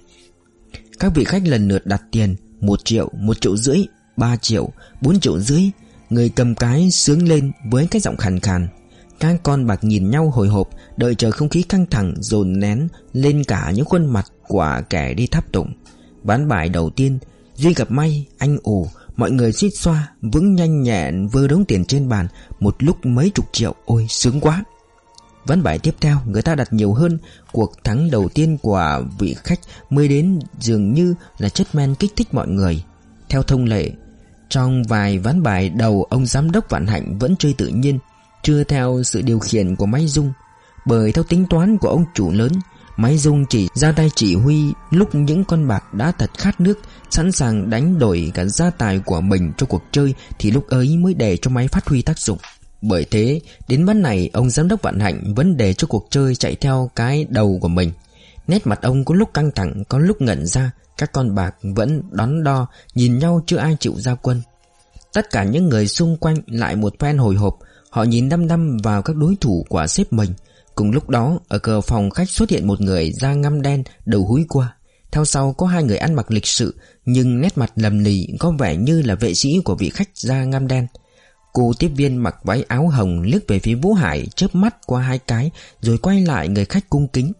Speaker 1: Các vị khách lần lượt đặt tiền 1 triệu, 1,5 triệu, 3 triệu, 4,5 triệu. Người cầm cái sướng lên với cái giọng khàn khàn. Các con bạc nhìn nhau hồi hộp, đợi chờ không khí căng thẳng dồn nén lên cả những khuôn mặt của kẻ đi tháp tụng. Ván bài đầu tiên, Duy gặp may, anh ủ, mọi người suýt xoa. Vững nhanh nhẹn vơ đống tiền trên bàn, một lúc mấy chục triệu, ôi sướng quá. Ván bài tiếp theo, người ta đặt nhiều hơn. Cuộc thắng đầu tiên của vị khách mới đến dường như là chất men kích thích mọi người. Theo thông lệ, trong vài ván bài đầu, ông giám đốc Vạn Hạnh vẫn chơi tự nhiên, chưa theo sự điều khiển của máy rung. Bởi theo tính toán của ông chủ lớn, máy rung chỉ ra tay chỉ huy lúc những con bạc đã thật khát nước, sẵn sàng đánh đổi cả gia tài của mình cho cuộc chơi, thì lúc ấy mới để cho máy phát huy tác dụng. Bởi thế, đến ván này, ông giám đốc Vạn Hạnh vẫn để cho cuộc chơi chạy theo cái đầu của mình. Nét mặt ông có lúc căng thẳng, có lúc ngẩn ra. Các con bạc vẫn đắn đo, nhìn nhau chưa ai chịu ra quân. Tất cả những người xung quanh lại một phen hồi hộp. Họ nhìn đăm đăm vào các đối thủ của sếp mình. Cùng lúc đó, ở cửa phòng khách xuất hiện một người da ngăm đen, đầu húi qua. Theo sau có 2 người ăn mặc lịch sự, nhưng nét mặt lầm lì, có vẻ như là vệ sĩ của vị khách da ngăm đen. Cô tiếp viên mặc váy áo hồng liếc về phía Vũ Hải, chớp mắt qua 2 cái, rồi quay lại người khách cung kính.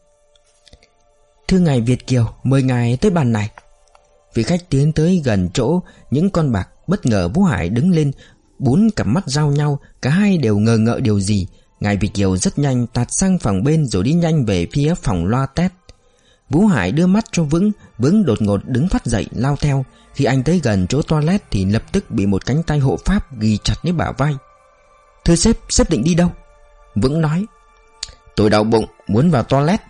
Speaker 1: Thưa ngài Việt Kiều, mời ngài tới bàn này. Vị khách tiến tới gần chỗ những con bạc. Bất ngờ Vũ Hải đứng lên, 4 cặp mắt giao nhau, cả hai đều ngờ ngợ điều gì. Ngài Việt Kiều rất nhanh tạt sang phòng bên rồi đi nhanh về phía phòng loa tét. Vũ Hải đưa mắt cho Vững đột ngột đứng phát dậy lao theo. Khi anh tới gần chỗ toilet thì lập tức bị một cánh tay hộ pháp ghi chặt lấy bả vai. Thưa sếp định đi đâu? Vững nói. Tôi đau bụng, muốn vào toilet.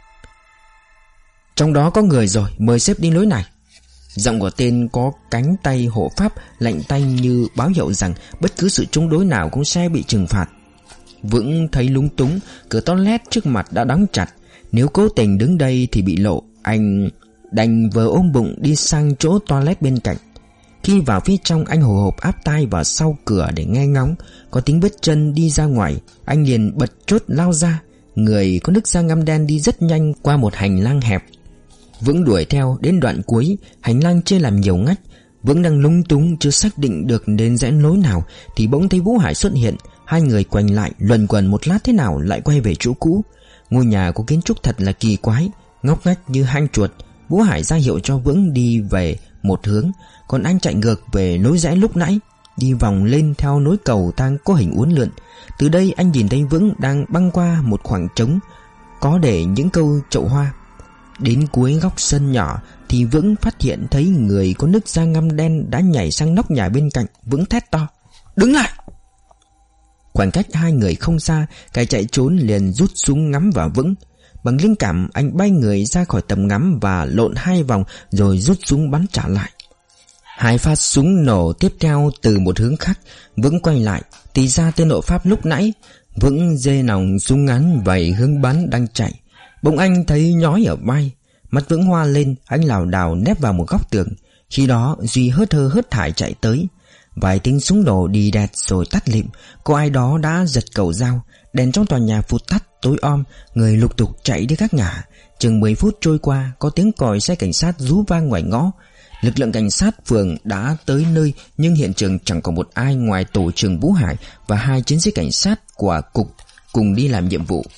Speaker 1: Trong đó có người rồi, mời sếp đi lối này. Giọng của tên có cánh tay hộ pháp lạnh tay như báo hiệu rằng bất cứ sự chống đối nào cũng sẽ bị trừng phạt. Vững thấy lúng túng, cửa toilet trước mặt đã đóng chặt. Nếu cố tình đứng đây thì bị lộ. Anh đành vờ ôm bụng đi sang chỗ toilet bên cạnh. Khi vào phía trong, anh hồi hộp áp tai vào sau cửa để nghe ngóng. Có tiếng bước chân đi ra ngoài, anh liền bật chốt lao ra. Người có nước da ngăm đen đi rất nhanh qua một hành lang hẹp. Vững đuổi theo đến đoạn cuối, hành lang chia làm nhiều ngách. Vững đang lúng túng chưa xác định được đến rẽ lối nào thì bỗng thấy Vũ Hải xuất hiện. 2 người quanh lại luẩn quẩn một lát thế nào lại quay về chỗ cũ. Ngôi nhà có kiến trúc thật là kỳ quái, ngóc ngách như hang chuột. Vũ Hải ra hiệu cho Vững đi về một hướng, còn anh chạy ngược về lối rẽ lúc nãy, đi vòng lên theo nối cầu thang có hình uốn lượn. Từ đây anh nhìn thấy Vững đang băng qua một khoảng trống có để những câu chậu hoa. Đến cuối góc sân nhỏ thì Vững phát hiện thấy người có nước da ngăm đen đã nhảy sang nóc nhà bên cạnh. Vững thét to: Đứng lại! Khoảng cách 2 người không xa, kẻ chạy trốn liền rút súng ngắm vào Vững. Bằng linh cảm, anh bay người ra khỏi tầm ngắm và lộn 2 vòng rồi rút súng bắn trả lại. 2 phát súng nổ tiếp theo từ một hướng khác. Vững quay lại, thì ra tên hộ pháp lúc nãy. Vững giơ nòng súng ngắn vẩy hướng bắn đang chạy. Bỗng anh thấy nhói ở vai. Mắt Vững hoa lên, anh lảo đảo nép vào một góc tường. Khi đó Duy hớt hơ hớt hải chạy tới. Vài tiếng súng nổ đi đẹt rồi tắt lịm. Có ai đó đã giật cầu dao. Đèn trong tòa nhà vụt tắt tối om. Người lục tục chạy đi các ngả. Chừng 10 phút trôi qua, có tiếng còi xe cảnh sát rú vang ngoài ngõ. Lực lượng cảnh sát phường đã tới nơi, nhưng hiện trường chẳng có một ai ngoài tổ trưởng Vũ Hải và 2 chiến sĩ cảnh sát của cục cùng đi làm nhiệm vụ.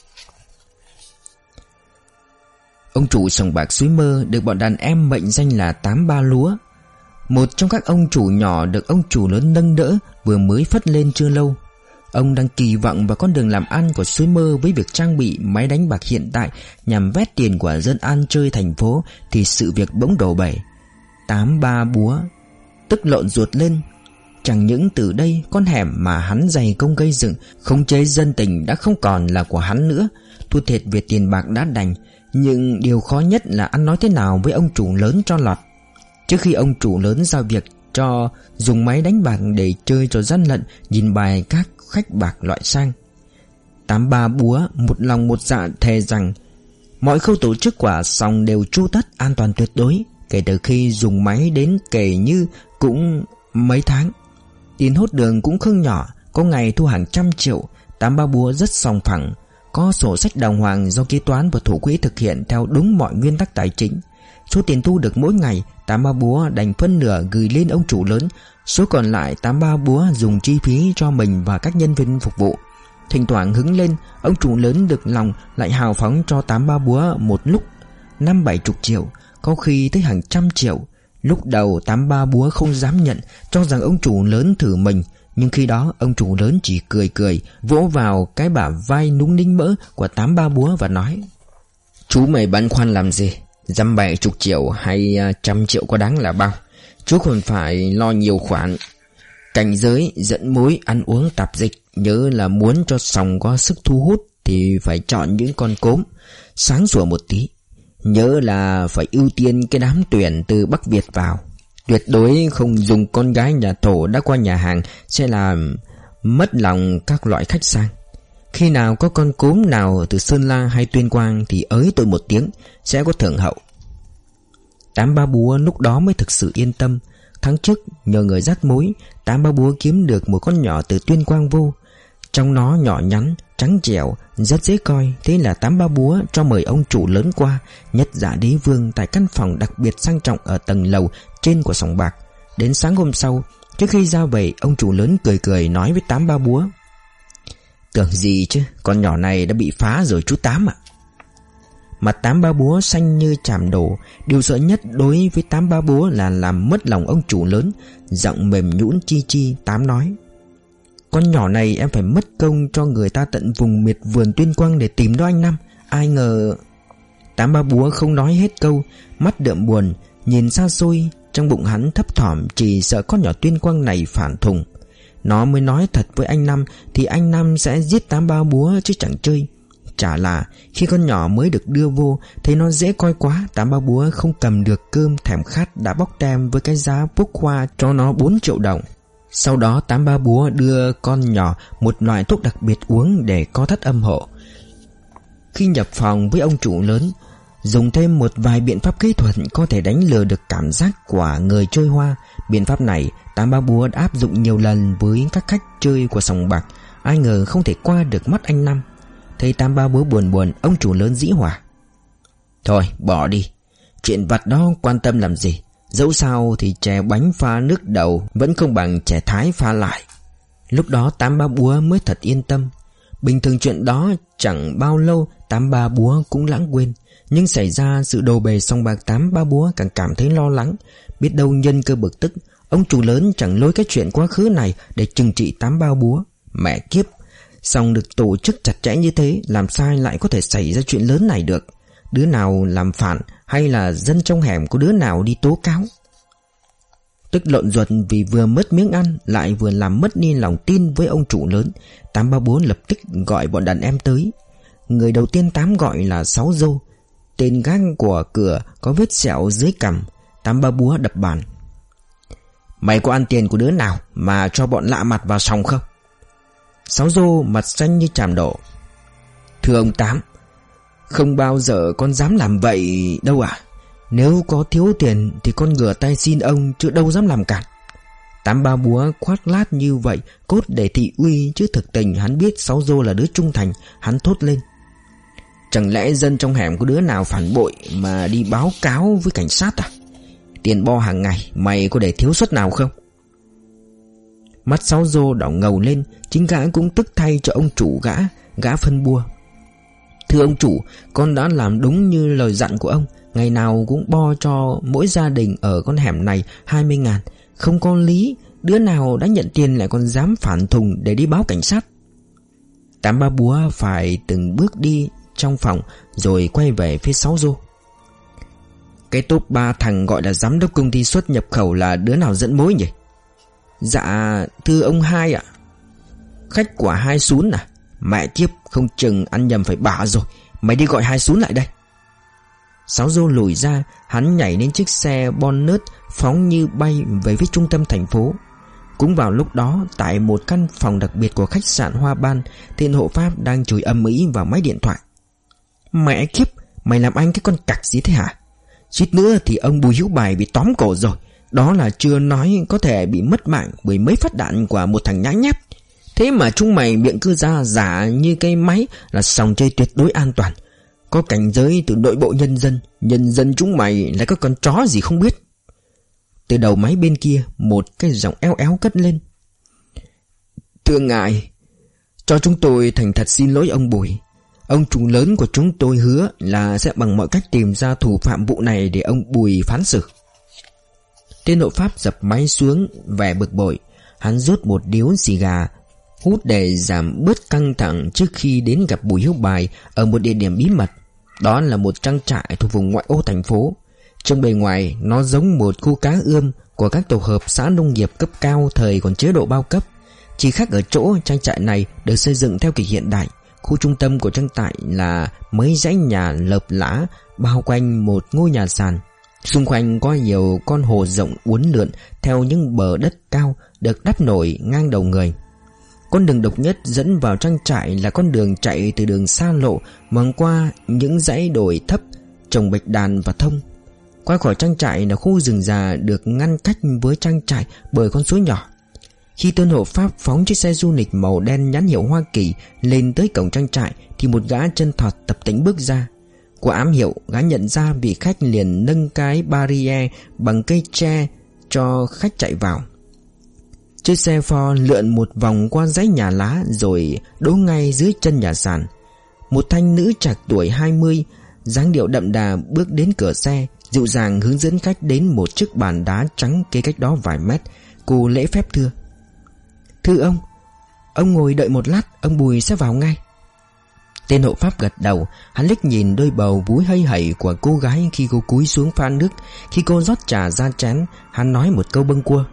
Speaker 1: Ông chủ sòng bạc Suối Mơ được bọn đàn em mệnh danh là 83 lúa. Một trong các ông chủ nhỏ được ông chủ lớn nâng đỡ, vừa mới phất lên chưa lâu. Ông đang kỳ vọng vào con đường làm ăn của Suối Mơ với việc trang bị máy đánh bạc hiện tại nhằm vét tiền của dân ăn chơi thành phố, thì sự việc bỗng đổ bể. 83 búa tức lộn ruột lên. Chẳng những từ đây con hẻm mà hắn dày công gây dựng, khống chế dân tình đã không còn là của hắn nữa. Thua thiệt về tiền bạc đã đành, nhưng điều khó nhất là ăn nói thế nào với ông chủ lớn cho lọt. Trước khi ông chủ lớn giao việc cho dùng máy đánh bạc để chơi trò gian lận, nhìn bài các khách bạc loại sang, 83 búa một lòng một dạ thề rằng mọi khâu tổ chức của sòng đều chu tất an toàn tuyệt đối. Kể từ khi dùng máy đến kể như cũng mấy tháng. Tiền hốt đường cũng không nhỏ, có ngày thu hàng trăm triệu. 83 búa rất sòng phẳng, có sổ sách đàng hoàng do kế toán và thủ quỹ thực hiện theo đúng mọi nguyên tắc tài chính. Số tiền thu được mỗi ngày, 83 búa đành phân nửa gửi lên ông chủ lớn. Số còn lại 83 búa dùng chi phí cho mình và các nhân viên phục vụ. Thỉnh thoảng hứng lên, ông chủ lớn được lòng lại hào phóng cho 83 búa một lúc 50-70 triệu, có khi tới hàng trăm triệu. Lúc đầu 83 búa không dám nhận, cho rằng ông chủ lớn thử mình. Nhưng khi đó ông chủ lớn chỉ cười cười, vỗ vào cái bả vai núng nính mỡ của 83 búa và nói: "Chú mày băn khoăn làm gì? Dăm 70 triệu hay 100 triệu có đáng là bao? Chú còn phải lo nhiều khoản. Cảnh giới, dẫn mối, ăn uống tạp dịch. Nhớ là muốn cho sòng có sức thu hút thì phải chọn những con cốm sáng sủa một tí. Nhớ là phải ưu tiên cái đám tuyển từ Bắc Việt vào. Tuyệt đối không dùng con gái nhà thổ đã qua nhà hàng, sẽ làm mất lòng các loại khách sang. Khi nào có con cốm nào từ Sơn La hay Tuyên Quang thì ới tôi một tiếng, sẽ có thưởng hậu." 83 búa lúc đó mới thực sự yên tâm. Tháng trước nhờ người dắt mối, 83 búa kiếm được một con nhỏ từ Tuyên Quang vô. Trong nó nhỏ nhắn, trắng trẻo, rất dễ coi. Thế là 83 búa cho mời ông chủ lớn qua nhất dạ đế vương tại căn phòng đặc biệt sang trọng ở tầng lầu trên của sòng bạc. Đến sáng hôm sau, trước khi ra về, ông chủ lớn cười cười nói với 83 búa: "Tưởng gì chứ, con nhỏ này đã bị phá rồi chú Tám ạ." Mặt 83 búa xanh như chàm đổ. Điều sợ nhất đối với 83 búa là làm mất lòng ông chủ lớn. Giọng mềm nhũn chi chi, Tám nói: "Con nhỏ này em phải mất công cho người ta tận vùng miệt vườn Tuyên Quang để tìm đó anh Năm. Ai ngờ..." 83 búa không nói hết câu, mắt đượm buồn, nhìn xa xôi. Trong bụng hắn thấp thỏm, chỉ sợ con nhỏ Tuyên Quang này phản thùng. Nó mới nói thật với anh Năm thì anh Năm sẽ giết 83 búa chứ chẳng chơi. Chả là khi con nhỏ mới được đưa vô, thấy nó dễ coi quá, 83 búa không cầm được cơm, thèm khát đã bóc tem với cái giá bốc hoa cho nó 4 triệu đồng. Sau đó 83 búa đưa con nhỏ một loại thuốc đặc biệt uống để co thắt âm hộ. Khi nhập phòng với ông chủ lớn, dùng thêm một vài biện pháp kỹ thuật có thể đánh lừa được cảm giác của người chơi hoa. Biện pháp này 83 búa đã áp dụng nhiều lần với các khách chơi của sòng bạc. Ai ngờ không thể qua được mắt anh Năm. Thấy 83 búa buồn buồn, ông chủ lớn dĩ hòa: "Thôi bỏ đi, chuyện vặt đó quan tâm làm gì. Dẫu sao thì chè bánh pha nước đầu vẫn không bằng chè thái pha lại." Lúc đó 83 búa mới thật yên tâm. Bình thường chuyện đó chẳng bao lâu 83 búa cũng lãng quên. Nhưng xảy ra sự đồ bề sòng bạc, 83 búa càng cảm thấy lo lắng. Biết đâu nhân cơ bực tức, ông chủ lớn chẳng lôi cái chuyện quá khứ này để trừng trị 83 búa. Mẹ kiếp, sòng được tổ chức chặt chẽ như thế, làm sao lại có thể xảy ra chuyện lớn này được? Đứa nào làm phản, hay là dân trong hẻm có đứa nào đi tố cáo? Tức lộn ruột vì vừa mất miếng ăn, lại vừa làm mất đi lòng tin với ông chủ lớn. 834 lập tức gọi bọn đàn em tới. Người đầu tiên Tám gọi là Sáu Dâu, tên gác của cửa có vết sẹo dưới cằm. 83 búa đập bàn: "Mày có ăn tiền của đứa nào mà cho bọn lạ mặt vào sòng không?" Sáu Dâu mặt xanh như chàm đổ: "Thưa ông Tám, không bao giờ con dám làm vậy đâu ạ. Nếu có thiếu tiền thì con ngửa tay xin ông, chứ đâu dám làm cản." Tám Ba Búa khoác lác như vậy cốt để thị uy, chứ thực tình hắn biết Sáu Dô là đứa trung thành. Hắn thốt lên: chẳng lẽ dân trong hẻm có đứa nào phản bội mà đi báo cáo với cảnh sát à? Tiền bo hàng ngày mày có để thiếu suất nào không? Mắt Sáu Dô đỏ ngầu lên. Chính gã cũng tức thay cho ông chủ gã phân bua: thưa ông chủ, con đã làm đúng như lời dặn của ông. Ngày nào cũng bo cho mỗi gia đình ở con hẻm này 20.000. Không có lý đứa nào đã nhận tiền lại còn dám phản thùng để đi báo cảnh sát. Tám Ba Búa phải từng bước đi trong phòng rồi quay về phía Sáu Dô: cái top 3 thằng gọi là giám đốc công ty xuất nhập khẩu là đứa nào dẫn mối nhỉ? Dạ thưa ông Hai ạ. Khách của Hai Sún à? Mẹ kiếp, không chừng ăn nhầm phải bả rồi. Mày đi gọi Hai Sún lại đây. Sáu Dô lùi ra. Hắn nhảy lên chiếc xe bonnet phóng như bay về phía trung tâm thành phố. Cũng vào lúc đó, tại một căn phòng đặc biệt của khách sạn Hoa Ban, tên hộ pháp đang chửi ầm ĩ vào máy điện thoại: mẹ kiếp, mày làm anh cái con cặc gì thế hả? Suýt nữa thì ông Bùi Hữu Bài bị tóm cổ rồi. Đó là chưa nói có thể bị mất mạng bởi mấy phát đạn của một thằng nhã nhép. Thế mà chúng mày miệng cứ ra giả như cái máy là sòng chơi tuyệt đối an toàn. Có cảnh giới từ nội bộ nhân dân chúng mày là có con chó gì không biết. Từ đầu máy bên kia, một cái giọng éo éo cất lên: thưa ngài, cho chúng tôi thành thật xin lỗi ông Bùi. Ông chủ lớn của chúng tôi hứa là sẽ bằng mọi cách tìm ra thủ phạm vụ này để ông Bùi phán xử. Tên hộ pháp dập máy xuống vẻ bực bội. Hắn rút một điếu xì gà hút để giảm bớt căng thẳng trước khi đến gặp Bùi Hữu Bài ở một địa điểm bí mật. Đó là một trang trại thuộc vùng ngoại ô thành phố. Trong bề ngoài nó giống một khu cá ươm của các tổ hợp xã nông nghiệp cấp cao thời còn chế độ bao cấp. Chỉ khác ở chỗ trang trại này được xây dựng theo kiểu hiện đại. Khu trung tâm của trang trại là mấy dãy nhà lợp lá bao quanh một ngôi nhà sàn. Xung quanh có nhiều con hồ rộng uốn lượn theo những bờ đất cao được đắp nổi ngang đầu người. Con đường độc nhất dẫn vào trang trại là con đường chạy từ đường xa lộ băng qua những dãy đồi thấp trồng bạch đàn và thông. Qua khỏi trang trại là khu rừng già được ngăn cách với trang trại bởi con suối nhỏ. Khi tên hộ pháp phóng chiếc xe du lịch màu đen nhãn hiệu Hoa Kỳ lên tới cổng trang trại thì một gã chân thọt tập tễnh bước ra. Qua ám hiệu, gã nhận ra vị khách liền nâng cái barrier bằng cây tre cho khách chạy vào. Chiếc xe Ford lượn một vòng qua dãy nhà lá rồi đỗ ngay dưới chân nhà sàn. Một thanh nữ trạc tuổi 20, dáng điệu đậm đà bước đến cửa xe, dịu dàng hướng dẫn khách đến một chiếc bàn đá trắng kê cách đó vài mét. Cô lễ phép thưa: thưa ông ngồi đợi một lát, ông Bùi sẽ vào ngay. Tên hộ pháp gật đầu. Hắn liếc nhìn đôi bầu vú hây hẩy của cô gái khi cô cúi xuống pha nước. Khi cô rót trà ra chén, hắn nói một câu bâng quơ: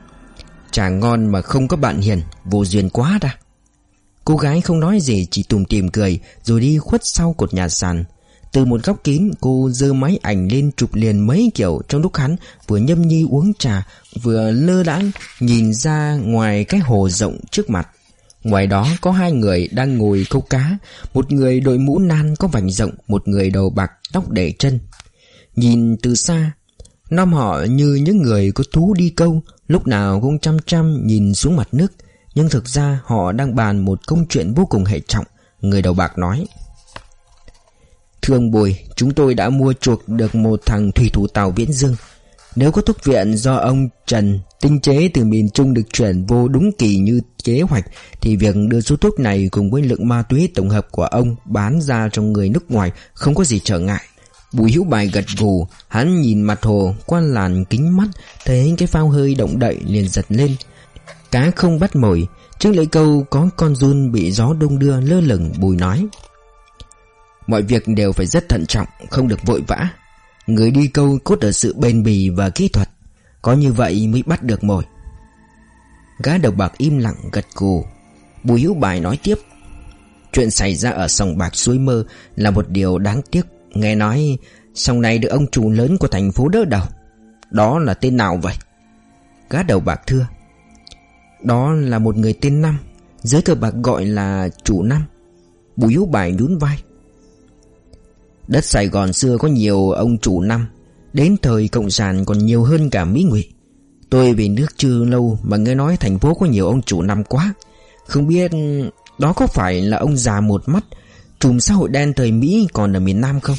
Speaker 1: trà ngon mà không có bạn hiền, vô duyên quá đã. Cô gái không nói gì, chỉ tủm tỉm cười rồi đi khuất sau cột nhà sàn. Từ một góc kín, cô giơ máy ảnh lên chụp liền mấy kiểu trong lúc hắn vừa nhâm nhi uống trà vừa lơ đãng nhìn ra ngoài cái hồ rộng trước mặt. Ngoài đó có hai người đang ngồi câu cá. Một người đội mũ nan có vành rộng, một người đầu bạc tóc để chân. Nhìn từ xa, năm họ như những người có thú đi câu, lúc nào cũng chăm chăm nhìn xuống mặt nước. Nhưng thực ra họ đang bàn một công chuyện vô cùng hệ trọng. Người đầu bạc nói: thưa ông Bùi, chúng tôi đã mua chuộc được một thằng thủy thủ tàu Viễn Dương. Nếu có thuốc viện do ông Trần tinh chế từ miền Trung được chuyển vô đúng kỳ như kế hoạch thì việc đưa số thuốc này cùng với lượng ma túy tổng hợp của ông bán ra cho người nước ngoài không có gì trở ngại. Bùi Hữu Bài gật gù. Hắn nhìn mặt hồ qua làn kính mắt, thấy cái phao hơi động đậy liền giật lên. Cá không bắt mồi. Trước lưỡi câu có con giun bị gió đung đưa lơ lửng. Bùi nói: mọi việc đều phải rất thận trọng, không được vội vã. Người đi câu cốt ở sự bền bỉ và kỹ thuật. Có như vậy mới bắt được mồi. Gã đầu bạc im lặng gật gù. Bùi Hữu Bài nói tiếp: chuyện xảy ra ở sòng bạc Suối Mơ là một điều đáng tiếc. Nghe nói sòng này được ông chủ lớn của thành phố đỡ đầu. Đó là tên nào vậy? Gã đầu bạc thưa: đó là một người tên Năm, giới cờ bạc gọi là chủ Năm. Bùi Hữu Bài nhún vai: đất Sài Gòn xưa có nhiều ông chủ Năm, đến thời cộng sản còn nhiều hơn cả Mỹ Ngụy. Tôi về nước chưa lâu mà nghe nói thành phố có nhiều ông chủ năm quá. Không biết đó có phải là ông già một mắt trùm xã hội đen thời Mỹ còn ở miền Nam không?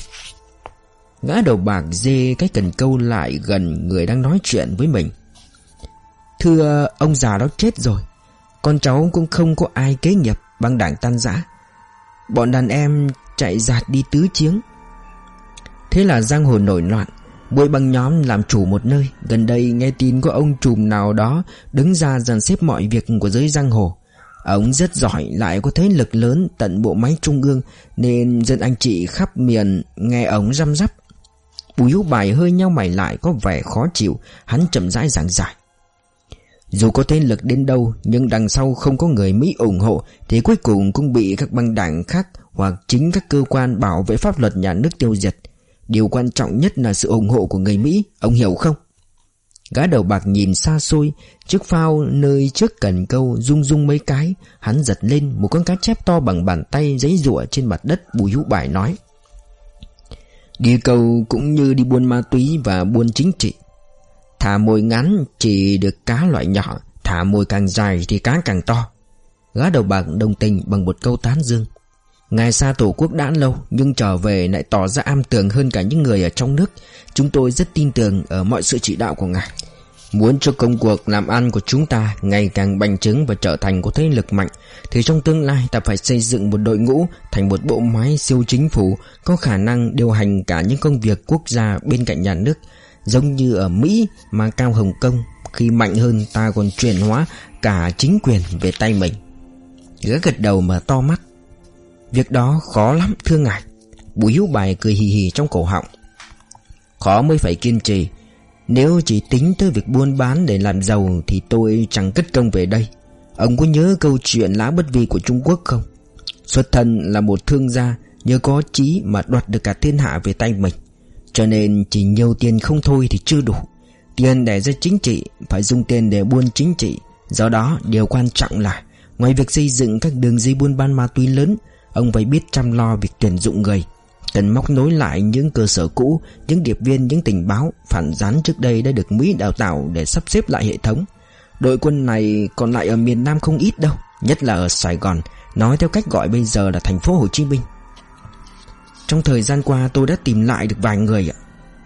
Speaker 1: Gã đầu bạc dê cái cần câu lại gần người đang nói chuyện với mình. Thưa, ông già đó chết rồi. Con cháu cũng không có ai kế nghiệp, băng đảng tan rã. Bọn đàn em chạy dạt đi tứ chiếng. Thế là giang hồ nổi loạn. Mỗi băng nhóm làm chủ một nơi. Gần đây nghe tin có ông trùm nào đó đứng ra dàn xếp mọi việc của giới giang hồ. Ông rất giỏi, lại có thế lực lớn tận bộ máy trung ương, nên dân anh chị khắp miền nghe ông răm rắp. Bùi Hữu Bài hơi nhau mày lại, có vẻ khó chịu. Hắn chậm rãi giảng giải. Dù có thế lực đến đâu, nhưng đằng sau không có người Mỹ ủng hộ thì cuối cùng cũng bị các băng đảng khác hoặc chính các cơ quan bảo vệ pháp luật nhà nước tiêu diệt. Điều quan trọng nhất là sự ủng hộ của người Mỹ, ông hiểu không? Gã đầu bạc nhìn xa xôi, chiếc phao nơi trước cần câu rung rung mấy cái. Hắn giật lên, một con cá chép to bằng bàn tay giãy giụa trên mặt đất. Bùi Hữu Bài nói: đi câu cũng như đi buôn ma túy và buôn chính trị. Thả mồi ngắn chỉ được cá loại nhỏ, thả mồi càng dài thì cá càng to. Gã đầu bạc đồng tình bằng một câu tán dương. Ngài xa tổ quốc đã lâu, nhưng trở về lại tỏ ra am tường hơn cả những người ở trong nước. Chúng tôi rất tin tưởng ở mọi sự chỉ đạo của ngài. Muốn cho công cuộc làm ăn của chúng ta ngày càng bành trướng và trở thành có thế lực mạnh, thì trong tương lai ta phải xây dựng một đội ngũ thành một bộ máy siêu chính phủ có khả năng điều hành cả những công việc quốc gia bên cạnh nhà nước. Giống như ở Mỹ mà Cao Hồng Kông, khi mạnh hơn ta còn chuyển hóa cả chính quyền về tay mình. Gã gật đầu mà to mắt. Việc đó khó lắm thưa ngài. Bùi Hữu Bài cười hì hì trong cổ họng. Khó mới phải kiên trì. Nếu chỉ tính tới việc buôn bán để làm giàu thì tôi chẳng cất công về đây. Ông có nhớ câu chuyện Lã Bất Vi của Trung Quốc không? Xuất thân là một thương gia, nhờ có chí mà đoạt được cả thiên hạ về tay mình. Cho nên chỉ nhiều tiền không thôi thì chưa đủ. Tiền để ra chính trị, phải dùng tiền để buôn chính trị. Do đó điều quan trọng là ngoài việc xây dựng các đường dây buôn bán ma túy lớn, ông phải biết chăm lo việc tuyển dụng người. Cần móc nối lại những cơ sở cũ, những điệp viên, những tình báo, phản gián trước đây đã được Mỹ đào tạo để sắp xếp lại hệ thống. Đội quân này còn lại ở miền Nam không ít đâu, nhất là ở Sài Gòn, nói theo cách gọi bây giờ là thành phố Hồ Chí Minh. Trong thời gian qua tôi đã tìm lại được vài người ạ.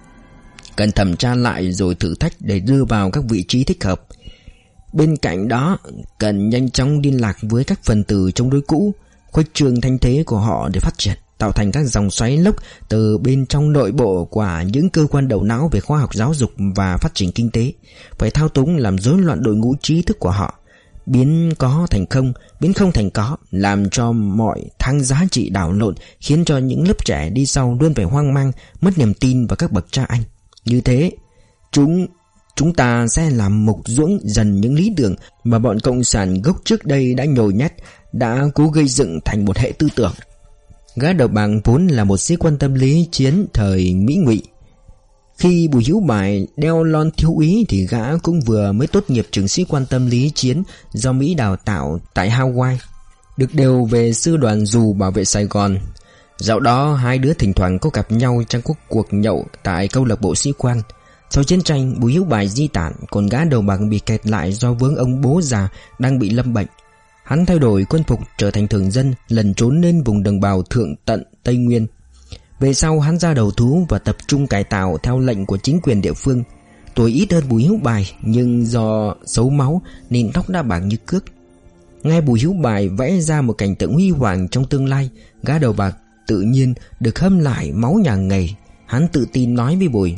Speaker 1: Cần thẩm tra lại rồi thử thách để đưa vào các vị trí thích hợp. Bên cạnh đó, cần nhanh chóng liên lạc với các phần tử chống đối cũ, khuếch trương thanh thế của họ để phát triển, tạo thành các dòng xoáy lốc từ bên trong nội bộ của những cơ quan đầu não về khoa học giáo dục và phát triển kinh tế. Phải thao túng làm rối loạn đội ngũ trí thức của họ, biến có thành không, biến không thành có, làm cho mọi thang giá trị đảo lộn, khiến cho những lớp trẻ đi sau luôn phải hoang mang, mất niềm tin vào các bậc cha anh. Như thế, chúng ta sẽ làm mục ruỗng dần những lý tưởng mà bọn cộng sản gốc trước đây đã nhồi nhét, đã cố gây dựng thành một hệ tư tưởng. Gã đầu bạc vốn là một sĩ quan tâm lý chiến thời Mỹ Ngụy. Khi Bùi Hữu Bài đeo lon thiếu úy thì gã cũng vừa mới tốt nghiệp trường sĩ quan tâm lý chiến do Mỹ đào tạo tại Hawaii, được điều về sư đoàn dù bảo vệ Sài Gòn. Dạo đó hai đứa thỉnh thoảng có gặp nhau trong các cuộc nhậu tại câu lạc bộ sĩ quan. Sau chiến tranh, Bùi Hữu Bài di tản, còn gã đầu bạc bị kẹt lại do vướng ông bố già đang bị lâm bệnh. Hắn thay đổi quân phục trở thành thường dân, lẩn trốn lên vùng đồng bào thượng tận Tây Nguyên. Về sau hắn ra đầu thú và tập trung cải tạo theo lệnh của chính quyền địa phương. Tuổi ít hơn Bùi Hữu Bài, nhưng do xấu máu nên tóc đã bạc như cước. Nghe Bùi Hữu Bài vẽ ra một cảnh tượng huy hoàng trong tương lai, gã đầu bạc tự nhiên được hâm lại máu nhà nghề. Hắn tự tin nói với Bùi: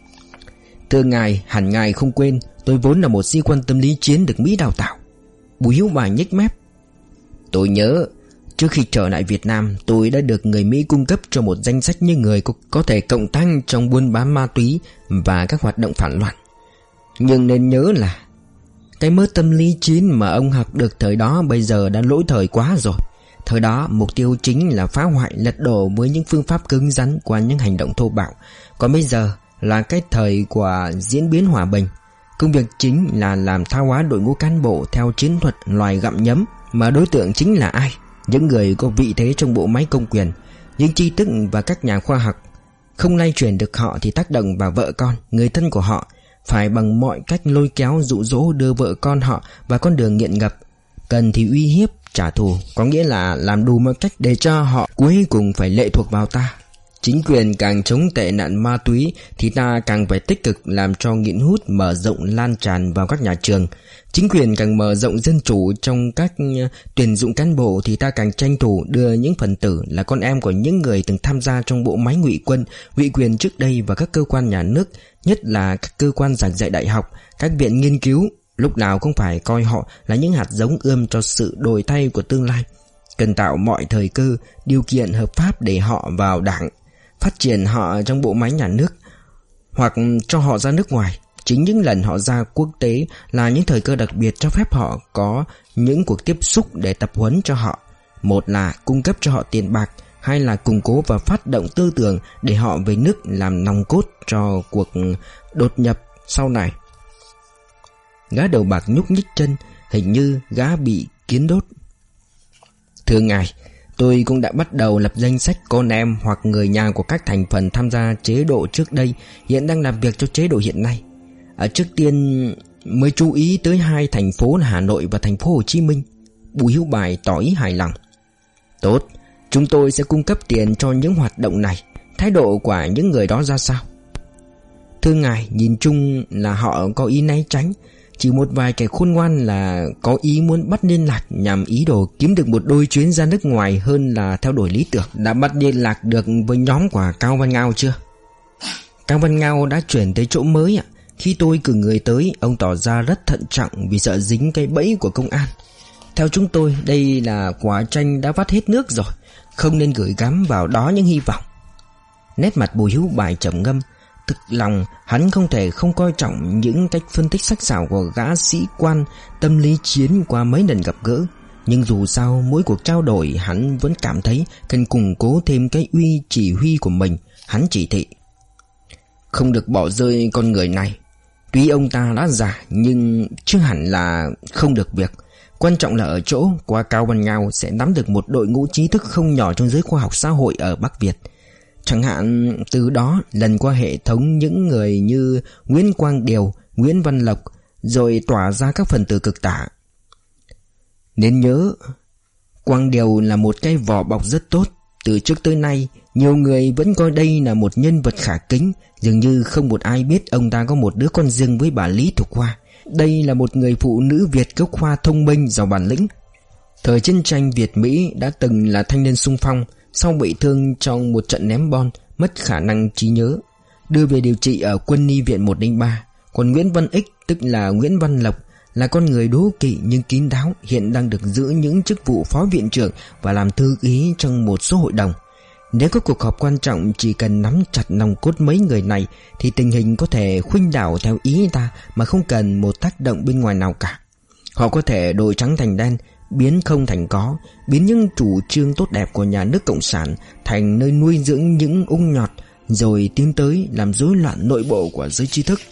Speaker 1: Thưa ngài, hẳn ngài không quên, tôi vốn là một sĩ quan tâm lý chiến được Mỹ đào tạo. Bùi Hữu Bài nhếch mép: Tôi nhớ, trước khi trở lại Việt Nam, tôi đã được người Mỹ cung cấp cho một danh sách những người có thể cộng tác trong buôn bán ma túy và các hoạt động phản loạn. Nhưng nên nhớ là cái mớ tâm lý chiến mà ông học được thời đó bây giờ đã lỗi thời quá rồi. Thời đó mục tiêu chính là phá hoại, lật đổ với những phương pháp cứng rắn qua những hành động thô bạo. Còn bây giờ là cái thời của diễn biến hòa bình. Công việc chính là làm tha hóa đội ngũ cán bộ theo chiến thuật loài gặm nhấm. Mà đối tượng chính là ai? Những người có vị thế trong bộ máy công quyền, những tri thức và các nhà khoa học. Không lay truyền được họ thì tác động vào vợ con, người thân của họ. phải bằng mọi cách lôi kéo dụ dỗ đưa vợ con họ vào con đường nghiện ngập. Cần thì uy hiếp, trả thù, có nghĩa là làm đủ mọi cách để cho họ cuối cùng phải lệ thuộc vào ta. Chính quyền càng chống tệ nạn ma túy thì ta càng phải tích cực làm cho nghiện hút mở rộng lan tràn vào các nhà trường. Chính quyền càng mở rộng dân chủ trong các tuyển dụng cán bộ thì ta càng tranh thủ đưa những phần tử là con em của những người từng tham gia trong bộ máy ngụy quân, ngụy quyền trước đây vào các cơ quan nhà nước, nhất là các cơ quan giảng dạy đại học, các viện nghiên cứu. Lúc nào cũng phải coi họ là những hạt giống ươm cho sự đổi thay của tương lai. Cần tạo mọi thời cơ, điều kiện hợp pháp để họ vào đảng, phát triển họ trong bộ máy nhà nước, hoặc cho họ ra nước ngoài. Chính những lần họ ra quốc tế là những thời cơ đặc biệt cho phép họ có những cuộc tiếp xúc để tập huấn cho họ. Một là cung cấp cho họ tiền bạc, hai là củng cố và phát động tư tưởng để họ về nước làm nòng cốt cho cuộc đột nhập sau này. Gã đầu bạc nhúc nhích chân, hình như gã bị kiến đốt. Thưa ngài, tôi cũng đã bắt đầu lập danh sách con em hoặc người nhà của các thành phần tham gia chế độ trước đây, hiện đang làm việc cho chế độ hiện nay. Trước tiên mới chú ý tới hai thành phố là Hà Nội và thành phố Hồ Chí Minh. Bùi Hữu Bài tỏ ý hài lòng. Tốt, chúng tôi sẽ cung cấp tiền cho những hoạt động này. Thái độ của những người đó ra sao? Thưa ngài, nhìn chung là họ có ý né tránh. Chỉ một vài kẻ khôn ngoan là có ý muốn bắt liên lạc nhằm ý đồ kiếm được một đôi chuyến ra nước ngoài hơn là theo đuổi lý tưởng. Đã bắt liên lạc được với nhóm của Cao Văn Ngao chưa? Cao Văn Ngao đã chuyển tới chỗ mới ạ. Khi tôi cử người tới, ông tỏ ra rất thận trọng vì sợ dính cái bẫy của công an. Theo chúng tôi, đây là quả chanh đã vắt hết nước rồi, không nên gửi gắm vào đó những hy vọng. Nét mặt Bùi Hữu Bài trầm ngâm. Thực lòng hắn không thể không coi trọng những cách phân tích sắc sảo của gã sĩ quan tâm lý chiến qua mấy lần gặp gỡ. Nhưng dù sao mỗi cuộc trao đổi hắn vẫn cảm thấy cần củng cố thêm cái uy chỉ huy của mình. Hắn chỉ thị: không được bỏ rơi con người này. Tuy ông ta đã già nhưng chưa hẳn là không được việc. Quan trọng là ở chỗ qua Cao Văn Ngao sẽ nắm được một đội ngũ trí thức không nhỏ trong giới khoa học xã hội ở Bắc Việt. Chẳng hạn từ đó lần qua hệ thống những người như Nguyễn Quang Điều, Nguyễn Văn Lộc, rồi tỏa ra các phần tử cực tả. Nên nhớ, Quang Điều là một cái vỏ bọc rất tốt. Từ trước tới nay, nhiều người vẫn coi đây là một nhân vật khả kính. Dường như không một ai biết ông ta có một đứa con riêng với bà Lý Thục Hoa. Đây là một người phụ nữ Việt gốc Hoa thông minh, giàu bản lĩnh. Thời chiến tranh Việt-Mỹ đã từng là thanh niên xung phong. Sau bị thương trong một trận ném bom, mất khả năng trí nhớ, đưa về điều trị ở quân y viện 103. Còn Nguyễn Văn Ích, tức là Nguyễn Văn Lộc, là con người đố kỵ nhưng kín đáo, hiện đang được giữ những chức vụ phó viện trưởng và làm thư ký trong một số hội đồng. Nếu có cuộc họp quan trọng chỉ cần nắm chặt nòng cốt mấy người này thì tình hình có thể khuynh đảo theo ý ta mà không cần một tác động bên ngoài nào cả. Họ có thể đổi trắng thành đen, biến không thành có, biến những chủ trương tốt đẹp của nhà nước cộng sản thành nơi nuôi dưỡng những ung nhọt, rồi tiến tới làm rối loạn nội bộ của giới trí thức.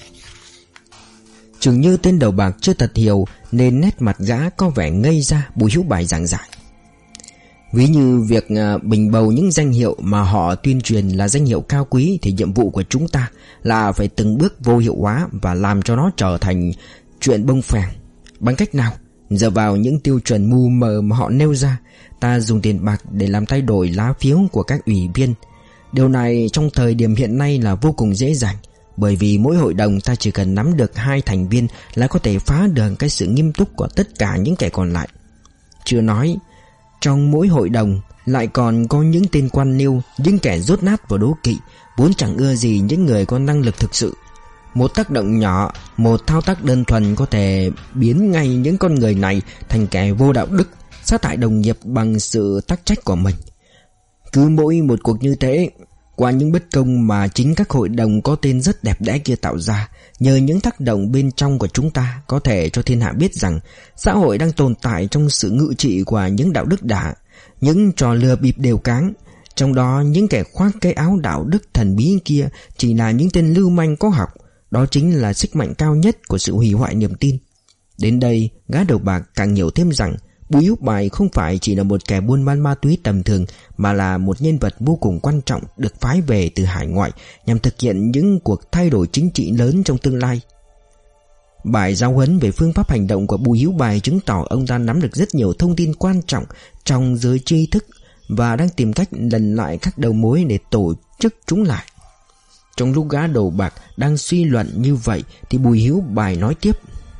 Speaker 1: Chừng như tên đầu bạc chưa thật hiểu nên nét mặt gã có vẻ ngây ra. Bùi Hữu Bài giảng giải: ví như việc bình bầu những danh hiệu mà họ tuyên truyền là danh hiệu cao quý, thì nhiệm vụ của chúng ta là phải từng bước vô hiệu hóa và làm cho nó trở thành chuyện bông phèn. Bằng cách nào? Dựa vào những tiêu chuẩn mù mờ mà họ nêu ra. Ta dùng tiền bạc để làm thay đổi lá phiếu của các ủy viên. Điều này trong thời điểm hiện nay là vô cùng dễ dàng, bởi vì mỗi hội đồng ta chỉ cần nắm được 2 thành viên là có thể phá được cái sự nghiêm túc của tất cả những kẻ còn lại. Chưa nói, trong mỗi hội đồng lại còn có những tên quan liêu, những kẻ dốt nát và đố kỵ, vốn chẳng ưa gì những người có năng lực thực sự. Một tác động nhỏ, một thao tác đơn thuần có thể biến ngay những con người này thành kẻ vô đạo đức, sát hại đồng nghiệp bằng sự tắc trách của mình. Cứ mỗi một cuộc như thế, qua những bất công mà chính các hội đồng có tên rất đẹp đẽ kia tạo ra, nhờ những tác động bên trong của chúng ta, có thể cho thiên hạ biết rằng xã hội đang tồn tại trong sự ngự trị của những đạo đức đả, những trò lừa bịp đều cáng. Trong đó những kẻ khoác cái áo đạo đức thần bí kia chỉ là những tên lưu manh có học. Đó chính là sức mạnh cao nhất của sự hủy hoại niềm tin. Đến đây, gã đầu bạc càng hiểu thêm rằng Bùi Hữu Bài không phải chỉ là một kẻ buôn bán ma túy tầm thường, mà là một nhân vật vô cùng quan trọng được phái về từ hải ngoại nhằm thực hiện những cuộc thay đổi chính trị lớn trong tương lai.
Speaker 2: Bài giáo huấn về phương pháp hành động của Bùi Hữu Bài chứng tỏ ông ta nắm được rất nhiều thông tin quan trọng trong giới tri thức và đang tìm cách lần lại các đầu mối để tổ chức chúng lại. Trong lúc gã đầu bạc đang suy luận như vậy thì Bùi Hữu Bài nói tiếp: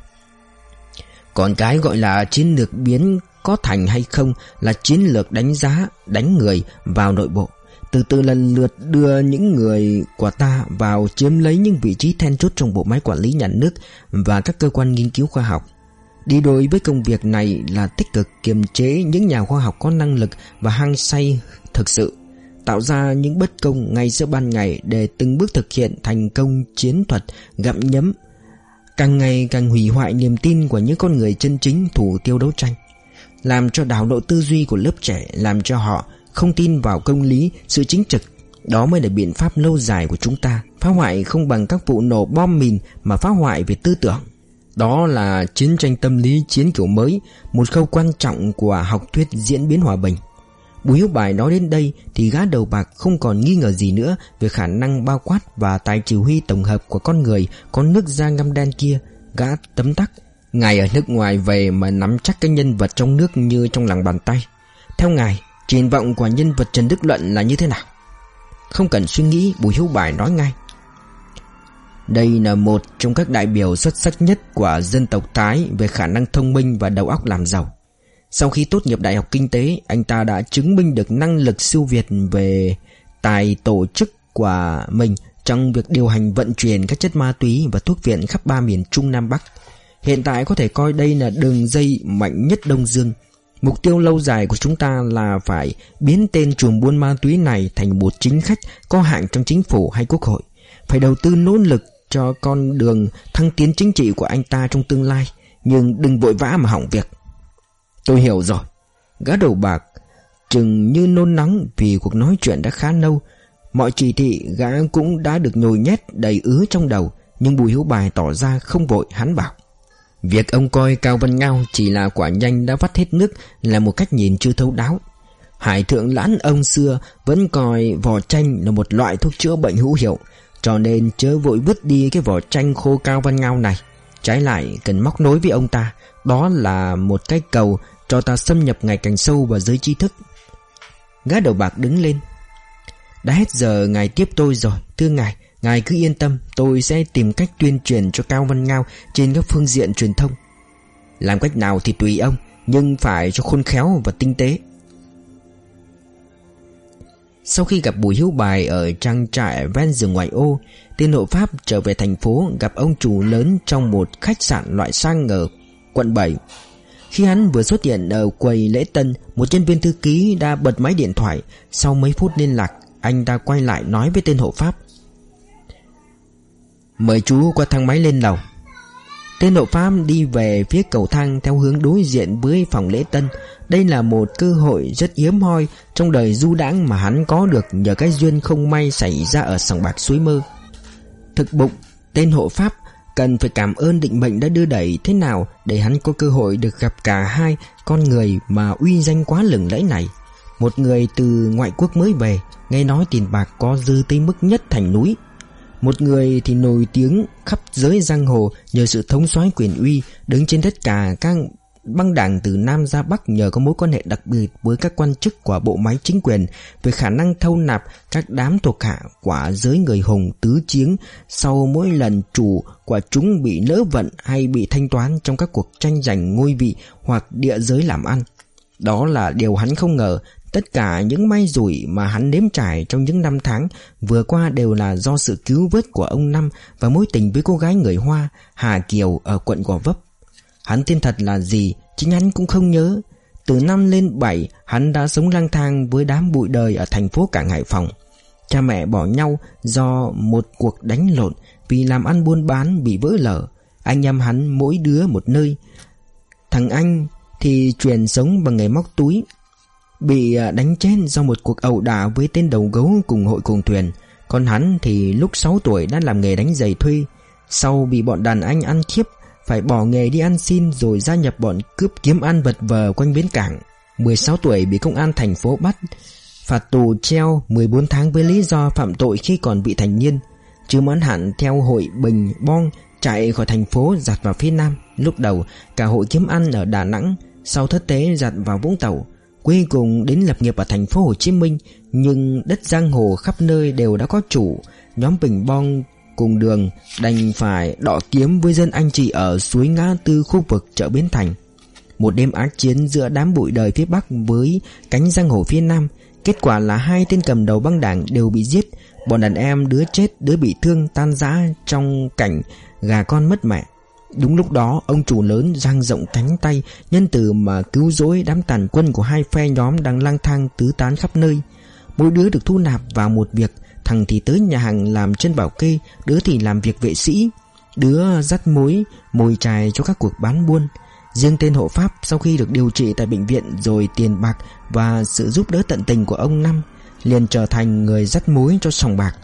Speaker 2: còn cái gọi là chiến lược biến có thành hay không là chiến lược đánh giá, đánh người vào nội bộ, từ từ lần lượt đưa những người của ta vào chiếm lấy những vị trí then chốt trong bộ máy quản lý nhà nước và các cơ quan nghiên cứu khoa học. Đi đôi với công việc này là tích cực kiềm chế những nhà khoa học có năng lực và hăng say thực sự, tạo ra những bất công ngay giữa ban ngày để từng bước thực hiện thành công chiến thuật gặm nhấm càng ngày càng hủy hoại niềm tin của những con người chân chính thủ tiêu đấu tranh, làm cho đảo lộn tư duy của lớp trẻ, làm cho họ không tin vào công lý, sự chính trực. Đó mới là biện pháp lâu dài của chúng ta. Phá hoại không bằng các vụ nổ bom mìn mà phá hoại về tư tưởng. Đó là chiến tranh tâm lý, chiến kiểu mới, một khâu quan trọng của học thuyết diễn biến hòa bình. Bùi Hữu Bài nói đến đây thì gã đầu bạc không còn nghi ngờ gì nữa về khả năng bao quát và tài chỉ huy tổng hợp của con người có nước da ngăm đen kia. Gã tấm tắc: ngài ở nước ngoài về mà nắm chắc cái nhân vật trong nước như trong lòng bàn tay. Theo ngài, triển vọng của nhân vật Trần Đức Luận là như thế nào? Không cần suy nghĩ, Bùi Hữu Bài nói ngay: đây là một trong các đại biểu xuất sắc nhất của dân tộc Thái về khả năng thông minh và đầu óc làm giàu. Sau khi tốt nghiệp Đại học Kinh tế, anh ta đã chứng minh được năng lực siêu việt về tài tổ chức của mình trong việc điều hành vận chuyển các chất ma túy và thuốc viện khắp 3 miền Trung Nam Bắc. Hiện tại có thể coi đây là đường dây mạnh nhất Đông Dương. Mục tiêu lâu dài của chúng ta là phải biến tên trùm buôn ma túy này thành một chính khách có hạng trong chính phủ hay quốc hội. Phải đầu tư nỗ lực cho con đường thăng tiến chính trị của anh ta trong tương lai, nhưng đừng vội vã mà hỏng việc. Tôi hiểu rồi. Gã đầu bạc chừng như nôn nóng vì cuộc nói chuyện đã khá lâu. Mọi chỉ thị gã cũng đã được nhồi nhét đầy ứ trong đầu, nhưng Bùi Hữu Bài tỏ ra không vội. Hắn bảo: việc ông coi Cao Văn Ngao chỉ là quả nhanh đã vắt hết nước là một cách nhìn chưa thấu đáo. Hải thượng lãn ông xưa vẫn coi vỏ chanh là một loại thuốc chữa bệnh hữu hiệu, cho nên chớ vội vứt đi cái vỏ chanh khô Cao Văn Ngao này. Trái lại cần móc nối với ông ta. Đó là một cái cầu cho ta xâm nhập ngày càng sâu vào giới tri thức. Gã đầu bạc đứng lên: đã hết giờ ngài tiếp tôi rồi. Thưa ngài cứ yên tâm, tôi sẽ tìm cách tuyên truyền cho Cao Văn Ngao trên các phương diện truyền thông. Làm cách nào thì tùy ông, nhưng phải cho khôn khéo và tinh tế. Sau khi gặp Bùi Hữu Bài ở trang trại ven rừng ngoại ô, tên hộ Pháp trở về thành phố gặp ông chủ lớn trong một khách sạn loại sang ở quận 7. Khi hắn vừa xuất hiện ở quầy lễ tân, một nhân viên thư ký đã bật máy điện thoại. Sau mấy phút liên lạc, anh ta quay lại nói với tên hộ Pháp: mời chú qua thang máy lên lầu. Tên hộ Pháp đi về phía cầu thang theo hướng đối diện với phòng lễ tân. Đây là một cơ hội rất hiếm hoi trong đời du đãng mà hắn có được nhờ cái duyên không may xảy ra ở sòng bạc Suối Mơ. Thực bụng, tên hộ Pháp cần phải cảm ơn định mệnh đã đưa đẩy thế nào để hắn có cơ hội được gặp cả hai con người mà uy danh quá lừng lẫy này. Một người từ ngoại quốc mới về, nghe nói tiền bạc có dư tới mức nhất thành núi. Một người thì nổi tiếng khắp giới giang hồ nhờ sự thống soái quyền uy, đứng trên tất cả các băng đảng từ Nam ra Bắc nhờ có mối quan hệ đặc biệt với các quan chức của bộ máy chính quyền về khả năng thâu nạp các đám thuộc hạ của giới người hùng tứ chiến sau mỗi lần chủ của chúng bị lỡ vận hay bị thanh toán trong các cuộc tranh giành ngôi vị hoặc địa giới làm ăn. Đó là điều hắn không ngờ. Tất cả những may rủi mà hắn nếm trải trong những năm tháng vừa qua đều là do sự cứu vớt của ông Năm và mối tình với cô gái người Hoa Hà Kiều ở quận Gò Vấp. Hắn tên thật là gì chính hắn cũng không nhớ. Từ năm lên 7 hắn đã sống lang thang với đám bụi đời ở thành phố Cảng Hải Phòng. Cha mẹ bỏ nhau do một cuộc đánh lộn, vì làm ăn buôn bán bị vỡ lở. Anh em hắn mỗi đứa một nơi. Thằng anh thì chuyển sống bằng nghề móc túi, bị đánh chết do một cuộc ẩu đả với tên đầu gấu cùng hội cùng thuyền. Còn hắn thì lúc 6 tuổi đã làm nghề đánh giày thuê, sau bị bọn đàn anh ăn khiếp phải bỏ nghề đi ăn xin rồi gia nhập bọn cướp kiếm ăn vật vờ quanh bến cảng. 16 tuổi bị công an thành phố bắt, phạt tù treo 14 tháng với lý do phạm tội khi còn vị thành niên. Chứ mãn hạn theo hội bình bong
Speaker 1: chạy khỏi thành phố dạt vào phía Nam. Lúc đầu cả hội kiếm ăn ở Đà Nẵng, sau thất thế dạt vào Vũng Tàu, cuối cùng đến lập nghiệp ở thành phố Hồ Chí Minh. Nhưng đất giang hồ khắp nơi đều đã có chủ. Nhóm Bình Bong cùng đường đành phải đọ kiếm với dân anh chị ở suối ngã tư khu vực chợ Bến Thành. Một đêm ác chiến giữa đám bụi đời phía Bắc với cánh giang hồ phía Nam. Kết quả là hai tên cầm đầu băng đảng đều bị giết. Bọn đàn em đứa chết đứa bị thương tan rã trong cảnh gà con mất mẹ. Đúng lúc đó ông chủ lớn dang rộng cánh tay nhân từ mà cứu rỗi đám tàn quân của hai phe nhóm đang lang thang tứ tán khắp nơi. Mỗi đứa được thu nạp vào một việc. Thằng thì tới nhà hàng làm chân bảo kê, đứa thì làm việc vệ sĩ, đứa dắt mối mồi chài cho các cuộc bán buôn. Riêng tên hộ pháp sau khi được điều trị tại bệnh viện rồi tiền bạc và sự giúp đỡ tận tình của ông Năm liền trở thành người dắt mối cho sòng bạc.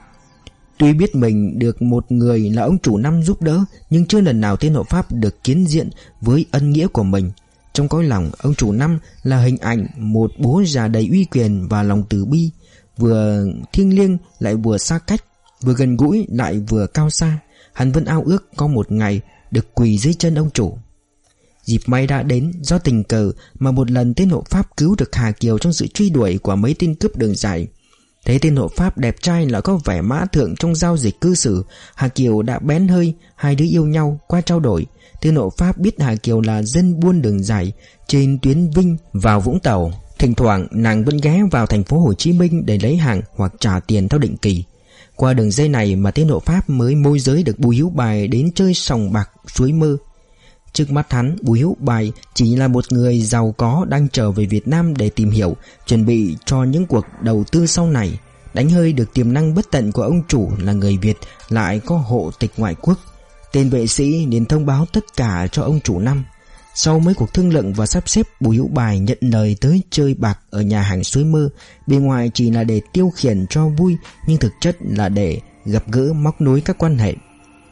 Speaker 1: Tuy biết mình được một người là ông chủ Năm giúp đỡ, nhưng chưa lần nào tên hộ pháp được kiến diện với ân nghĩa của mình. Trong cõi lòng ông chủ Năm là hình ảnh một bố già đầy uy quyền và lòng từ bi, vừa thiêng liêng lại vừa xa cách, vừa gần gũi lại vừa cao xa. Hắn vẫn ao ước có một ngày được quỳ dưới chân ông chủ. Dịp may đã đến, do tình cờ mà một lần tên hộ pháp cứu được Hà Kiều trong sự truy đuổi của mấy tên cướp đường dài. Thấy tên hộ pháp đẹp trai lại có vẻ mã thượng trong giao dịch cư xử, Hà Kiều đã bén hơi. Hai đứa yêu nhau qua trao đổi. Tên hộ pháp biết Hà Kiều là dân buôn đường dài trên tuyến Vinh vào Vũng Tàu. Thỉnh thoảng nàng vẫn ghé vào thành phố Hồ Chí Minh để lấy hàng hoặc trả tiền theo định kỳ. Qua đường dây này mà tên hộ pháp mới môi giới được Bùi Hữu Bài đến chơi sòng bạc Suối Mơ. Trước mắt hắn, Bùi Hữu Bài chỉ là một người giàu có đang trở về Việt Nam để tìm hiểu, chuẩn bị cho những cuộc đầu tư sau này. Đánh hơi được tiềm năng bất tận của ông chủ là người Việt lại có hộ tịch ngoại quốc. Tên vệ sĩ liền thông báo tất cả cho ông chủ Năm. Sau mấy cuộc thương lượng và sắp xếp, Bùi Hữu Bài nhận lời tới chơi bạc ở nhà hàng Suối Mơ. Bên ngoài chỉ là để tiêu khiển cho vui, nhưng thực chất là để gặp gỡ móc nối các quan hệ.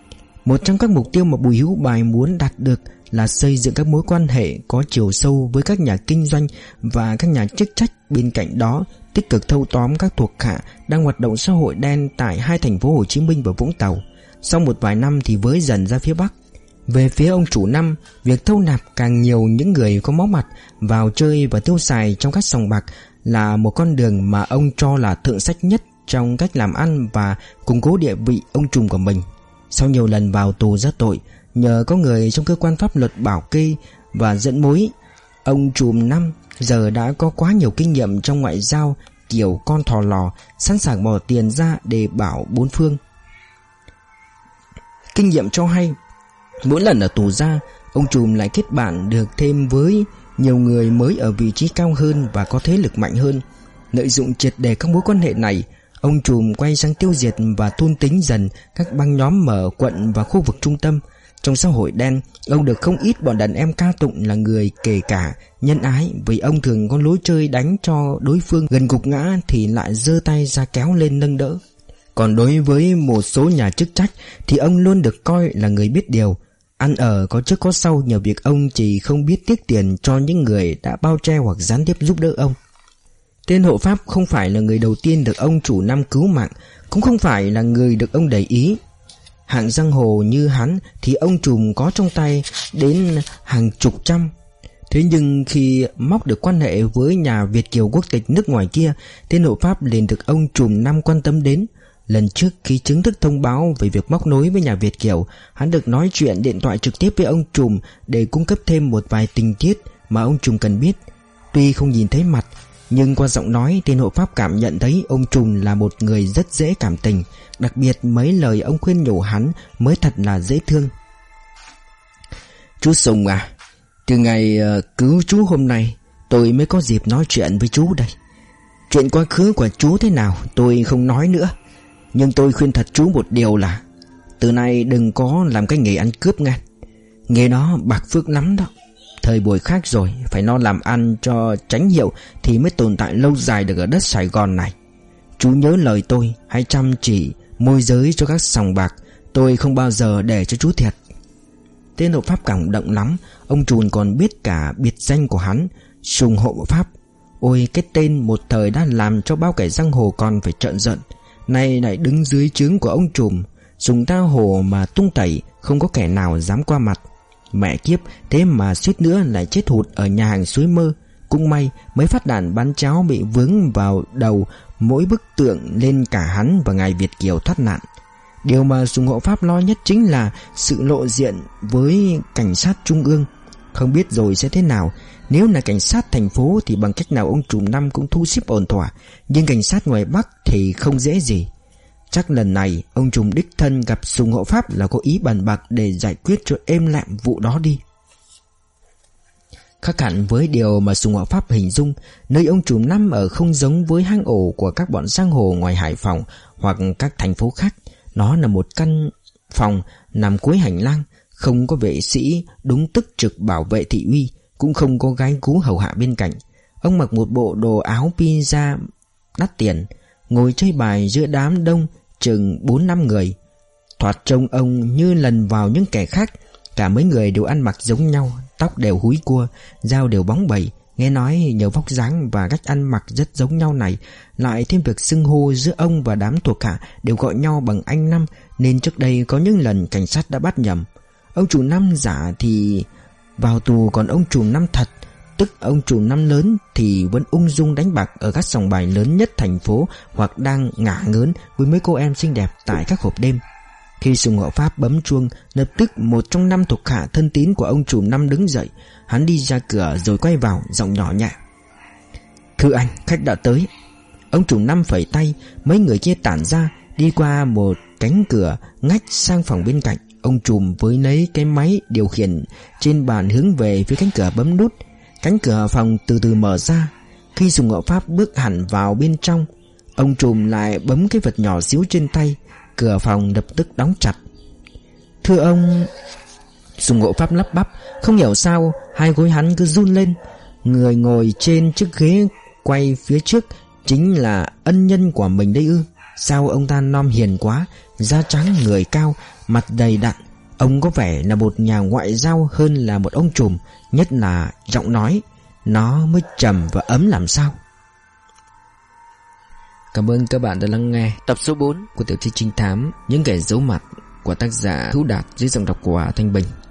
Speaker 1: Một trong các mục tiêu mà Bùi Hữu Bài muốn đạt được là xây dựng các mối quan hệ có chiều sâu với các nhà kinh doanh và các nhà chức trách. Bên cạnh đó, tích cực thâu tóm các thuộc hạ đang hoạt động xã hội đen tại hai thành phố Hồ Chí Minh và Vũng Tàu. Sau một vài năm thì với dần ra phía Bắc. Về phía ông chủ Năm, việc thâu nạp càng nhiều những người có máu mặt vào chơi và tiêu xài trong các sòng bạc là một con đường mà ông cho là thượng sách nhất trong cách làm ăn và củng cố địa vị ông trùm của mình. Sau nhiều lần vào tù ra tội, nhờ có người trong cơ quan pháp luật bảo kê và dẫn mối, ông trùm Năm giờ đã có quá nhiều kinh nghiệm trong ngoại giao kiểu con thò lò, sẵn sàng bỏ tiền ra để bảo bốn phương. Kinh nghiệm cho hay, mỗi lần ở tù ra, ông trùm lại kết bạn được thêm với nhiều người mới ở vị trí cao hơn và có thế lực mạnh hơn. Lợi dụng triệt để các mối quan hệ này, ông trùm quay sang tiêu diệt và thôn tính dần các băng nhóm mở quận và khu vực trung tâm. Trong xã hội đen, ông được không ít bọn đàn em ca tụng là người kể cả, nhân ái, vì ông thường có lối chơi đánh cho đối phương gần gục ngã thì lại giơ tay ra kéo lên nâng đỡ. Còn đối với một số nhà chức trách thì ông luôn được coi là người biết điều, ăn ở có trước có sau nhờ việc ông chỉ không biết tiếc tiền cho những người đã bao che hoặc gián tiếp giúp đỡ ông. Tên hộ pháp không phải là người đầu tiên được ông chủ Năm cứu mạng, cũng không phải là người được ông để ý. Hạng giang hồ như hắn thì ông trùm có trong tay đến hàng chục trăm. Thế nhưng khi móc được quan hệ với nhà Việt kiều quốc tịch nước ngoài kia, tên hộ pháp liền được ông trùm Năm quan tâm đến. Lần trước khi chính thức thông báo về việc móc nối với nhà Việt kiều, hắn được nói chuyện điện thoại trực tiếp với ông trùm để cung cấp thêm một vài tình tiết mà ông trùm cần biết. Tuy không nhìn thấy mặt, nhưng qua giọng nói, tên hộ pháp cảm nhận thấy ông trùm là một người rất dễ cảm tình. Đặc biệt mấy lời ông khuyên nhủ hắn mới thật là dễ thương. Chú Sùng à, từ ngày cứu chú hôm nay, tôi mới có dịp nói chuyện với chú đây. Chuyện quá khứ của chú thế nào tôi không nói nữa, nhưng tôi khuyên thật chú một điều là từ nay đừng có làm cái nghề ăn cướp nghe. Nghề đó bạc phước lắm đó. Thời buổi khác rồi, phải lo làm ăn cho tránh hiệu thì mới tồn tại lâu dài được ở đất Sài Gòn này. Chú nhớ lời tôi, hãy chăm chỉ môi giới cho các sòng bạc, tôi không bao giờ để cho chú thiệt. Tên hộ pháp cảm động lắm. Ông trùm còn biết cả biệt danh của hắn, Sùng Hộ Pháp. Ôi, cái tên một thời đã làm cho bao kẻ giang hồ còn phải trợn rợn, nay lại đứng dưới trướng của ông trùm. dùng tha hồ mà tung tẩy, không có kẻ nào dám qua mặt. Mẹ kiếp, thế mà suýt nữa lại chết hụt ở nhà hàng Suối Mơ. Cũng may mấy phát đạn bắn cháo bị vướng vào đầu mỗi bức tượng lên cả hắn và ngài Việt Kiều thoát nạn. Điều mà Sùng Hộ Pháp lo nhất chính là sự lộ diện với cảnh sát trung ương. Không biết rồi sẽ thế nào. Nếu là cảnh sát thành phố thì bằng cách nào ông trùm năm cũng thu xếp ổn thỏa, nhưng cảnh sát ngoài Bắc thì không dễ gì. Chắc lần này ông trùm đích thân gặp Sùng Hộ Pháp là có ý bàn bạc để giải quyết cho êm lẹm vụ đó đi. Khác hẳn với điều mà Sùng Hộ Pháp hình dung, nơi ông trùm năm ở không giống với hang ổ của các bọn giang hồ ngoài Hải Phòng hoặc các thành phố khác. Nó là một căn phòng nằm cuối hành lang, không có vệ sĩ đúng tức trực bảo vệ thị uy, cũng không có gái cú hầu hạ bên cạnh. Ông mặc một bộ đồ áo pizza đắt tiền, ngồi chơi bài giữa đám đông chừng 4-5 người. Thoạt trông ông như lần vào những kẻ khác. Cả mấy người đều ăn mặc giống nhau, tóc đều húi cua, dao đều bóng bẩy. Nghe nói nhờ vóc dáng và cách ăn mặc rất giống nhau này, lại thêm việc xưng hô giữa ông và đám thuộc hạ đều gọi nhau bằng anh Năm, nên trước đây có những lần cảnh sát đã bắt nhầm. Ông chủ Năm giả thì vào tù, còn ông chủ Năm thật, tức ông chủ Năm lớn, thì vẫn ung dung đánh bạc ở các sòng bài lớn nhất thành phố, hoặc đang ngả ngớn với mấy cô em xinh đẹp tại các hộp đêm. Khi Sùng Hộ Pháp bấm chuông, lập tức một trong 5 thuộc hạ thân tín của ông chủ Năm đứng dậy. Hắn đi ra cửa rồi quay vào, giọng nhỏ nhẹ: "Thưa anh, khách đã tới." Ông chủ Năm phẩy tay, mấy người kia tản ra, đi qua một cánh cửa ngách sang phòng bên cạnh. Ông trùm với lấy cái máy điều khiển trên bàn hướng về phía cánh cửa bấm nút. Cánh cửa phòng từ từ mở ra. Khi Sùng Hộ Pháp bước hẳn vào bên trong, ông trùm lại bấm cái vật nhỏ xíu trên tay. Cửa phòng lập tức đóng chặt. "Thưa ông..." Sùng Hộ Pháp lắp bắp, không hiểu sao hai gối hắn cứ run lên. Người ngồi trên chiếc ghế quay phía trước chính là ân nhân của mình đây ư? Sao ông ta nom hiền quá, da trắng người cao, mặt đầy đặn. Ông có vẻ là một nhà ngoại giao hơn là một ông trùm, nhất là giọng nói nó mới trầm và ấm làm sao. Cảm ơn các bạn đã lắng nghe tập số 4 của tiểu thuyết trinh thám Những Kẻ Giấu Mặt của tác giả Hữu Đạt dưới giọng đọc của Thanh Bình.